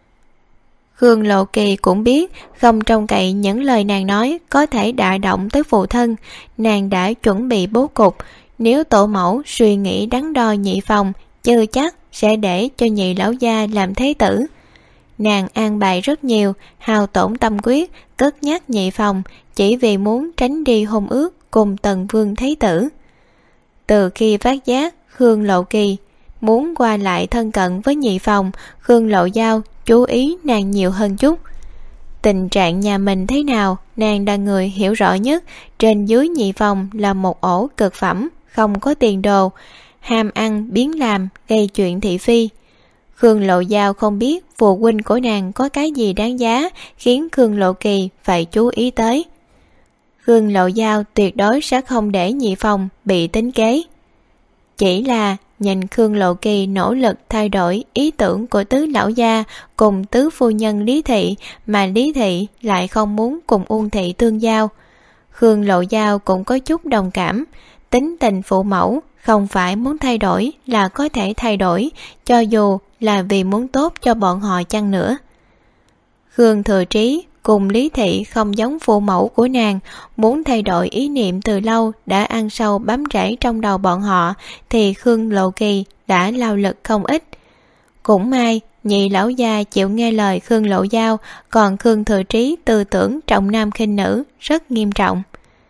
Khương Lộ Kỳ cũng biết không trông cậy những lời nàng nói có thể đả động tới phụ thân, nàng đã chuẩn bị bố cục. Nếu tổ mẫu suy nghĩ đắn đo nhị phòng, chưa chắc sẽ để cho nhị lão gia làm thế tử. Nàng an bài rất nhiều, hao tổn tâm quyết, cất nhắc nhị phòng, chỉ vì muốn tránh đi hôn ước cùng Tần Vương Thế Tử. Từ khi phát giác Khương Lộ Kỳ muốn qua lại thân cận với nhị phòng, Khương Lộ Giao chú ý nàng nhiều hơn chút. Tình trạng nhà mình thế nào, nàng là người hiểu rõ nhất. Trên dưới nhị phòng là một ổ cực phẩm, không có tiền đồ, ham ăn biến làm, gây chuyện thị phi. Khương Lộ Giao không biết phụ huynh của nàng có cái gì đáng giá khiến Khương Lộ Kỳ phải chú ý tới. Khương Lộ Giao tuyệt đối sẽ không để nhị phòng bị tính kế. Chỉ là nhìn Khương Lộ Kỳ nỗ lực thay đổi ý tưởng của tứ lão gia cùng tứ phu nhân Lý Thị, mà Lý Thị lại không muốn cùng Uông Thị tương giao. Khương Lộ Giao cũng có chút đồng cảm. Tính tình phụ mẫu không phải muốn thay đổi là có thể thay đổi, cho dù là vì muốn tốt cho bọn họ chăng nữa. Khương Thừa Trí cùng Lý Thị không giống phụ mẫu của nàng, muốn thay đổi ý niệm từ lâu đã ăn sâu bám rễ trong đầu bọn họ, thì Khương Lộ Kỳ đã lao lực không ít. Cũng may nhị lão gia chịu nghe lời Khương Lộ Giao, còn Khương Thừa Trí tư tưởng trọng nam khinh nữ rất nghiêm trọng.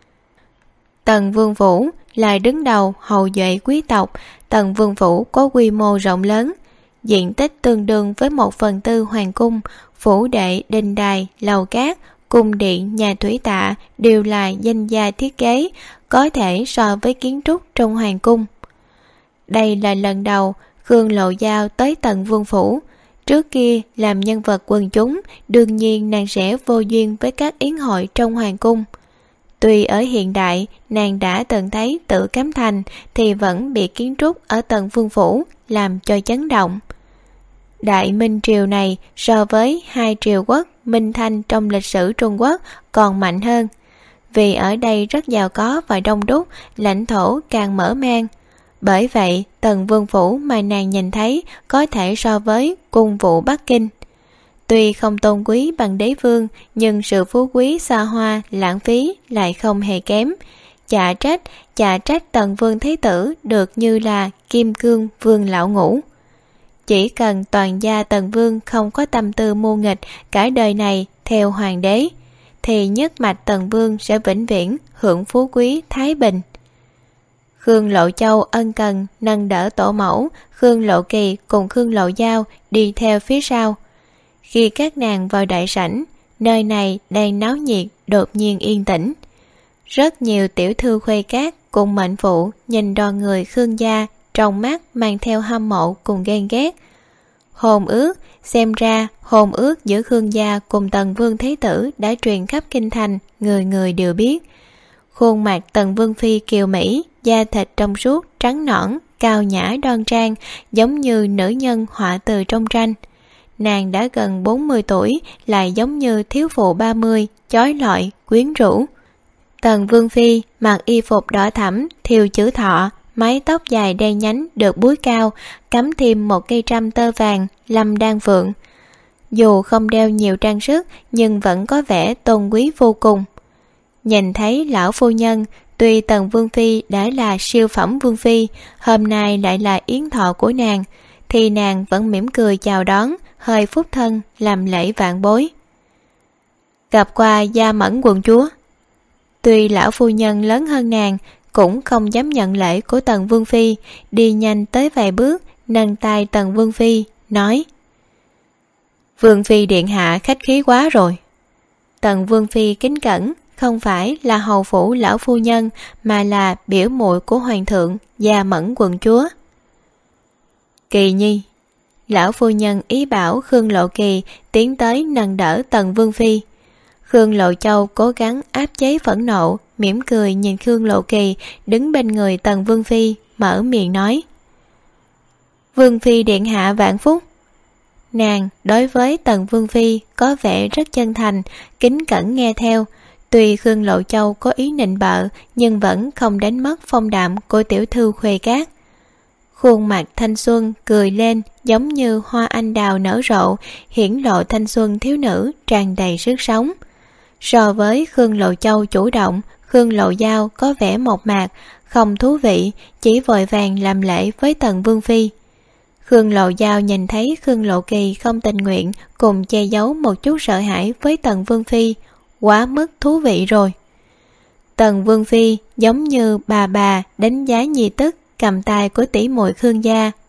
Tần Vương Phủ là đứng đầu hậu duệ quý tộc. Tần Vương Phủ có quy mô rộng lớn, diện tích tương đương với 1/4 hoàng cung. Phủ đệ, đình đài, lầu cát, cung điện, nhà thủy tạ đều là danh gia thiết kế, có thể so với kiến trúc trong hoàng cung. Đây là lần đầu Khương Lộ Giao tới Tần Vương Phủ. Trước kia làm nhân vật quần chúng, đương nhiên nàng sẽ vô duyên với các yến hội trong hoàng cung. Tuy ở hiện đại nàng đã từng thấy Tử Cấm Thành, thì vẫn bị kiến trúc ở Tần Vương Phủ làm cho chấn động. Đại Minh Triều này so với hai triều quốc Minh Thanh trong lịch sử Trung Quốc còn mạnh hơn. Vì ở đây rất giàu có và đông đúc, lãnh thổ càng mở mang. Bởi vậy Tần Vương Phủ mà nàng nhìn thấy có thể so với cung vụ Bắc Kinh. Tuy không tôn quý bằng đế vương, nhưng sự phú quý xa hoa, lãng phí lại không hề kém. Chả trách Tần Vương Thế Tử được như là Kim Cương Vương Lão Ngũ. Chỉ cần toàn gia Tần Vương không có tâm tư mưu nghịch cả đời này theo hoàng đế, thì nhất mạch Tần Vương sẽ vĩnh viễn hưởng phú quý thái bình. Khương Lộ Châu ân cần nâng đỡ tổ mẫu, Khương Lộ Kỳ cùng Khương Lộ Giao đi theo phía sau. Khi các nàng vào đại sảnh, nơi này đang náo nhiệt, đột nhiên yên tĩnh. Rất nhiều tiểu thư khuê các cùng mệnh phụ nhìn đoàn người Khương gia, trong mắt mang theo hâm mộ cùng ghen ghét. Hôn ước, xem ra hôn ước giữa Khương gia cùng Tần Vương Thế Tử đã truyền khắp kinh thành, người người đều biết. Khuôn mặt Tần Vương phi kiều mỹ, da thịt trong suốt, trắng nõn, cao nhã đoan trang, giống như nữ nhân họa từ trong tranh. Nàng đã gần 40 tuổi, lại giống như thiếu phụ 30, chói lọi, quyến rũ. Tần Vương phi mặc y phục đỏ thẫm, thêu chữ thọ, mái tóc dài đen nhánh được búi cao, cắm thêm một cây trâm tơ vàng, lâm đan phượng. Dù không đeo nhiều trang sức, nhưng vẫn có vẻ tôn quý vô cùng. Nhìn thấy lão phu nhân, tuy Tần Vương phi đã là siêu phẩm vương phi, hôm nay lại là yến thọ của nàng, thì nàng vẫn mỉm cười chào đón, hơi phúc thân làm lễ vạn bối. Gặp qua Gia Mẫn quận chúa. Tuy lão phu nhân lớn hơn nàng, cũng không dám nhận lễ của Tần Vương phi, đi nhanh tới vài bước, nâng tay Tần Vương phi, nói: Vương phi điện hạ khách khí quá rồi. Tần Vương phi kính cẩn, không phải là hầu phủ lão phu nhân, mà là biểu muội của hoàng thượng Gia Mẫn quận chúa. Kỳ nhi. Lão phu nhân ý bảo Khương Lộ Kỳ tiến tới nâng đỡ Tần Vương phi. Khương Lộ Châu cố gắng áp chế phẫn nộ, mỉm cười nhìn Khương Lộ Kỳ đứng bên người Tần Vương phi, mở miệng nói: Vương phi điện hạ vạn phúc. Nàng đối với Tần Vương phi có vẻ rất chân thành, kính cẩn nghe theo. Tuy Khương Lộ Châu có ý nịnh bợ, nhưng vẫn không đánh mất phong đạm của tiểu thư khuê các. Khuôn mặt thanh xuân cười lên giống như hoa anh đào nở rộ, hiển lộ thanh xuân thiếu nữ tràn đầy sức sống. So với Khương Lộ Châu chủ động, Khương Lộ Giao có vẻ mộc mạc, không thú vị, chỉ vội vàng làm lễ với Tần Vương phi. Khương Lộ Giao nhìn thấy Khương Lộ Kỳ không tình nguyện, cùng che giấu một chút sợ hãi với Tần Vương phi, quá mức thú vị rồi. Tần Vương phi giống như bà đánh giá nhi tức, cầm tay của tỷ muội Khương gia,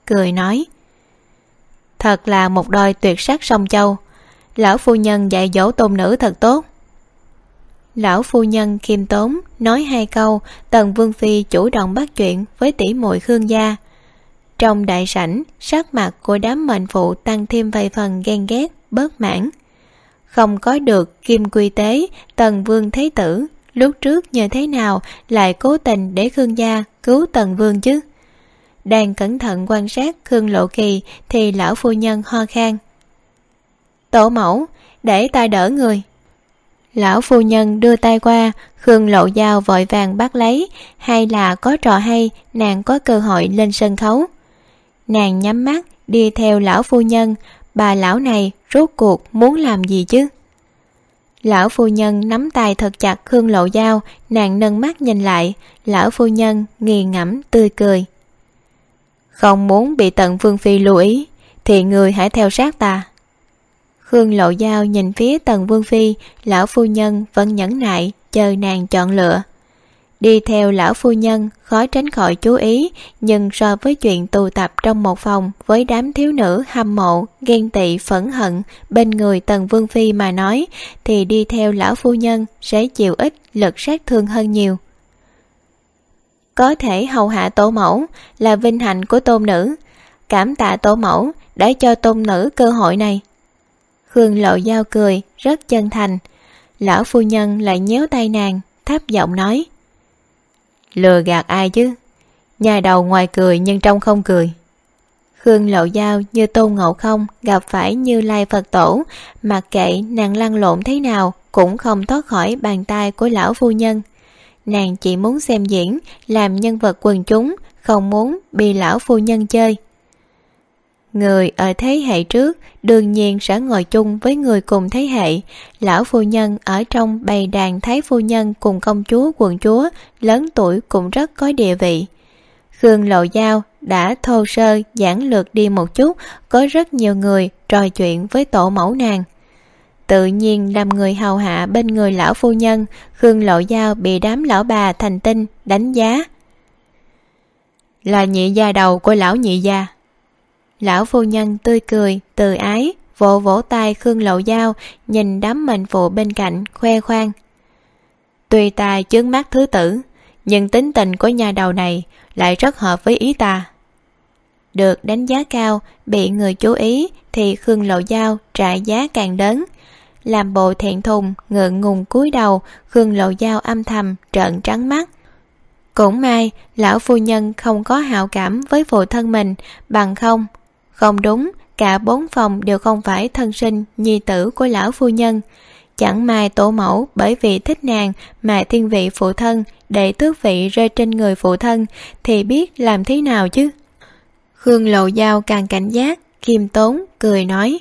cười nói: Thật là một đôi tuyệt sắc song châu, lão phu nhân dạy dỗ tôn nữ thật tốt. Lão phu nhân khiêm tốn nói 2 câu, Tần Vương Phi chủ động bắt chuyện với tỷ muội Khương gia. Trong đại sảnh, sắc mặt của đám mệnh phụ tăng thêm vài phần ghen ghét, bất mãn. Không có được kim quy tế, Tần Vương Thế Tử lúc trước như thế nào lại cố tình để Khương gia cứu Tần Vương chứ? Đang cẩn thận quan sát Khương Lộ Kỳ thì lão phu nhân ho khan: Tổ mẫu, để ta đỡ người. Lão phu nhân đưa tay qua, Khương Lộ Giao vội vàng bắt lấy, hay là có trò hay nàng có cơ hội lên sân khấu. Nàng nhắm mắt đi theo lão phu nhân, bà lão này rốt cuộc muốn làm gì chứ? Lão phu nhân nắm tay thật chặt Khương Lộ Giao, nàng nâng mắt nhìn lại, lão phu nhân nghiền ngẫm tươi cười: Không muốn bị Tần Vương Phi lưu ý thì người hãy theo sát ta. Khương Lộ Giao nhìn phía Tần Vương Phi, lão phu nhân vẫn nhẫn nại chờ nàng chọn lựa. Đi theo lão phu nhân khó tránh khỏi chú ý, nhưng so với chuyện tụ tập trong một phòng với đám thiếu nữ hâm mộ, ghen tị, phẫn hận bên người Tần Vương Phi mà nói, thì đi theo lão phu nhân sẽ chịu ít lực sát thương hơn nhiều. Có thể hầu hạ tổ mẫu là vinh hạnh của tôn nữ, cảm tạ tổ mẫu đã cho tôn nữ cơ hội này. Khương Lộ Giao cười rất chân thành. Lão phu nhân lại nhéo tay nàng, thấp giọng nói: Lừa gạt ai chứ? Nhà đầu ngoài cười nhưng trong không cười. Khương Lộ Giao như Tôn Ngộ Không gặp phải Như Lai Phật Tổ, mặc kệ nàng lăn lộn thế nào cũng không thoát khỏi bàn tay của lão phu nhân. Nàng chỉ muốn xem diễn, làm nhân vật quần chúng, không muốn bị lão phu nhân chơi. Người ở thế hệ trước đương nhiên sẽ ngồi chung với người cùng thế hệ. Lão phu nhân ở trong bầy đàn thái phu nhân cùng công chúa quận chúa lớn tuổi cũng rất có địa vị. Khương Lộ Giao đã thô sơ giản lược đi một chút, có rất nhiều người trò chuyện với tổ mẫu nàng. Tự nhiên làm người hầu hạ bên người lão phu nhân, Khương Lộ Giao bị đám lão bà thành tinh đánh giá: Là nhị gia đầu của lão nhị gia. Lão phu nhân tươi cười, từ ái, vỗ vỗ tay Khương Lộ Giao, nhìn đám mệnh phụ bên cạnh, khoe khoang: Tuy ta chướng mắt thứ tử, nhưng tính tình của nhà đầu này lại rất hợp với ý ta. Được đánh giá cao, bị người chú ý thì Khương Lộ Giao trả giá càng lớn. Làm bộ thẹn thùng, ngượng ngùng cúi đầu, Khương Lộ Giao âm thầm trợn trắng mắt. Cũng may lão phu nhân không có hảo cảm với phụ thân mình, bằng không. Không đúng, cả 4 phòng đều không phải thân sinh nhi tử của lão phu nhân. Chẳng may tổ mẫu bởi vì thích nàng mà thiên vị phụ thân, để tước vị rơi trên người phụ thân thì biết làm thế nào chứ? Khương Lộ Giao càng cảnh giác, khiêm tốn, cười nói: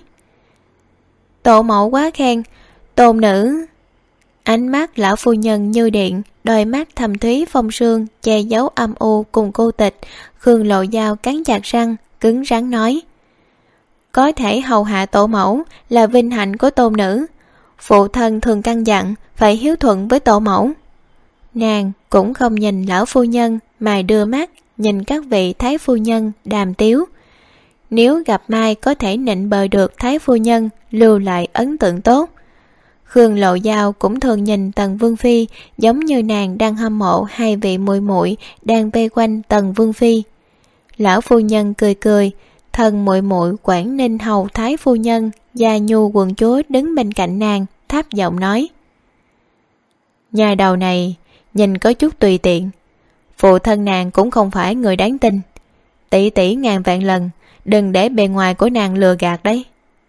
Tổ mẫu quá khen, tôn nữ. Ánh mắt lão phu nhân như điện, đôi mắt thâm thúy phong sương che giấu âm u cùng cô tịch. Khương Lộ Giao cắn chặt răng, cứng rắn nói: Có thể hầu hạ tổ mẫu là vinh hạnh của tôn nữ. Phụ thân thường căn dặn phải hiếu thuận với tổ mẫu. Nàng cũng không nhìn lão phu nhân mà đưa mắt nhìn các vị thái phu nhân đàm tiếu. Nếu gặp mai có thể nịnh bợ được thái phu nhân, lưu lại ấn tượng tốt. Khương Lộ Giao cũng thường nhìn Tần Vương Phi giống như nàng đang hâm mộ 2 vị muội muội đang vây quanh Tần Vương Phi. Lão phu nhân cười cười, thần muội muội Quảng Ninh hầu thái phu nhân Gia Nhu quận chúa đứng bên cạnh nàng, thấp giọng nói: Nhà đầu này nhìn có chút tùy tiện, phụ thân nàng cũng không phải người đáng tin. Tỷ tỷ ngàn vạn lần đừng để bề ngoài của nàng lừa gạt đấy.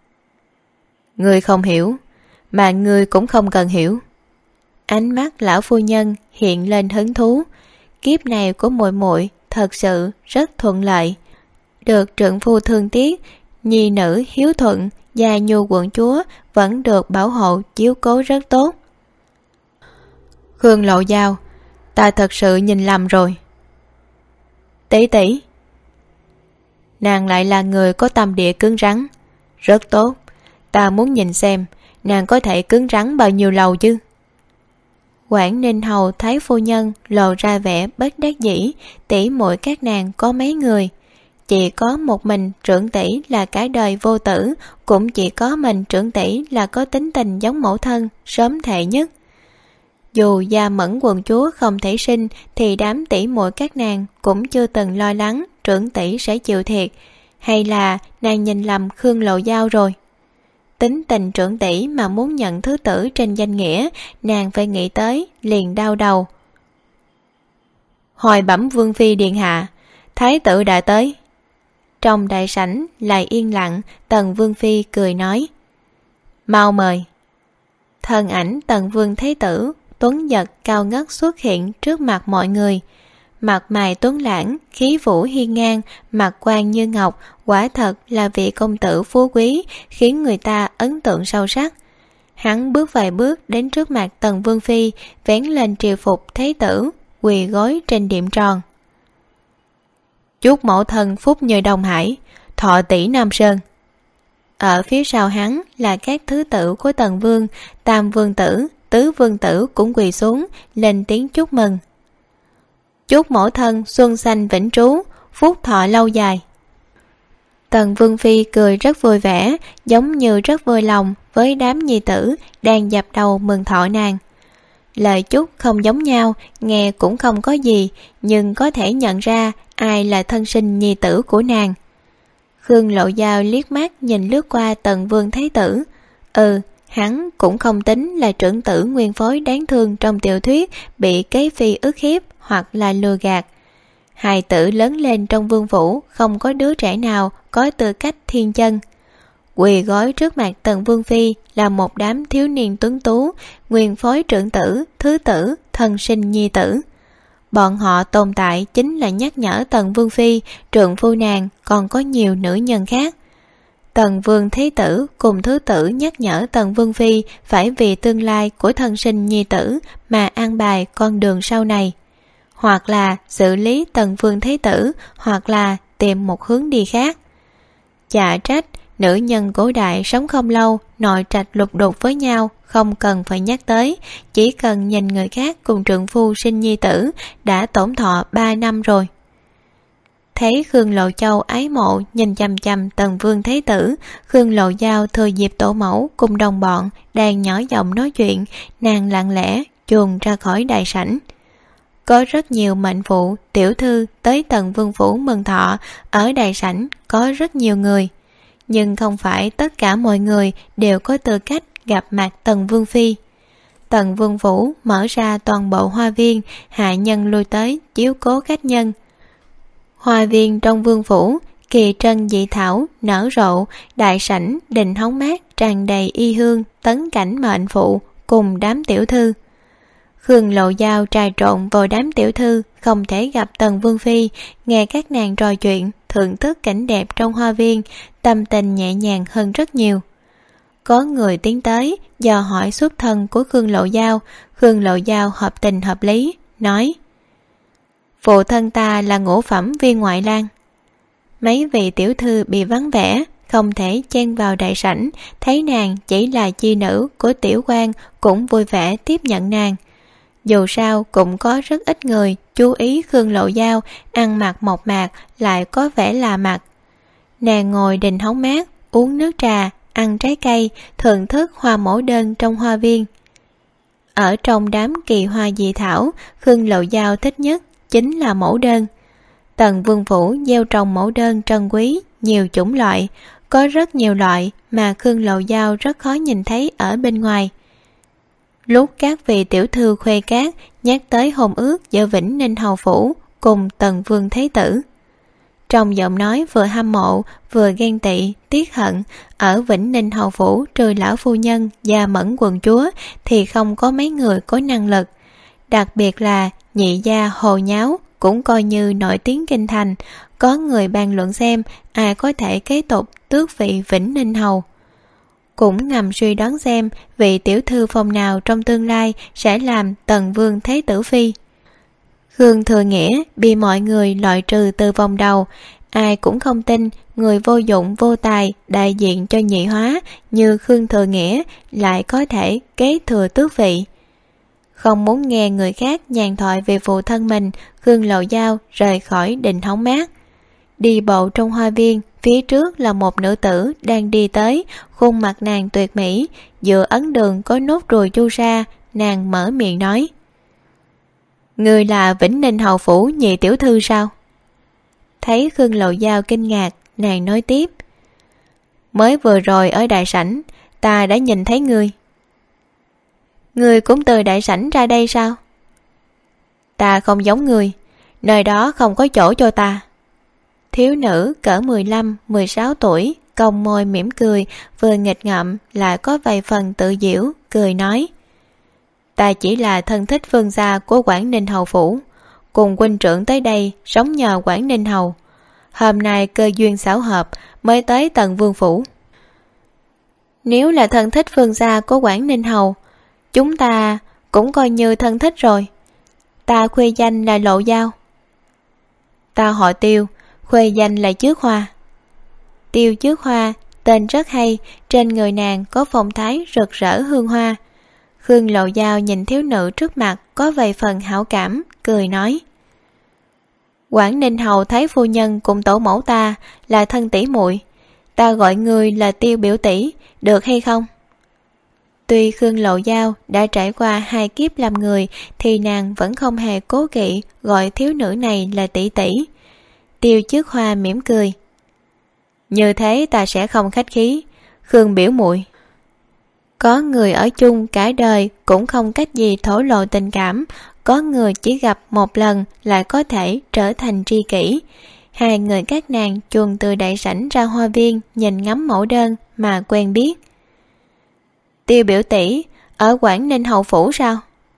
Ngươi không hiểu, mà ngươi cũng không cần hiểu. Ánh mắt lão phu nhân hiện lên hứng thú. Kiếp này của muội muội thật sự rất thuận lợi, được trượng phu thương tiếc, nhi nữ hiếu thuận, Gia Nhu quận chúa vẫn được bảo hộ chiếu cố rất tốt. Khương Lộ Giao, ta thật sự nhìn lầm rồi. Tỷ tỷ, nàng lại là người có tâm địa cứng rắn, rất tốt. Ta muốn nhìn xem nàng có thể cứng rắn bao nhiêu lâu chứ. Quảng Ninh hầu thái phu nhân lộ ra vẻ bất đắc dĩ, tỷ muội các nàng có mấy người. chỉ có một mình trưởng tỷ là cả đời vô tử, cũng chỉ có mình trưởng tỷ là có tính tình giống mẫu thân, sớm thệ nhất. Dù Gia Mẫn quận chúa không thể sinh thì đám tỷ muội các nàng cũng chưa từng lo lắng trưởng tỷ sẽ chịu thiệt, hay là nàng nhìn lầm Khương Lộ Giao rồi. Tính tình trưởng tỷ mà muốn nhận thứ tử trên danh nghĩa, nàng phải nghĩ tới liền đau đầu. Hồi bẩm vương phi điện hạ, thái tử đã tới. Trong đại sảnh lại yên lặng, Tần vương phi cười nói: mau mời. Thân ảnh Tần vương thái tử tuấn giật cao ngất xuất hiện trước mặt mọi người. Mặt mày tuấn lãng, khí vũ hiên ngang, mặt quan như ngọc, quả thật là vị công tử phú quý, khiến người ta ấn tượng sâu sắc. Hắn bước vài bước đến trước mặt Tần vương phi, vén lên triều phục thái tử, quỳ gối trên điểm tròn. Chúc mẫu thân phúc như Đông Hải, thọ tỷ Nam Sơn. Ở phía sau hắn là các thứ tử của Tần vương, Tam vương tử, Tứ vương tử cũng quỳ xuống lên tiếng chúc mừng. Chúc mẫu thân xuân xanh vĩnh trú, phúc thọ lâu dài. Tần vương phi cười rất vui vẻ, giống như rất vui lòng với đám nhi tử đang dập đầu mừng thọ nàng. Lời chúc không giống nhau, nghe cũng không có gì, nhưng có thể nhận ra ai là thân sinh nhi tử của nàng. Khương Lộ Giao liếc mắt nhìn lướt qua Tần vương thái tử. Hắn cũng không tính là trưởng tử nguyên phối đáng thương trong tiểu thuyết bị kế phi ức hiếp hoặc là lừa gạt. Hài tử lớn lên trong vương phủ, không có đứa trẻ nào có tư cách thiên chân. Quỳ gối trước mặt Tần vương phi là một đám thiếu niên tuấn tú, nguyên phối trưởng tử, thứ tử, thân sinh nhi tử. Bọn họ tồn tại chính là nhắc nhở Tần vương phi, trượng phu nàng còn có nhiều nữ nhân khác. Tần vương thế tử cùng thứ tử nhắc nhở Tần vương phi phải vì tương lai của thân sinh nhi tử mà an bài con đường sau này, hoặc là xử lý Tần vương thế tử, hoặc là tìm một hướng đi khác. Chả trách nữ nhân cổ đại sống không lâu, nội trạch lục đục với nhau, không cần phải nhắc tới, chỉ cần nhìn người khác cùng trượng phu sinh nhi tử đã tổn thọ 3 năm rồi. Thấy Khương Lộ Châu ái mộ nhìn chằm chằm Tần vương thế tử, Khương Lộ Giao thừa dịp tổ mẫu cùng đồng bọn đang nhỏ giọng nói chuyện, nàng lặng lẽ chuồn ra khỏi đại sảnh. Có rất nhiều mệnh phụ, tiểu thư tới Tần vương phủ mừng thọ, ở đại sảnh có rất nhiều người. Nhưng không phải tất cả mọi người đều có tư cách gặp mặt Tần vương phi. Tần vương phủ mở ra toàn bộ hoa viên, hạ nhân lui tới chiếu cố khách nhân. Hoa viên trong vương phủ, kỳ trân dị thảo nở rộ, đại sảnh đình hóng mát tràn đầy y hương, tấn cảnh mệnh phụ cùng đám tiểu thư. Khương Lộ Giao trà trộn vào đám tiểu thư, không thể gặp Tần vương phi, nghe các nàng trò chuyện, thưởng thức cảnh đẹp trong hoa viên, tâm tình nhẹ nhàng hơn rất nhiều. Có người tiến tới dò hỏi xuất thân của Khương Lộ Giao. Khương Lộ Giao hợp tình hợp lý nói: phụ thân ta là ngũ phẩm viên ngoại lang. Mấy vị tiểu thư bị vắng vẻ, không thể chen vào đại sảnh, thấy nàng chỉ là chi nữ của tiểu quan cũng vui vẻ tiếp nhận nàng. Dù sao cũng có rất ít người chú ý Khương Lộ Giao ăn mặc mộc mạc lại có vẻ lạ mặt. Nàng ngồi đình hóng mát, uống nước trà, ăn trái cây, thưởng thức hoa mẫu đơn trong hoa viên. Ở trong đám kỳ hoa dị thảo, Khương Lộ Giao thích nhất chính là mẫu đơn. Tần vương phủ gieo trồng mẫu đơn trân quý, nhiều chủng loại, có rất nhiều loại mà Khương Lộ Giao rất khó nhìn thấy ở bên ngoài. Lúc các vị tiểu thư khuê cát nhắc tới hôn ước giữa Vĩnh Ninh hầu phủ cùng Tần vương thế tử, trong giọng nói vừa hâm mộ vừa ghen tị tiếc hận. Ở Vĩnh Ninh hầu phủ trừ lão phu nhân Gia Mẫn quận chúa thì không có mấy người có năng lực, đặc biệt là nhị gia Hồ Nháo cũng coi như nổi tiếng kinh thành, có người bàn luận xem ai có thể kế tục tước vị Vĩnh Ninh hầu, cũng ngầm suy đoán xem vị tiểu thư phong nào trong tương lai sẽ làm Tần vương thế tử phi. Khương Thừa Nghĩa bị mọi người loại trừ từ vòng đầu, ai cũng không tin người vô dụng vô tài đại diện cho nhị hóa như Khương Thừa Nghĩa lại có thể kế thừa tước vị. Không muốn nghe người khác nhàn thoại về phụ thân mình, Khương Lộ Giao rời khỏi đình hóng mát. đi bộ trong hoa viên, phía trước là một nữ tử đang đi tới, khuôn mặt nàng tuyệt mỹ, giữa ấn đường có nốt ruồi chu sa, nàng mở miệng nói: Người là Vĩnh Ninh hầu phủ nhị tiểu thư sao? Thấy Khương Lộ Giao kinh ngạc, nàng nói tiếp: Mới vừa rồi ở đại sảnh, ta đã nhìn thấy ngươi. Ngươi cũng từ đại sảnh ra đây sao? Ta không giống ngươi, nơi đó không có chỗ cho ta. Thiếu nữ cỡ 15-16 tuổi, cong môi mỉm cười, vừa nghịch ngợm lại có vài phần tự giễu, cười nói: Ta chỉ là thân thích vương gia của Quảng Ninh hầu phủ, cùng huynh trưởng tới đây sống nhờ Quảng Ninh hầu. Hôm nay cơ duyên xảo hợp mới tới tận vương phủ. Nếu là thân thích vương gia của Quảng Ninh hầu, chúng ta cũng coi như thân thích rồi. Ta khuê danh là Lộ Giao. Ta họ Tiêu, khuê danh là Chước Hoa. Tiêu Chước Hoa, tên rất hay, trên người nàng có phong thái rực rỡ hương hoa. Khương Lộ Giao nhìn thiếu nữ trước mặt có vài phần hảo cảm, cười nói: Quảng Ninh hầu thái phu nhân cùng tổ mẫu ta là thân tỷ muội, ta gọi ngươi là Tiêu biểu tỷ, được hay không? Tuy Khương Lộ Giao đã trải qua 2 kiếp làm người, thì nàng vẫn không hề cố kỵ gọi thiếu nữ này là tỷ tỷ. Tiêu Chước Hoa mỉm cười: Như thế ta sẽ không khách khí, Khương biểu muội. Có người ở chung cả đời cũng không cách gì thổ lộ tình cảm, có người chỉ gặp một lần lại có thể trở thành tri kỷ. 2 người các nàng chuồn từ đại sảnh ra hoa viên nhìn ngắm mẫu đơn mà quen biết. Tiêu biểu tỷ ở Quảng Ninh hầu phủ sao?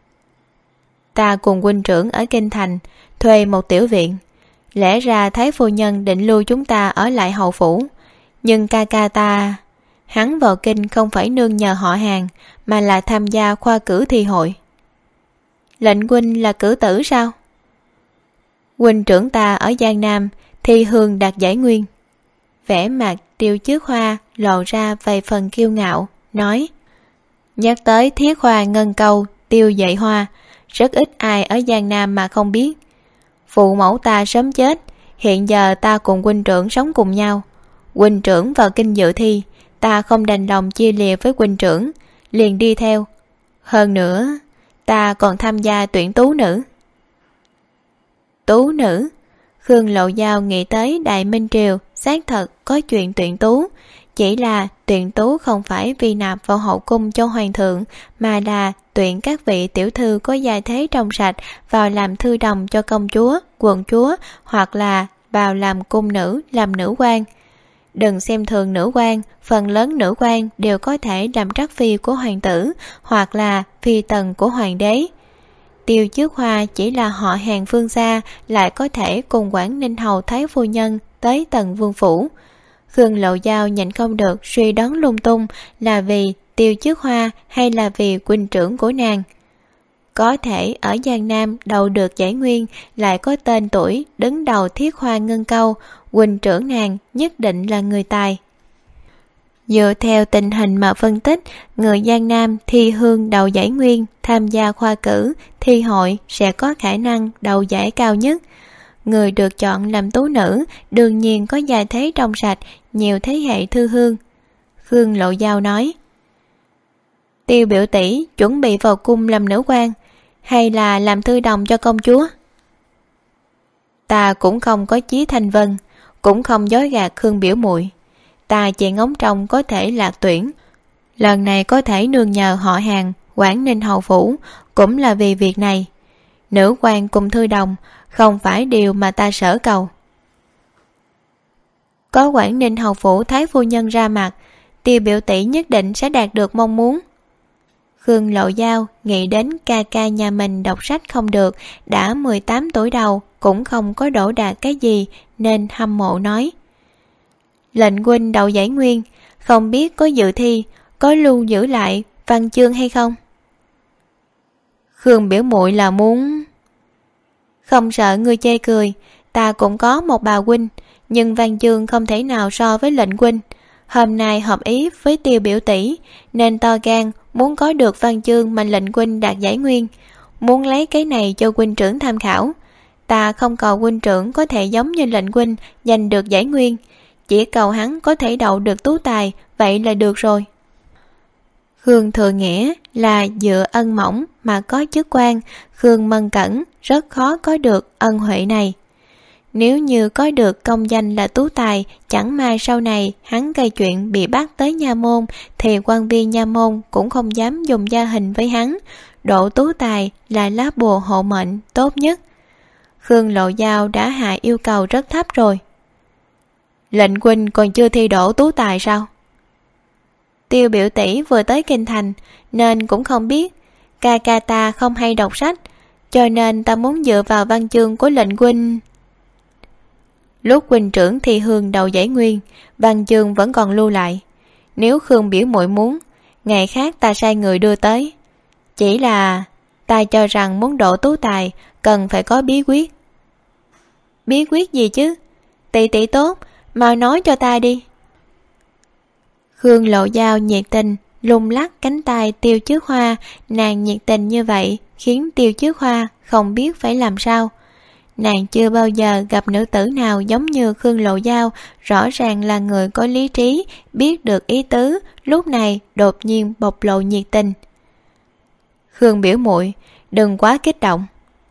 Ta cùng huynh trưởng ở kinh thành thuê một tiểu viện, lẽ ra thái phu nhân định lưu chúng ta ở lại hầu phủ, nhưng ca ca ta, hắn vào kinh không phải nương nhờ họ hàng, mà là tham gia khoa cử thi hội. Lệnh huynh là cử tử sao? Huynh trưởng ta ở Giang Nam thi hương đạt giải nguyên. Vẻ mặt Tiêu Chước Hoa lộ ra vài phần kiêu ngạo, nói: Nhắc tới Thiết Hoa Ngân Câu, Tiêu Dạy Hoa, rất ít ai ở Giang Nam mà không biết. Phụ mẫu ta sớm chết, hiện giờ ta cùng huynh trưởng sống cùng nhau. Huynh trưởng vào kinh dự thi, ta không đành lòng chia lìa với huynh trưởng, liền đi theo. Hơn nữa, ta còn tham gia tuyển tú nữ. Tú nữ? Khương Lộ Giao nghĩ tới Đại Minh Triều xác thật có chuyện tuyển tú, chỉ là tuyển tú không phải vì nạp vào hậu cung cho hoàng thượng, mà là tuyển các vị tiểu thư có gia thế trong sạch vào làm thư đồng cho công chúa, quận chúa, hoặc là vào làm cung nữ, làm nữ quan. Đừng xem thường nữ quan, phần lớn nữ quan đều có thể làm trắc phi của hoàng tử, hoặc là phi tần của hoàng đế. Tiêu Chước Hoa chỉ là họ hàng phương xa, lại có thể cùng Quảng Ninh hầu thái phu nhân tới tận vương phủ. Khương Lộ Giao nhịn không được suy đoán lung tung, là vì Tiêu Chước Hoa hay là vì huynh trưởng của nàng. Có thể ở Giang Nam đầu được giải nguyên, lại có tên tuổi đứng đầu Thiết Hoa Ngân Câu, huynh trưởng nàng nhất định là người tài. Dựa theo tình hình mà phân tích, người Giang Nam thi hương đầu giải nguyên, tham gia khoa cử, thi hội sẽ có khả năng đầu giải cao nhất. Người được chọn làm tú nữ đương nhiên có gia thế trong sạch, nhiều thế hệ thư hương. Khương Lộ Giao nói: Tiêu biểu tỷ chuẩn bị vào cung làm nữ quan, hay là làm thư đồng cho công chúa? Ta cũng không có chí thanh vân, cũng không dối gạt Khương biểu muội. Ta chỉ ngóng trông có thể lạc tuyển. Lần này có thể nương nhờ họ hàng Quảng Ninh hầu phủ, cũng là vì việc này. Nữ quan cùng thư đồng không phải điều mà ta sở cầu. Có Quảng Ninh hầu phủ thái phu nhân ra mặt, Tiêu biểu tỷ nhất định sẽ đạt được mong muốn. Khương Lộ Giao nghĩ đến ca ca nhà mình đọc sách không được, đã 18 tuổi đầu cũng không có đỗ đạt cái gì, nên hâm mộ nói: Lệnh huynh đậu giải nguyên, không biết có dự thi, có lưu giữ lại văn chương hay không? Khương biểu muội là muốn... Không sợ ngươi chê cười, ta cũng có một bà huynh, nhưng văn chương không thể nào so với lệnh huynh. Hôm nay hợp ý với Tiêu biểu tỷ, nên to gan muốn có được văn chương mà lệnh huynh đạt giải nguyên, muốn lấy cái này cho huynh trưởng tham khảo. ta không cầu huynh trưởng có thể giống như lệnh huynh giành được giải nguyên, chỉ cầu hắn có thể đậu được tú tài, vậy là được rồi. Khương Thừa Nghĩa là dựa ân mỏng mà có chức quan, Khương Mân Cẩn rất khó có được ân huệ này. Nếu như có được công danh là tú tài, chẳng may sau này hắn gây chuyện bị bắt tới nha môn, thì quan viên nha môn cũng không dám dùng gia hình với hắn. Độ tú tài là lá bùa hộ mệnh tốt nhất. Khương Lộ Giao đã hạ yêu cầu rất thấp rồi. Lệnh huynh còn chưa thi đỗ tú tài sao? Tiêu biểu tỷ vừa tới kinh thành nên cũng không biết. Ca ca ta không hay đọc sách, cho nên ta muốn dựa vào văn chương của lệnh huynh. Lúc huynh trưởng thi hương đầu giải nguyên, văn chương vẫn còn lưu lại. Nếu Khương biểu muội muốn, ngày khác ta sai người đưa tới. Chỉ là ta cho rằng muốn đỗ tú tài cần phải có bí quyết. Bí quyết gì chứ? Tỷ tỷ tốt, mau nói cho ta đi. Khương Lộ Giao nhiệt tình lung lắc cánh tay Tiêu Trước Hoa, nàng nhiệt tình như vậy khiến Tiêu Trước Hoa không biết phải làm sao. Nàng chưa bao giờ gặp nữ tử nào giống như Khương Lộ Giao, rõ ràng là người có lý trí, biết được ý tứ, lúc này đột nhiên bộc lộ nhiệt tình. Khương biểu muội, đừng quá kích động.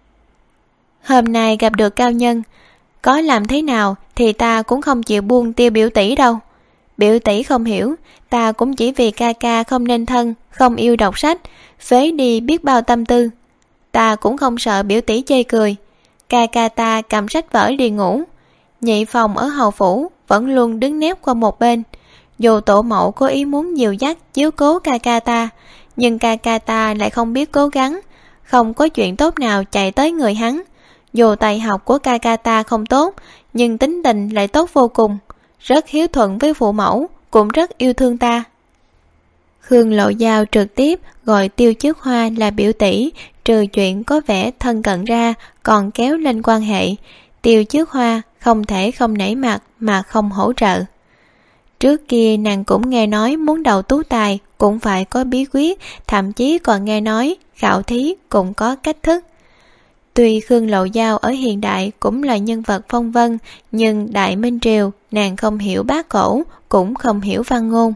Hôm nay gặp được cao nhân, có làm thế nào thì ta cũng không chịu buông Tiêu biểu tỷ đâu. Biểu tỷ không hiểu, ta cũng chỉ vì ca ca không nên thân, không yêu đọc sách, phế đi biết bao tâm tư. Ta cũng không sợ biểu tỷ chê cười. Ca ca ta cầm sách vở đi ngủ, nhị phòng ở hầu phủ vẫn luôn đứng nép qua một bên. Dù tổ mẫu có ý muốn dìu dắt chiếu cố ca ca ta, nhưng ca ca ta lại không biết cố gắng, không có chuyện tốt nào chạy tới người hắn. Dù tài học của ca ca ta không tốt, nhưng tính tình lại tốt vô cùng, rất hiếu thuận với phụ mẫu, cũng rất yêu thương ta. Khương Lộ Giao trực tiếp gọi Tiêu Trước Hoa là biểu tỷ, trừ chuyện có vẻ thân cận ra còn kéo lên quan hệ. Tiêu Trước Hoa không thể không nể mặt mà không hỗ trợ. Trước kia nàng cũng nghe nói muốn đậu tú tài cũng phải có bí quyết, thậm chí còn nghe nói khảo thí cũng có cách thức. Tuy Khương Lộ Giao ở hiện đại cũng là nhân vật phong vân, nhưng Đại Minh Triều nàng không hiểu bát cổ, cũng không hiểu văn ngôn.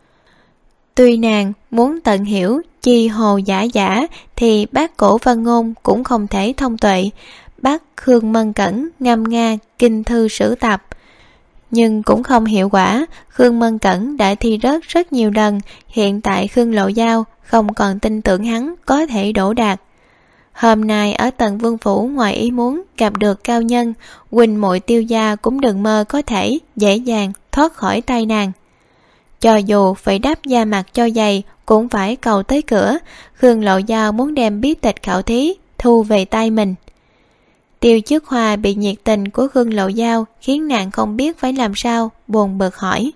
Tuy nàng muốn tận hiểu chi hồ giả giả thì bát cổ văn ngôn cũng không thể thông tuệ, bắt Khương Mân Cẩn ngâm nga kinh thư sử tập. Nhưng cũng không hiệu quả, Khương Mân Cẩn đã thi rớt rất nhiều lần, hiện tại Khương Lộ Giao không còn tin tưởng hắn có thể đỗ đạt. Hôm nay ở Tần Vương Phủ ngoài ý muốn gặp được cao nhân, huynh muội Tiêu gia cũng đừng mơ có thể dễ dàng thoát khỏi tay nàng. Cho dù phải đắp da mặt cho dày cũng phải cầu tới cửa. Khương Lộ Giao muốn đem bí tịch khảo thí thu về tay mình. Tiêu Trước Hoa bị nhiệt tình của Khương Lộ Giao khiến nàng không biết phải làm sao, buồn bực hỏi.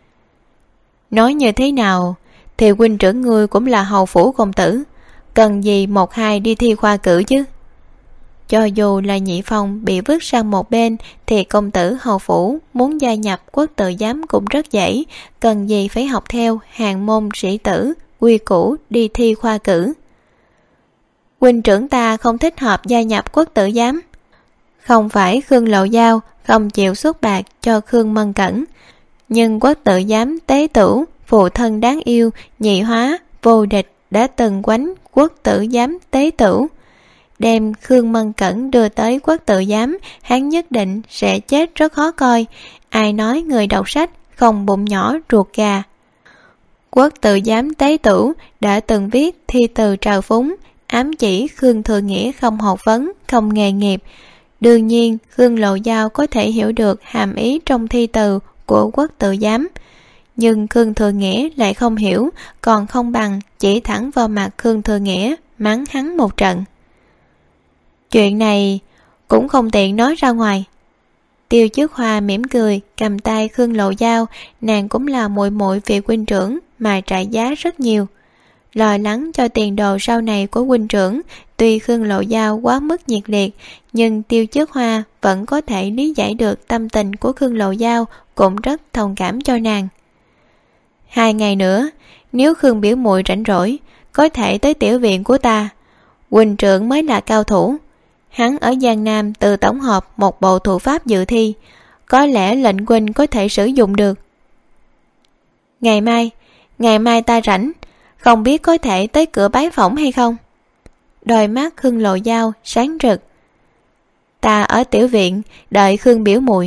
Nói như thế nào thì huynh trưởng ngươi cũng là hầu phủ công tử, cần gì một hai đi thi khoa cử chứ? Cho dù là nhị phòng bị vứt sang một bên thì công tử hầu phủ muốn gia nhập quốc tự giám cũng rất dễ, cần gì phải học theo hàng môn sĩ tử quy củ đi thi khoa cử. Huynh trưởng ta không thích hợp gia nhập quốc tự giám. Không phải Khương Lộ Giao không chịu xuất bạc cho Khương Mân Cẩn, nhưng quốc tự giám tế tửu phụ thân đáng yêu nhị hóa vô địch đã từng quánh quốc tử giám tế tửu. Đem Khương Mân Cẩn đưa tới quốc tự giám, hắn nhất định sẽ chết rất khó coi. Ai nói người đọc sách không bụng nhỏ ruột gà. Quốc tự giám tế tửu đã từng viết thi từ trào phúng, ám chỉ Khương Thừa Nghĩa không học vấn, không nghề nghiệp. Đương nhiên Khương Lộ Giao có thể hiểu được hàm ý trong thi từ của quốc tự giám, nhưng Khương Thừa Nghĩa lại không hiểu, còn không bằng chỉ thẳng vào mặt Khương Thừa Nghĩa mắng hắn một trận. Chuyện này cũng không tiện nói ra ngoài. Tiêu Trước Hoa mỉm cười cầm tay Khương Lộ Giao, nàng cũng là muội muội vị huynh trưởng mà trả giá rất nhiều. Lo lắng cho tiền đồ sau này của huynh trưởng, tuy Khương Lộ Giao quá mức nhiệt liệt, nhưng Tiêu Trước Hoa vẫn có thể lý giải được tâm tình của Khương Lộ Giao, cũng rất thông cảm cho nàng. 2 ngày nữa, nếu Khương biểu muội rảnh rỗi, có thể tới tiểu viện của ta. Huynh trưởng mới là cao thủ. Hắn ở Giang Nam tự tổng hợp một bộ thủ pháp dự thi, có lẽ lệnh huynh có thể sử dụng được. Ngày mai ta rảnh, không biết có thể tới cửa bái phỏng hay không? Đôi mắt Khương Lộ Giao sáng rực. Ta ở tiểu viện đợi Khương biểu muội.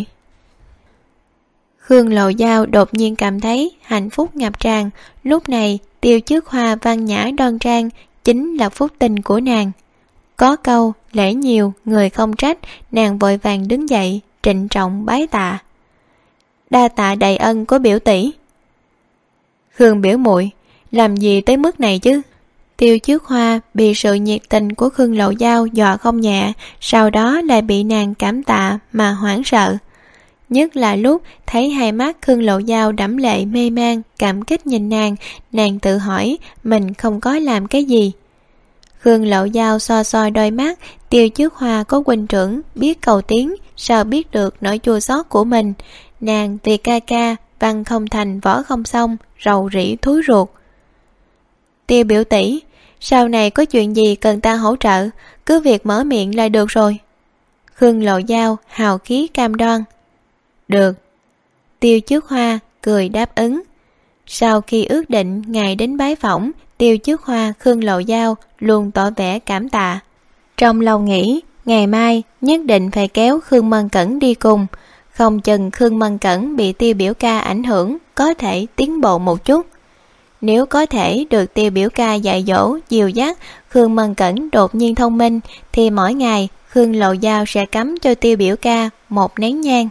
Khương Lộ Giao đột nhiên cảm thấy hạnh phúc ngập tràn. Lúc này Tiêu Trước Hoa văn nhã đoan trang chính là phúc tinh của nàng. Có câu lễ nhiều người không trách, nàng vội vàng đứng dậy trịnh trọng bái tạ. Đa tạ đầy ân của biểu tỷ. Khương biểu muội làm gì tới mức này chứ? Tiêu Trước Hoa bị sự nhiệt tình của Khương Lộ Giao dọa không nhẹ, sau đó lại bị nàng cảm tạ mà hoảng sợ. Nhất là lúc thấy hai mắt Khương Lộ Giao đẫm lệ mê man, cảm kích nhìn nàng tự hỏi mình không có làm cái gì. Khương Lộ Giao so đôi mắt, Tiêu Trước Hoa có huynh trưởng biết cầu tiến, sao biết được nỗi chua xót của mình. Nàng vì ca ca, văn không thành võ không xong, rầu rĩ thúi ruột. Tiêu biểu tỷ, sau này có chuyện gì cần ta hỗ trợ, cứ việc mở miệng là được rồi. Khương Lộ Giao hào khí cam đoan. Được. Tiêu Trước Hoa cười đáp ứng. Sau khi ước định ngày đến bái phỏng, Tiêu Trước Hoa Khương Lộ Giao luôn tỏ vẻ cảm tạ. Trong lòng nghĩ ngày mai nhất định phải kéo Khương Mân Cẩn đi cùng, không chừng Khương Mân Cẩn bị Tiêu biểu ca ảnh hưởng, có thể tiến bộ một chút. Nếu có thể được Tiêu biểu ca dạy dỗ, dìu dắt, Khương Mân Cẩn đột nhiên thông minh, thì mỗi ngày Khương Lộ Giao sẽ cắm cho Tiêu biểu ca một nén nhang.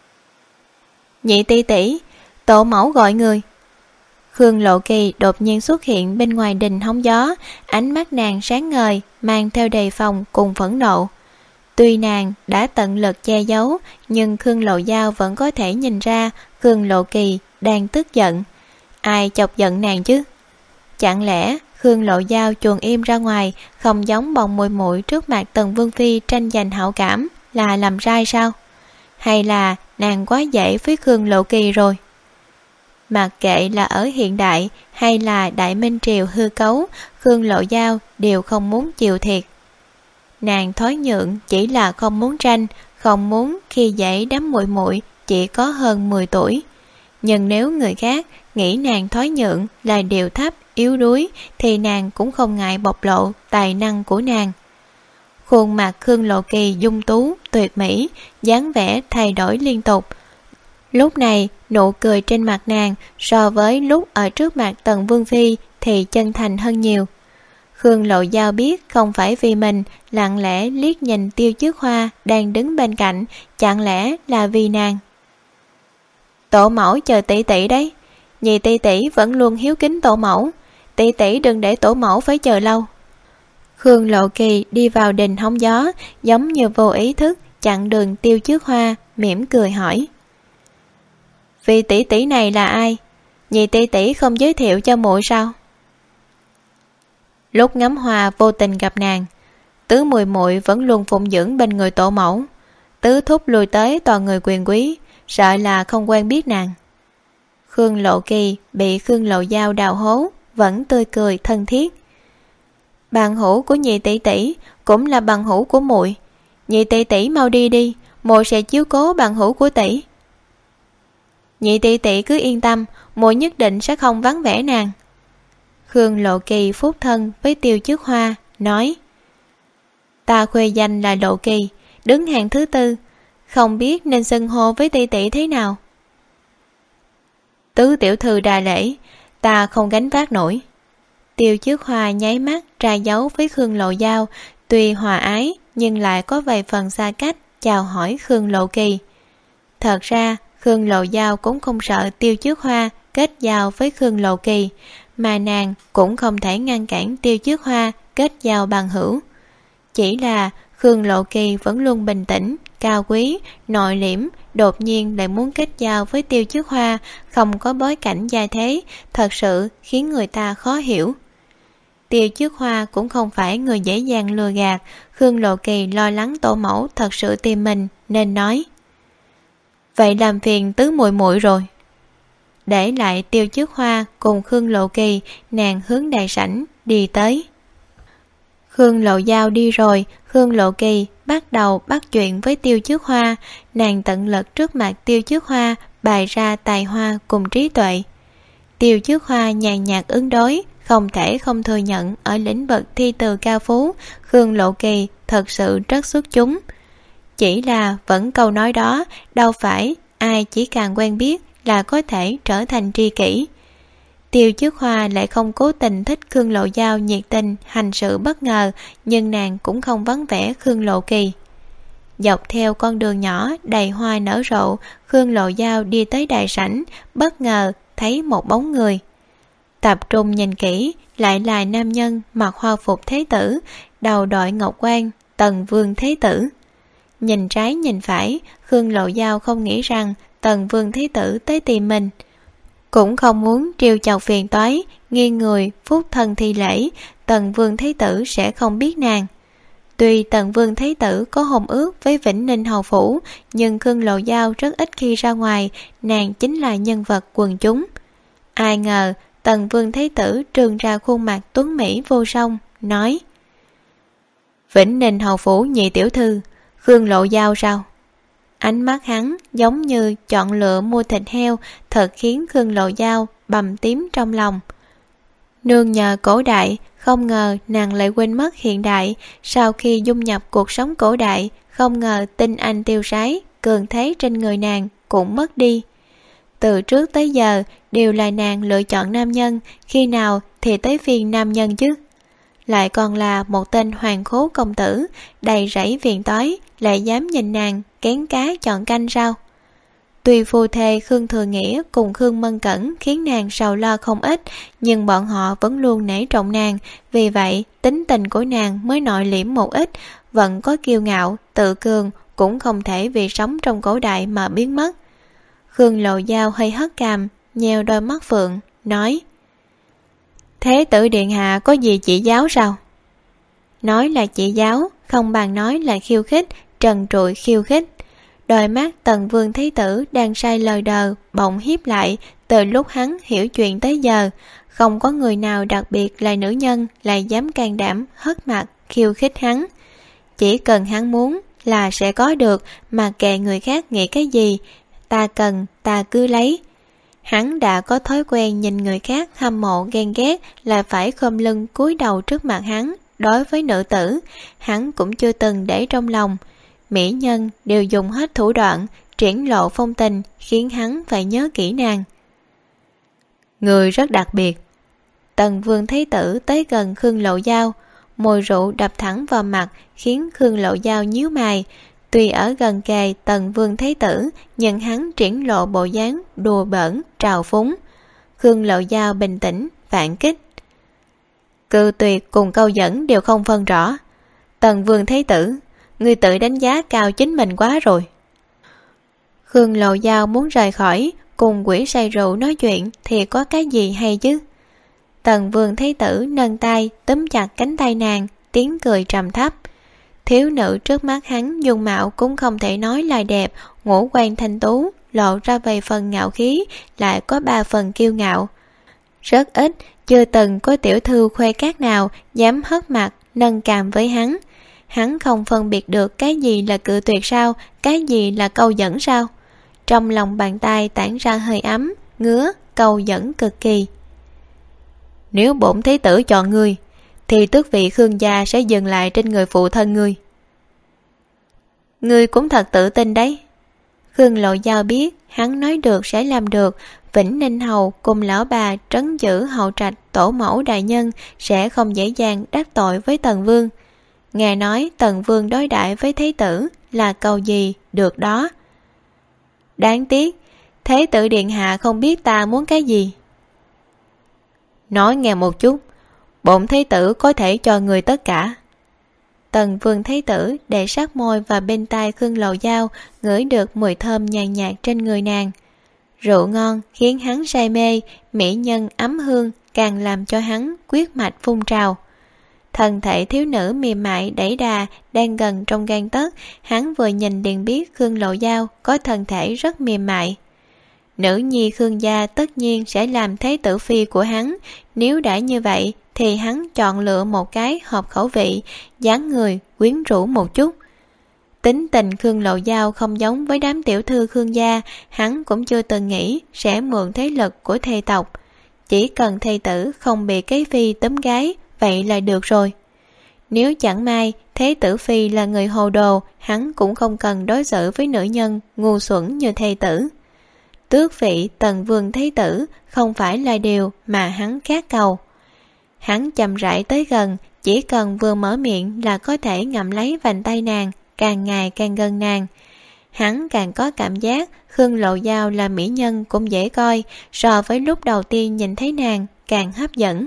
Nhị tỷ tỷ, tổ mẫu gọi người. Khương Lộ Kỳ đột nhiên xuất hiện bên ngoài đình hóng gió, ánh mắt nàng sáng ngời, mang theo đề phòng cùng phẫn nộ. Tuy nàng đã tận lực che giấu, nhưng Khương Lộ Giao vẫn có thể nhìn ra Khương Lộ Kỳ đang tức giận. Ai chọc giận nàng chứ? Chẳng lẽ Khương Lộ Giao chuồn im ra ngoài, không giống bồng muội muội trước mặt Tần Vương Phi tranh giành hảo cảm là làm sai sao? Hay là nàng quá dễ với Khương Lộ Kỳ rồi? Mặc kệ là ở hiện đại hay là Đại Minh Triều hư cấu, Khương Lộ Giao đều không muốn chịu thiệt. Nàng thói nhượng chỉ là không muốn tranh, không muốn khi dễ đám muội muội chỉ có hơn 10 tuổi. Nhưng nếu người khác nghĩ nàng thói nhượng là điều thấp, yếu đuối, thì nàng cũng không ngại bộc lộ tài năng của nàng. Khuôn mặt Khương Lộ Kỳ dung tú, tuyệt mỹ, dáng vẻ thay đổi liên tục. Lúc này nụ cười trên mặt nàng so với lúc ở trước mặt Tần Vương Phi thì chân thành hơn nhiều. Khương Lộ Giao biết không phải vì mình, lặng lẽ liếc nhìn Tiêu Trước Hoa đang đứng bên cạnh, chẳng lẽ là vì nàng. Tổ mẫu chờ tỷ tỷ đấy, nhị tỷ tỷ vẫn luôn hiếu kính tổ mẫu, tỷ tỷ đừng để tổ mẫu phải chờ lâu. Khương Lộ Kỳ đi vào đình hóng gió, giống như vô ý thức chặn đường Tiêu Trước Hoa, mỉm cười hỏi. Vị tỷ tỷ này là ai? Nhị tỷ tỷ không giới thiệu cho muội sao? Lúc ngắm hoa vô tình gặp nàng, tứ muội muội vẫn luôn phụng dưỡng bên người tổ mẫu, tứ thúc lui tới toàn người quyền quý, sợ là không quen biết nàng. Khương Lộ Kỳ bị Khương Lộ Giao đào hố, vẫn tươi cười thân thiết. Bạn hữu của nhị tỷ tỷ cũng là bạn hữu của muội, nhị tỷ tỷ mau đi đi, muội sẽ chiếu cố bạn hữu của tỷ. Nhị tỷ tỷ cứ yên tâm, muội nhất định sẽ không vắng vẻ nàng. Khương Lộ Kỳ phúc thân với Tiêu Trước Hoa, nói. Ta khuê danh là Lộ Kỳ, đứng hàng thứ tư, không biết nên xưng hô với tỷ tỷ thế nào. Tứ tiểu thư đà lễ, ta không gánh vác nổi. Tiêu Trước Hoa nháy mắt ra dấu với Khương Lộ Giao, tuy hòa ái nhưng lại có vài phần xa cách, chào hỏi Khương Lộ Kỳ. Thật ra Khương Lộ Giao cũng không sợ Tiêu Trước Hoa kết giao với Khương Lộ Kỳ, mà nàng cũng không thể ngăn cản Tiêu Trước Hoa kết giao bằng hữu. Chỉ là Khương Lộ Kỳ vẫn luôn bình tĩnh, cao quý, nội liễm, đột nhiên lại muốn kết giao với Tiêu Trước Hoa, không có bối cảnh gia thế, thật sự khiến người ta khó hiểu. Tiêu Trước Hoa cũng không phải người dễ dàng lừa gạt, Khương Lộ Kỳ lo lắng tổ mẫu thật sự tìm mình nên nói. Vậy làm phiền tứ muội muội rồi. Để lại Tiêu Trước Hoa cùng Khương Lộ Kỳ, nàng hướng đại sảnh đi tới. Khương Lộ Giao đi rồi, Khương Lộ Kỳ bắt đầu bắt chuyện với Tiêu Trước Hoa. Nàng tận lực trước mặt Tiêu Trước Hoa bày ra tài hoa cùng trí tuệ. Tiêu Trước Hoa nhàn nhạt ứng đối, không thể không thừa nhận ở lĩnh vực thi từ cao phú, Khương Lộ Kỳ thật sự rất xuất chúng. Chỉ là vẫn câu nói đó, đâu phải ai chỉ càng quen biết là có thể trở thành tri kỷ. Tiêu Trước Hoa lại không cố tình thích Khương Lộ Giao nhiệt tình, hành sự bất ngờ, nhưng nàng cũng không vắng vẻ Khương Lộ Kỳ. Dọc theo con đường nhỏ đầy hoa nở rộ, Khương Lộ Giao đi tới đại sảnh, bất ngờ thấy một bóng người. Tập trung nhìn kỹ, lại là nam nhân mặc hoa phục thế tử, đầu đội ngọc quan, Tần Vương thế tử. Nhìn trái nhìn phải, Khương Lộ Giao không nghĩ rằng Tần Vương thế tử tới tìm mình. Cũng không muốn trêu chọc phiền toái, nghi người phúc thân thi lễ, Tần Vương thế tử sẽ không biết nàng. Tuy Tần Vương thế tử có hôn ước với Vĩnh Ninh hầu phủ, nhưng Khương Lộ Giao rất ít khi ra ngoài, nàng chính là nhân vật quần chúng. Ai ngờ Tần Vương thế tử trương ra khuôn mặt tuấn mỹ vô song, nói: Vĩnh Ninh hầu phủ nhị tiểu thư, Khương Lộ Giao sao? Ánh mắt hắn giống như chọn lựa mua thịt heo, thật khiến Khương Lộ Giao bầm tím trong lòng. Nương nhờ cổ đại, không ngờ nàng lại quên mất hiện đại. Sau khi dung nhập cuộc sống cổ đại, không ngờ tinh anh tiêu sái, cường thế trên người nàng cũng mất đi. Từ trước tới giờ đều là nàng lựa chọn nam nhân, khi nào thì tới phiên nam nhân chứ? Lại còn là một tên hoàng khố công tử, đầy rẫy phiền toái, lại dám nhìn nàng kén cá chọn canh sao? Tuy phu thê Khương Thừa Nghĩa cùng Khương Mân Cẩn khiến nàng sầu lo không ít, nhưng bọn họ vẫn luôn nể trọng nàng, vì vậy tính tình của nàng mới nội liễm một ít, vẫn có kiêu ngạo, tự cường, cũng không thể vì sống trong cổ đại mà biến mất. Khương Lộ Giao hơi hất cằm, nheo đôi mắt phượng, nói: Thế tử điện hạ có gì chỉ giáo sao? Nói là chỉ giáo, không bằng nói là khiêu khích, trần trụi khiêu khích. Đôi mắt Tần Vương thế tử đang say lờ đờ bỗng híp lại. Từ lúc hắn hiểu chuyện tới giờ, không có người nào đặc biệt là nữ nhân lại dám can đảm hất mặt khiêu khích hắn. Chỉ cần hắn muốn là sẽ có được, mà kệ người khác nghĩ cái gì, ta cần ta cứ lấy. Hắn đã có thói quen nhìn người khác hâm mộ ghen ghét là phải khom lưng cúi đầu trước mặt hắn. Đối với nữ tử, hắn cũng chưa từng để trong lòng. Mỹ nhân đều dùng hết thủ đoạn triển lộ phong tình, khiến hắn phải nhớ kỹ nàng. Người rất đặc biệt. Tần Vương thế tử tới gần Khương Lộ Giao, mùi rượu đập thẳng vào mặt khiến Khương Lộ Giao nhíu mày. Tuy ở gần kề Tần Vương thế tử, nhưng hắn triển lộ bộ dáng đùa bỡn trào phúng. Khương Lộ Giao bình tĩnh phản kích: Cự tuyệt cùng câu dẫn đều không phân rõ. Tần Vương thế tử, ngươi tự đánh giá cao chính mình quá rồi. Khương Lộ Giao muốn rời khỏi, cùng quỷ say rượu nói chuyện thì có cái gì hay chứ? Tần Vương thế tử nâng tay túm chặt cánh tay nàng, tiếng cười trầm thấp. Thiếu nữ trước mắt hắn dung mạo cũng không thể nói là đẹp, ngũ quan thanh tú, lộ ra về phần ngạo khí, lại có 3 phần kiêu ngạo. Rất ít, chưa từng có tiểu thư khoe cát nào dám hất mặt nâng cằm với hắn. Hắn không phân biệt được cái gì là cự tuyệt sao, cái gì là câu dẫn sao. Trong lòng bàn tay tản ra hơi ấm, ngứa, câu dẫn cực kỳ. Nếu bổn thế tử chọn ngươi, thì tước vị Khương gia sẽ dừng lại trên người phụ thân ngươi. Ngươi cũng thật tự tin đấy. Khương Lộ Giao biết hắn nói được sẽ làm được. Vĩnh Ninh hầu cùng lão bà trấn giữ hậu trạch tổ mẫu đại nhân sẽ không dễ dàng đắc tội với Tần Vương. Nghe nói Tần Vương đối đãi với thế tử là cầu gì được đó. Đáng tiếc thế tử điện hạ không biết ta muốn cái gì. Nói nghe một chút, bổn thế tử có thể cho người tất cả. Tần Vương thế tử để sát môi vào bên tai Khương Lộ Giao, ngửi được mùi thơm nhàn nhạt trên người nàng. Rượu ngon khiến hắn say mê, mỹ nhân ấm hương càng làm cho hắn quyết mạch phun trào. Thân thể thiếu nữ mềm mại đẩy đà đang gần trong gang tấc, hắn vừa nhìn liền biết Khương Lộ Giao có thân thể rất mềm mại. Nữ nhi Khương gia tất nhiên sẽ làm thế tử phi của hắn. Nếu đã như vậy thì hắn chọn lựa một cái hợp khẩu vị, dáng người quyến rũ một chút. Tính tình Khương Lộ Giao không giống với đám tiểu thư Khương gia, hắn cũng chưa từng nghĩ sẽ mượn thế lực của thê tộc. Chỉ cần thê tử không bị kế phi túm gái, vậy là được rồi. Nếu chẳng may thế tử phi là người hồ đồ, hắn cũng không cần đối xử với nữ nhân ngu xuẩn như thê tử. Tước vị Tần Vương Thế Tử không phải là điều mà hắn khát cầu. Hắn chậm rãi tới gần, chỉ cần vừa mở miệng là có thể ngậm lấy vành tay nàng, càng ngày càng gần nàng. Hắn càng có cảm giác Khương Lộ Giao là mỹ nhân cũng dễ coi, so với lúc đầu tiên nhìn thấy nàng càng hấp dẫn.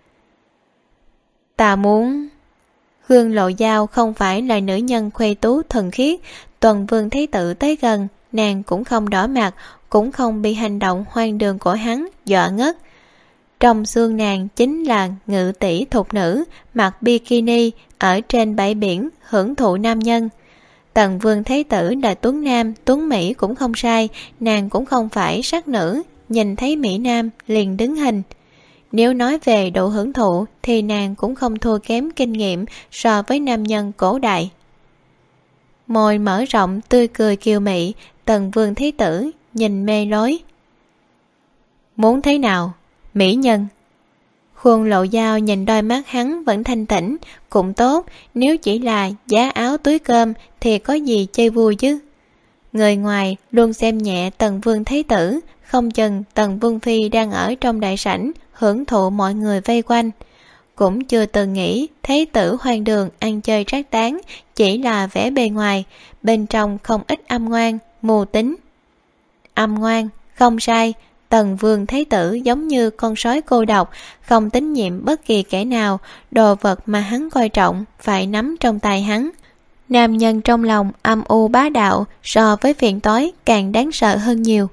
Ta muốn... Khương Lộ Giao không phải là nữ nhân khuê tú thuần khiết, Tần Vương Thế Tử tới gần, nàng cũng không đỏ mặt, cũng không bị hành động hoang đường của hắn dọa ngất. Trong xương nàng chính là ngự tỷ thục nữ, mặc bikini ở trên bãi biển hưởng thụ nam nhân. Tần Vương Thế Tử là tuấn nam, tuấn Mỹ cũng không sai, nàng cũng không phải sắc nữ, nhìn thấy Mỹ Nam liền đứng hình. Nếu nói về độ hưởng thụ thì nàng cũng không thua kém kinh nghiệm so với nam nhân cổ đại. Môi mở rộng tươi cười kiều mị, Tần Vương Thế Tử nhìn mê lối. Muốn thế nào, mỹ nhân? Khương Lộ Giao nhìn đôi mắt hắn vẫn thanh tĩnh, cũng tốt, nếu chỉ là giá áo túi cơm thì có gì chơi vui chứ. Người ngoài luôn xem nhẹ Tần Vương Thế Tử, không chừng Tần Vương Phi đang ở trong đại sảnh hưởng thụ mọi người vây quanh. Cũng chưa từng nghĩ Thế Tử hoang đường ăn chơi trác tán chỉ là vẻ bề ngoài, bên trong không ít âm ngoan, mù tính. Âm ngoan, không sai, Tần Vương Thế Tử giống như con sói cô độc, không tín nhiệm bất kỳ kẻ nào, đồ vật mà hắn coi trọng phải nắm trong tay hắn. Nam nhân trong lòng âm u bá đạo so với phiền toái càng đáng sợ hơn nhiều.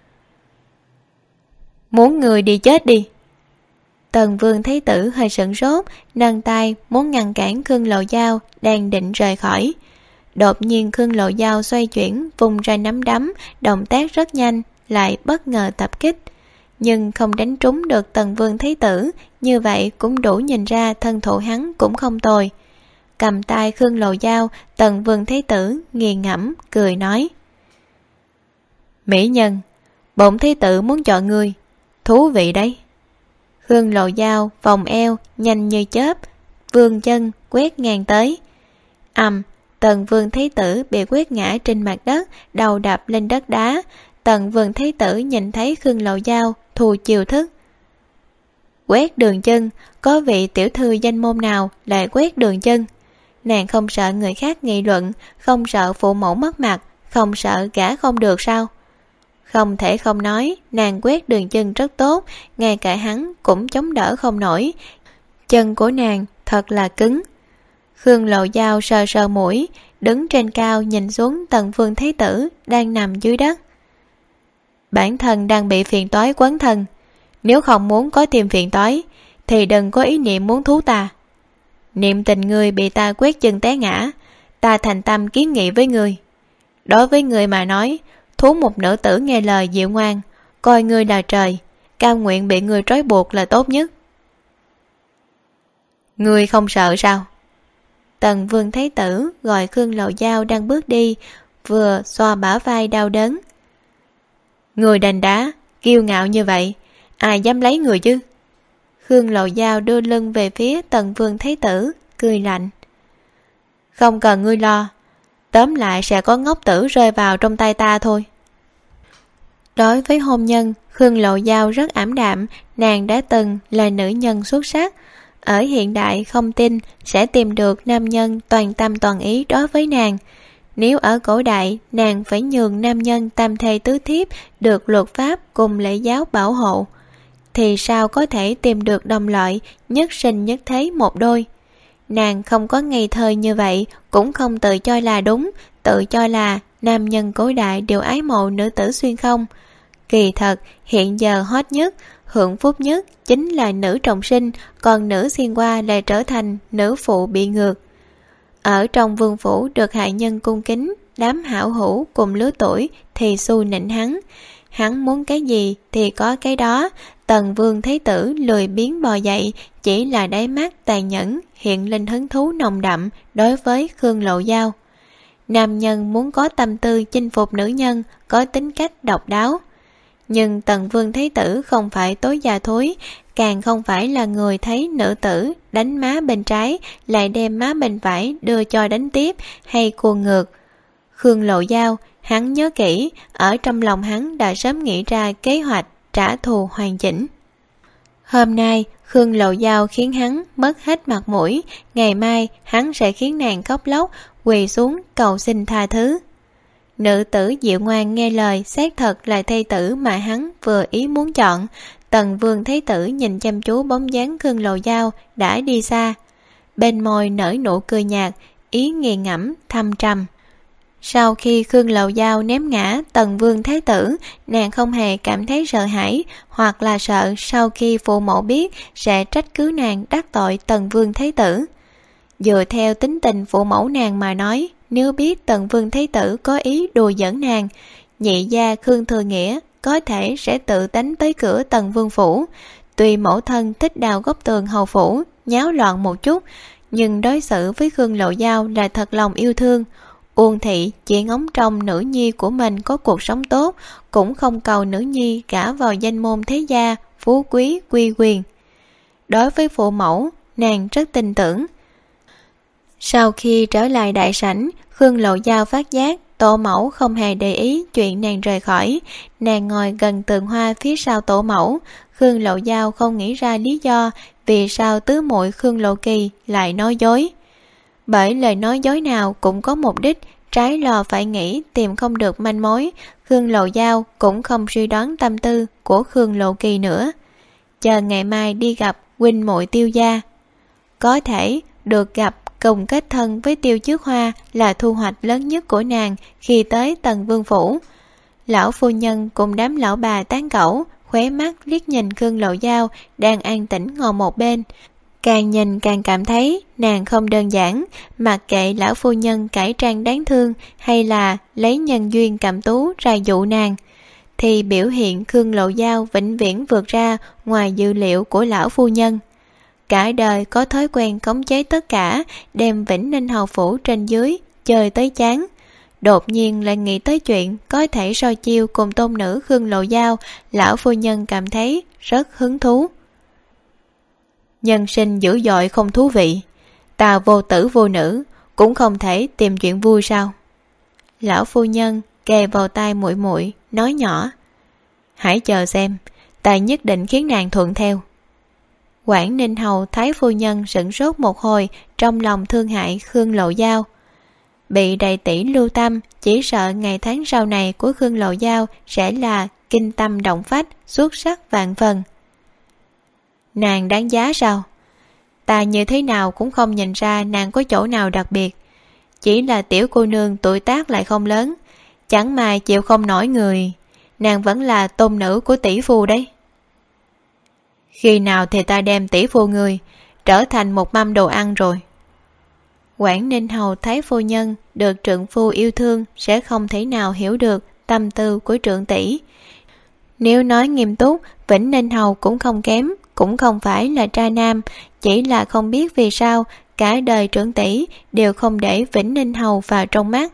Muốn người đi chết đi. Tần Vương Thế Tử hơi sửng sốt, nâng tay muốn ngăn cản Khương Lộ Giao đang định rời khỏi. Đột nhiên Khương Lộ Giao xoay chuyển, vùng ra nắm đấm, động tác rất nhanh, lại bất ngờ tập kích. Nhưng không đánh trúng được Tần Vương Thế Tử, như vậy cũng đủ nhìn ra thân thủ hắn cũng không tồi. Cầm tay Khương Lộ Giao, Tần Vương Thế Tử nghiền ngẫm cười nói: Mỹ nhân, bổn Thế Tử muốn chọn ngươi, thú vị đấy. Khương Lộ Giao vòng eo nhanh như chớp, vươn chân quét ngang tới. Tần Vương Thế Tử bị quét ngã trên mặt đất, đầu đập lên đất đá. Tần Vương Thế Tử nhìn thấy Khương Lộ Giao thù chiều thức. Quét đường chân, có vị tiểu thư danh môn nào lại quét đường chân? Nàng không sợ người khác nghị luận, không sợ phụ mẫu mất mặt, không sợ gả không được sao? Không thể không nói, nàng quét đường chân rất tốt, ngay cả hắn cũng chống đỡ không nổi. Chân của nàng thật là cứng. Khương Lộ Giao sờ sờ mũi, đứng trên cao nhìn xuống Tần Vương Thế Tử đang nằm dưới đất. Bản thân đang bị phiền toái quấn thân, nếu không muốn có thêm phiền toái thì đừng có ý niệm muốn thú ta. Niệm tình ngươi bị ta quét chân té ngã, ta thành tâm kiến nghị với ngươi. Đối với ngươi mà nói, thú một nữ tử nghe lời dịu ngoan, coi ngươi là trời, cam nguyện bị ngươi trói buộc là tốt nhất. Ngươi không sợ sao? Tần Vương Thế Tử gọi Khương Lộ Giao đang bước đi, vừa xoa bả vai đau đớn. Người đành đá, kiêu ngạo như vậy, ai dám lấy người chứ? Khương Lộ Giao đưa lưng về phía Tần Vương Thế Tử, cười lạnh. Không cần ngươi lo, tóm lại sẽ có ngốc tử rơi vào trong tay ta thôi. Đối với hôn nhân, Khương Lộ Giao rất ảm đạm, nàng đã từng là nữ nhân xuất sắc. Ở hiện đại không tin sẽ tìm được nam nhân toàn tâm toàn ý đối với nàng. Nếu ở cổ đại, nàng phải nhường nam nhân tam thê tứ thiếp được luật pháp cùng lễ giáo bảo hộ, thì sao có thể tìm được đồng loại nhất sinh nhất thế một đôi? Nàng không có ngây thơ như vậy, cũng không tự cho là đúng, tự cho là nam nhân cổ đại đều ái mộ nữ tử xuyên không. Kỳ thật, hiện giờ hot nhất, hưởng phúc nhất chính là nữ trọng sinh, còn nữ xuyên qua lại trở thành nữ phụ bị ngược. Ở trong vương phủ được hạ nhân cung kính, đám hảo hữu cùng lứa tuổi thì xu nịnh hắn. hắn muốn cái gì thì có cái đó. Tần Vương Thế Tử lười biếng bò dậy, chỉ là đáy mắt tàn nhẫn hiện lên hứng thú nồng đậm đối với Khương Lộ Giao. Nam nhân muốn có tâm tư chinh phục nữ nhân, có tính cách độc đáo. Nhưng Tần Vương Thế Tử không phải tối già thối, càng không phải là người thấy nữ tử đánh má bên trái lại đem má bên phải đưa cho đánh tiếp hay cuồng ngược. Khương Lộ Giao, hắn nhớ kỹ, ở trong lòng hắn đã sớm nghĩ ra kế hoạch trả thù hoàn chỉnh. Hôm nay Khương Lộ Giao khiến hắn mất hết mặt mũi, ngày mai hắn sẽ khiến nàng khóc lóc quỳ xuống cầu xin tha thứ. Nữ tử dịu ngoan nghe lời xác thật là thê tử mà hắn vừa ý muốn chọn. Tần Vương Thế Tử nhìn chăm chú bóng dáng Khương Lộ Giao đã đi xa, bên môi nở nụ cười nhạt, ý nghiền ngẫm thâm trầm. Sau khi Khương Lộ Giao ném ngã Tần Vương Thế Tử, nàng không hề cảm thấy sợ hãi, hoặc là sợ sau khi phụ mẫu biết sẽ trách cứ nàng đắc tội Tần Vương Thế Tử. Dựa theo tính tình phụ mẫu nàng mà nói, nếu biết Tần Vương Thế Tử có ý đùa giỡn nàng, nhị gia Khương Thừa Nghĩa có thể sẽ tự đánh tới cửa Tần Vương phủ. Tuy mẫu thân thích đào góc tường hầu phủ, nháo loạn một chút, nhưng đối xử với Khương Lộ Giao là thật lòng yêu thương. Uông thị chỉ ngóng trông nữ nhi của mình có cuộc sống tốt, cũng không cầu nữ nhi gả vào danh môn thế gia, phú quý quy quyền. Đối với phụ mẫu, nàng rất tin tưởng. Sau khi trở lại đại sảnh, Khương Lộ Giao phát giác tổ mẫu không hề để ý chuyện nàng rời khỏi. Nàng ngồi gần tường hoa phía sau tổ mẫu. Khương Lộ Giao không nghĩ ra lý do vì sao tứ muội Khương Lộ Kỳ lại nói dối. Bởi lời nói dối nào cũng có mục đích, trái lo phải nghĩ tìm không được manh mối. Khương Lộ Giao cũng không suy đoán tâm tư của Khương Lộ Kỳ nữa. Chờ ngày mai đi gặp huynh muội Tiêu gia. Có thể được gặp cùng kết thân với Tiêu Trước Hoa là thu hoạch lớn nhất của nàng khi tới Tần Vương phủ. Lão phu nhân cùng đám lão bà tán gẫu, khóe mắt liếc nhìn Khương Lộ Giao đang an tĩnh ngồi một bên. Càng nhìn càng cảm thấy nàng không đơn giản, mặc kệ lão phu nhân cải trang đáng thương hay là lấy nhân duyên cầm tú ra dụ nàng, thì biểu hiện Khương Lộ Giao vĩnh viễn vượt ra ngoài dự liệu của lão phu nhân. Cả đời có thói quen khống chế tất cả, đem Vĩnh Ninh hầu phủ trên dưới chơi tới chán. Đột nhiên lại nghĩ tới chuyện có thể so chiêu cùng tôn nữ Khương Lộ Giao, lão phu nhân cảm thấy rất hứng thú. Nhân sinh dữ dội không thú vị, ta vô tử vô nữ, cũng không thể tìm chuyện vui sao? Lão phu nhân kề vào tai muội muội nói nhỏ, hãy chờ xem, ta nhất định khiến nàng thuận theo. Quảng Ninh hầu thái phu nhân sửng sốt một hồi, trong lòng thương hại Khương Lộ Giao. Bị đầy tỷ lưu tâm, chỉ sợ ngày tháng sau này của Khương Lộ Giao sẽ là kinh tâm động phách, xuất sắc vạn phần. Nàng đáng giá sao? Ta như thế nào cũng không nhìn ra nàng có chỗ nào đặc biệt. Chỉ là tiểu cô nương tuổi tác lại không lớn, chẳng mà chịu không nổi người. Nàng vẫn là tôn nữ của tỷ phu đấy. Khi nào thì ta đem tỷ phu người trở thành một mâm đồ ăn rồi. Quảng Ninh hầu thái phu nhân được trượng phu yêu thương sẽ không thể nào hiểu được tâm tư của trượng tỷ. Nếu nói nghiêm túc, Vĩnh Ninh hầu cũng không kém, cũng không phải là trai nam, chỉ là không biết vì sao cả đời trưởng tỷ đều không để Vĩnh Ninh hầu vào trong mắt.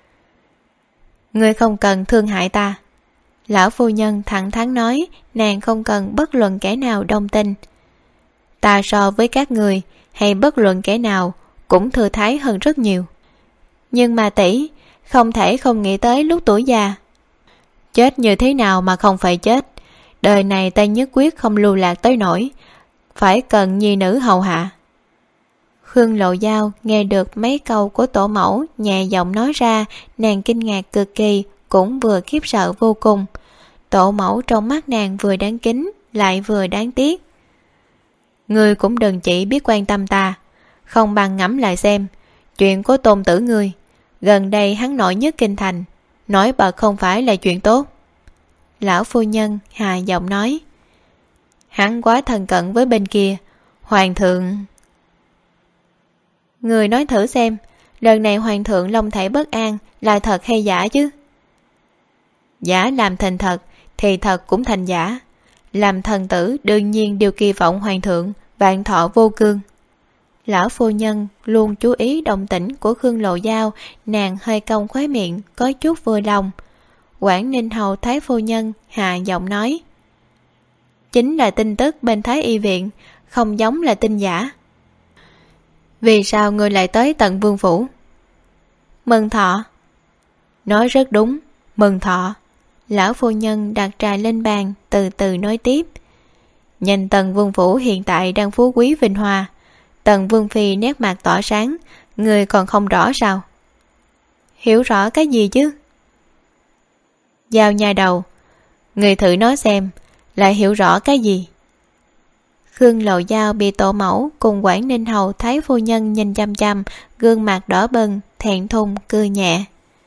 Ngươi không cần thương hại ta. Lão phu nhân thẳng thắn nói, nàng không cần bất luận kẻ nào đồng tình. Ta so với các người hay bất luận kẻ nào cũng thư thái hơn rất nhiều. Nhưng mà tỷ không thể không nghĩ tới lúc tuổi già. Chết như thế nào mà không phải chết? Đời này ta nhất quyết không lưu lạc tới nổi, phải cần nhi nữ hầu hạ. Khương Lộ Giao nghe được mấy câu của tổ mẫu nhẹ giọng nói ra, nàng kinh ngạc cực kỳ, cũng vừa khiếp sợ vô cùng. Tổ mẫu trong mắt nàng vừa đáng kính lại vừa đáng tiếc. Ngươi cũng đừng chỉ biết quan tâm ta, không bằng ngẫm lại xem chuyện của tôn tử ngươi. Gần đây hắn nổi nhất kinh thành, nói bật không phải là chuyện tốt. Lão phu nhân hà giọng nói, hắn quá thân cận với bên kia. Hoàng thượng... Người nói thử xem, lần này hoàng thượng long thể bất an là thật hay giả chứ? Giả làm thành thật thì thật cũng thành giả. Làm thần tử đương nhiên đều kỳ vọng hoàng thượng vạn thọ vô cương. Lão phu nhân luôn chú ý động tĩnh của Khương Lộ Giao, nàng hơi cong khóe miệng, có chút vui lòng. Quảng Ninh hầu thái phu nhân hạ giọng nói: chính là tin tức bên Thái y viện, không giống là tin giả. Vì sao ngươi lại tới tận vương phủ? Mừng thọ. Nói rất đúng, mừng thọ. Lão phu nhân đặt trà lên bàn, từ từ nói tiếp. Nhìn Tần vương phủ hiện tại đang phú quý vinh hoa, Tần vương phi nét mặt tỏa sáng, người còn không rõ sao? Hiểu rõ cái gì chứ? Giao nha đầu, người thử nói xem, lại hiểu rõ cái gì? Khương Lộ Giao bị tổ mẫu cùng Quảng Ninh hầu thái phu nhân nhìn chăm chăm, gương mặt đỏ bừng, thẹn thùng cười nhẹ.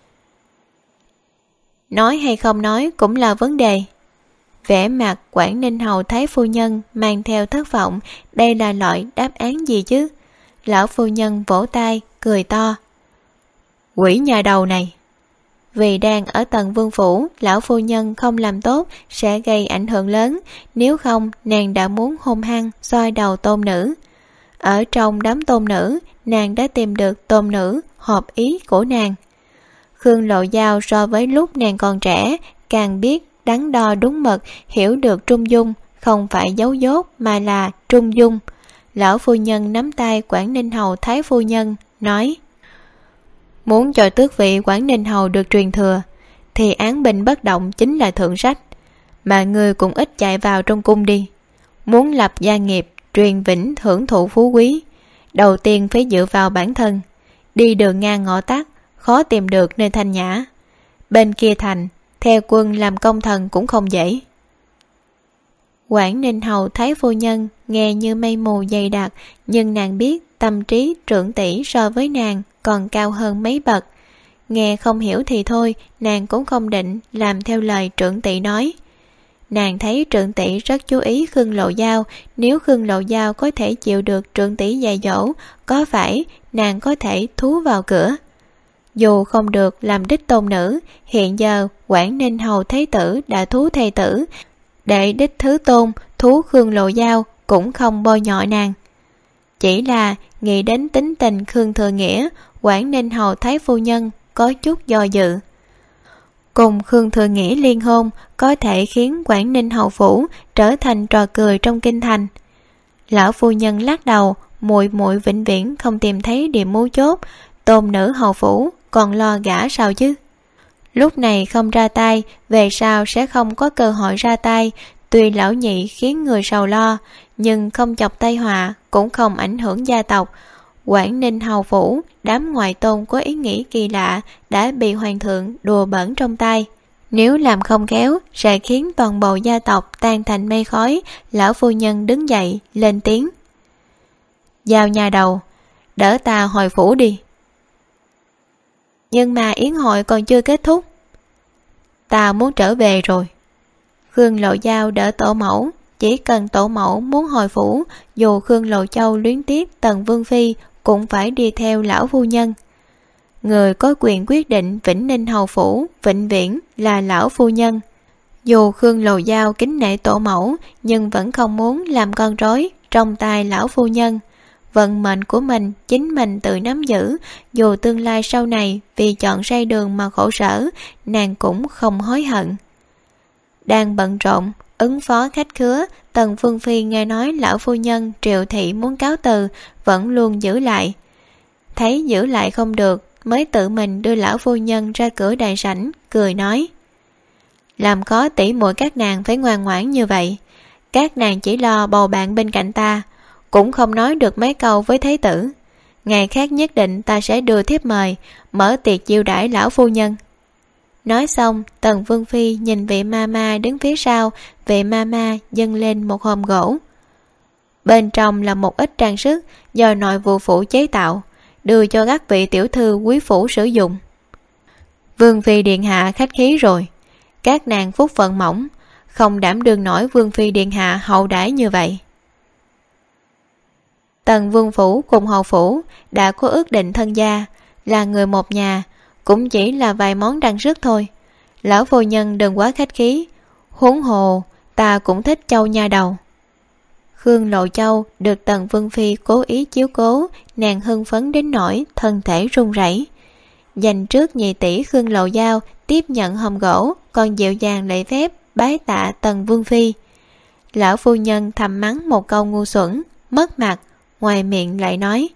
Nói hay không nói cũng là vấn đề. Vẻ mặt Quảng Ninh hầu thái phu nhân mang theo thất vọng, đây là loại đáp án gì chứ? Lão phu nhân vỗ tay, cười to. Quỷ nhà đầu này! Vì đang ở tầng vương phủ, lão phu nhân không làm tốt sẽ gây ảnh hưởng lớn, nếu không nàng đã muốn hung hăng xoay đầu tôn nữ. Ở trong đám tôn nữ, nàng đã tìm được tôn nữ hợp ý của nàng. Khương Lộ Giao so với lúc nàng còn trẻ, càng biết đắn đo đúng mực, hiểu được trung dung, không phải giấu dốt mà là trung dung. Lão phu nhân nắm tay Quảng Ninh hầu thái phu nhân, nói: muốn cho tước vị Quảng Ninh hầu được truyền thừa, thì án binh bất động chính là thượng sách, mà ngươi cũng ít chạy vào trong cung đi. Muốn lập gia nghiệp, truyền vĩnh hưởng thụ phú quý, đầu tiên phải dựa vào bản thân. Đi đường ngang ngõ tắt, khó tìm được nơi thanh nhã. Bên kia thành, theo quân làm công thần cũng không dễ. Quảng Ninh hầu thái phu nhân nghe như mây mù dày đặc, nhưng nàng biết tâm trí trưởng tỷ so với nàng còn cao hơn mấy bậc. Nghe không hiểu thì thôi, nàng cũng không định làm theo lời trưởng tỷ nói. Nàng thấy trưởng tỷ rất chú ý Khương Lộ Giao, nếu Khương Lộ Giao có thể chịu được trưởng tỷ dạy dỗ, có phải nàng có thể thú vào cửa. Dù không được làm đích tôn nữ, hiện giờ Quảng Ninh hầu thái tử đã thú thê tử, để đích thứ tôn thú Khương Lộ Giao cũng không bôi nhọ nàng. Chỉ là nghĩ đến tính tình Khương Thừa Nghĩa, Quảng Ninh hầu thái phu nhân có chút do dự. Cùng Khương Thừa Nghĩa liên hôn có thể khiến Quảng Ninh hầu phủ trở thành trò cười trong kinh thành. Lão phu nhân lắc đầu, muội muội vĩnh viễn không tìm thấy điểm mấu chốt, tôn nữ hầu phủ còn lo gả sao chứ? Lúc này không ra tay, về sau sẽ không có cơ hội ra tay. Tuy lão nhị khiến người sầu lo, nhưng không chọc tai họa, cũng không ảnh hưởng gia tộc. Quảng Ninh hầu phủ, đám ngoại tôn có ý nghĩ kỳ lạ đã bị hoàng thượng đùa bẩn trong tay. Nếu làm không khéo, sẽ khiến toàn bộ gia tộc tan thành mây khói. Lão phu nhân đứng dậy, lên tiếng. Giao nhà đầu, đỡ ta hồi phủ đi. Nhưng mà yến hội còn chưa kết thúc. Ta muốn trở về rồi. Khương Lộ Giao đỡ tổ mẫu, chỉ cần tổ mẫu muốn hồi phủ, dù Khương Lộ Châu luyến tiếc Tần Vương Phi cũng phải đi theo lão phu nhân. Người có quyền quyết định Vĩnh Ninh hầu phủ vĩnh viễn là lão phu nhân. Dù Khương Lộ Giao kính nể tổ mẫu, nhưng vẫn không muốn làm con rối trong tay lão phu nhân. Vận mệnh của mình chính mình tự nắm giữ, dù tương lai sau này vì chọn sai đường mà khổ sở, nàng cũng không hối hận. Đang bận rộn ứng phó khách khứa, Tần Phương Phi nghe nói lão phu nhân Triệu Thị muốn cáo từ, vẫn luôn giữ lại. Thấy giữ lại không được, mới tự mình đưa lão phu nhân ra cửa đại sảnh, cười nói: làm khó tỷ muội các nàng phải ngoan ngoãn như vậy. Các nàng chỉ lo bầu bạn bên cạnh ta, cũng không nói được mấy câu với thái tử. Ngày khác nhất định ta sẽ đưa thiếp mời, mở tiệc chiêu đãi lão phu nhân. Nói xong, Tần Vương Phi nhìn vị mama đứng phía sau, vị mama dâng lên một hòm gỗ. Bên trong là một ít trang sức do nội vụ phủ chế tạo, đưa cho các vị tiểu thư quý phủ sử dụng. Vương Phi điện hạ khách khí rồi, các nàng phúc phận mỏng, không đảm đương nổi Vương Phi điện hạ hậu đãi như vậy. Tần Vương phủ cùng hầu phủ đã có ước định thân gia, là người một nhà, cũng chỉ là vài món trang sức thôi. Lão phu nhân đừng quá khách khí, Huống hồ ta cũng thích Châu nha đầu. Khương Lộ Châu được Tần Vương Phi cố ý chiếu cố, nàng hưng phấn đến nỗi thân thể run rẩy. Dành trước nhị tỷ Khương Lộ Giao tiếp nhận hòm gỗ, còn dịu dàng lễ phép bái tạ Tần Vương Phi. Lão phu nhân thầm mắng một câu ngu xuẩn, mất mặt, ngoài miệng lại nói: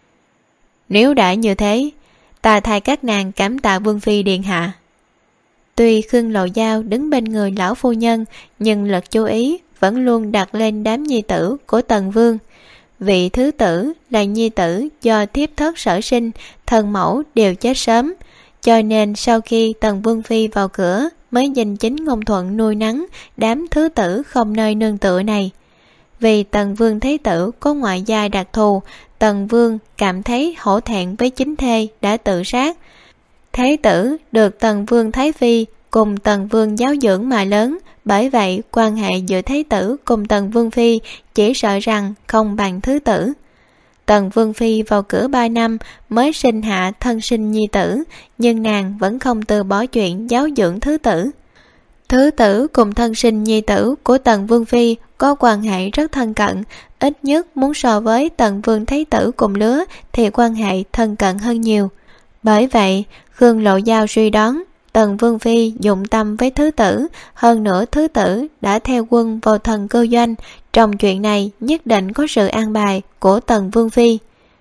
nếu đã như thế, ta thay các nàng cảm tạ Vương Phi điện hạ. Tuy Khương Lộ Giao đứng bên người lão phu nhân, nhưng lực chú ý vẫn luôn đặt lên đám nhi tử của Tần Vương. Vị thứ tử là nhi tử do thiếp thất sở sinh, thần mẫu đều chết sớm, cho nên sau khi Tần Vương Phi vào cửa mới dành chính ngôn thuận nuôi nấng đám thứ tử không nơi nương tựa này. Vì Tần Vương Thế Tử có ngoại giai đặc thù, Tần Vương cảm thấy hổ thẹn với chính thê đã tự sát. Thế tử được Tần Vương Thái Phi cùng Tần Vương giáo dưỡng mà lớn, bởi vậy quan hệ giữa Thế Tử cùng Tần Vương Phi chỉ sợ rằng không bằng thứ tử. Tần Vương Phi vào cửa 3 năm mới sinh hạ thân sinh nhi tử, nhưng nàng vẫn không từ bỏ chuyện giáo dưỡng thứ tử. Thứ tử cùng thân sinh nhi tử của Tần Vương Phi có quan hệ rất thân cận, ít nhất muốn so với Tần Vương Thái Tử cùng lứa thì quan hệ thân cận hơn nhiều. Bởi vậy, Khương Lộ Giao suy đoán Tần Vương Phi dụng tâm với thứ tử, hơn nữa thứ tử đã theo quân vào thần cơ doanh, trong chuyện này nhất định có sự an bài của Tần Vương Phi.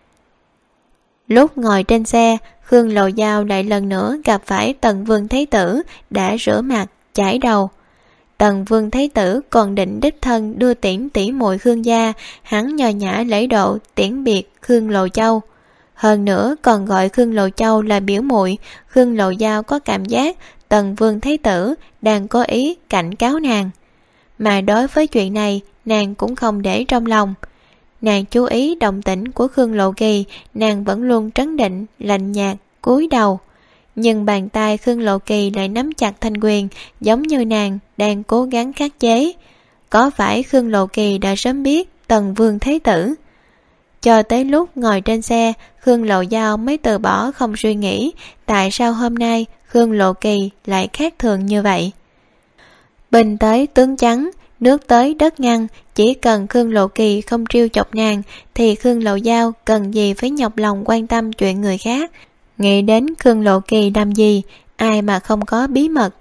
Lúc ngồi trên xe, Khương Lộ Giao lại lần nữa gặp phải Tần Vương Thái Tử đã rửa mặt, chải đầu. Tần Vương Thái Tử còn định đích thân đưa tiễn tỷ muội Khương gia, hắn nhờ nhã lễ độ tiễn biệt Khương Lộ Châu. Hơn nữa còn gọi Khương Lộ Châu là biểu muội. Khương Lộ Giao có cảm giác Tần Vương Thái Tử đang có ý cảnh cáo nàng, mà đối với chuyện này nàng cũng không để trong lòng. Nàng chú ý động tĩnh của Khương Lộ Kỳ, nàng vẫn luôn trấn định, lạnh nhạt, cúi đầu. Nhưng bàn tay Khương Lộ Kỳ lại nắm chặt thanh quyền, giống như nàng đang cố gắng khắc chế. Có phải Khương Lộ Kỳ đã sớm biết Tần Vương Thế Tử? Cho tới lúc ngồi trên xe, Khương Lộ Giao mới từ bỏ không suy nghĩ tại sao hôm nay Khương Lộ Kỳ lại khác thường như vậy. Bình tới tướng trắng, nước tới đất ngăn, chỉ cần Khương Lộ Kỳ không trêu chọc nàng thì Khương Lộ Giao cần gì phải nhọc lòng quan tâm chuyện người khác. Nghĩ đến Khương Lộ Kỳ làm gì, ai mà không có bí mật.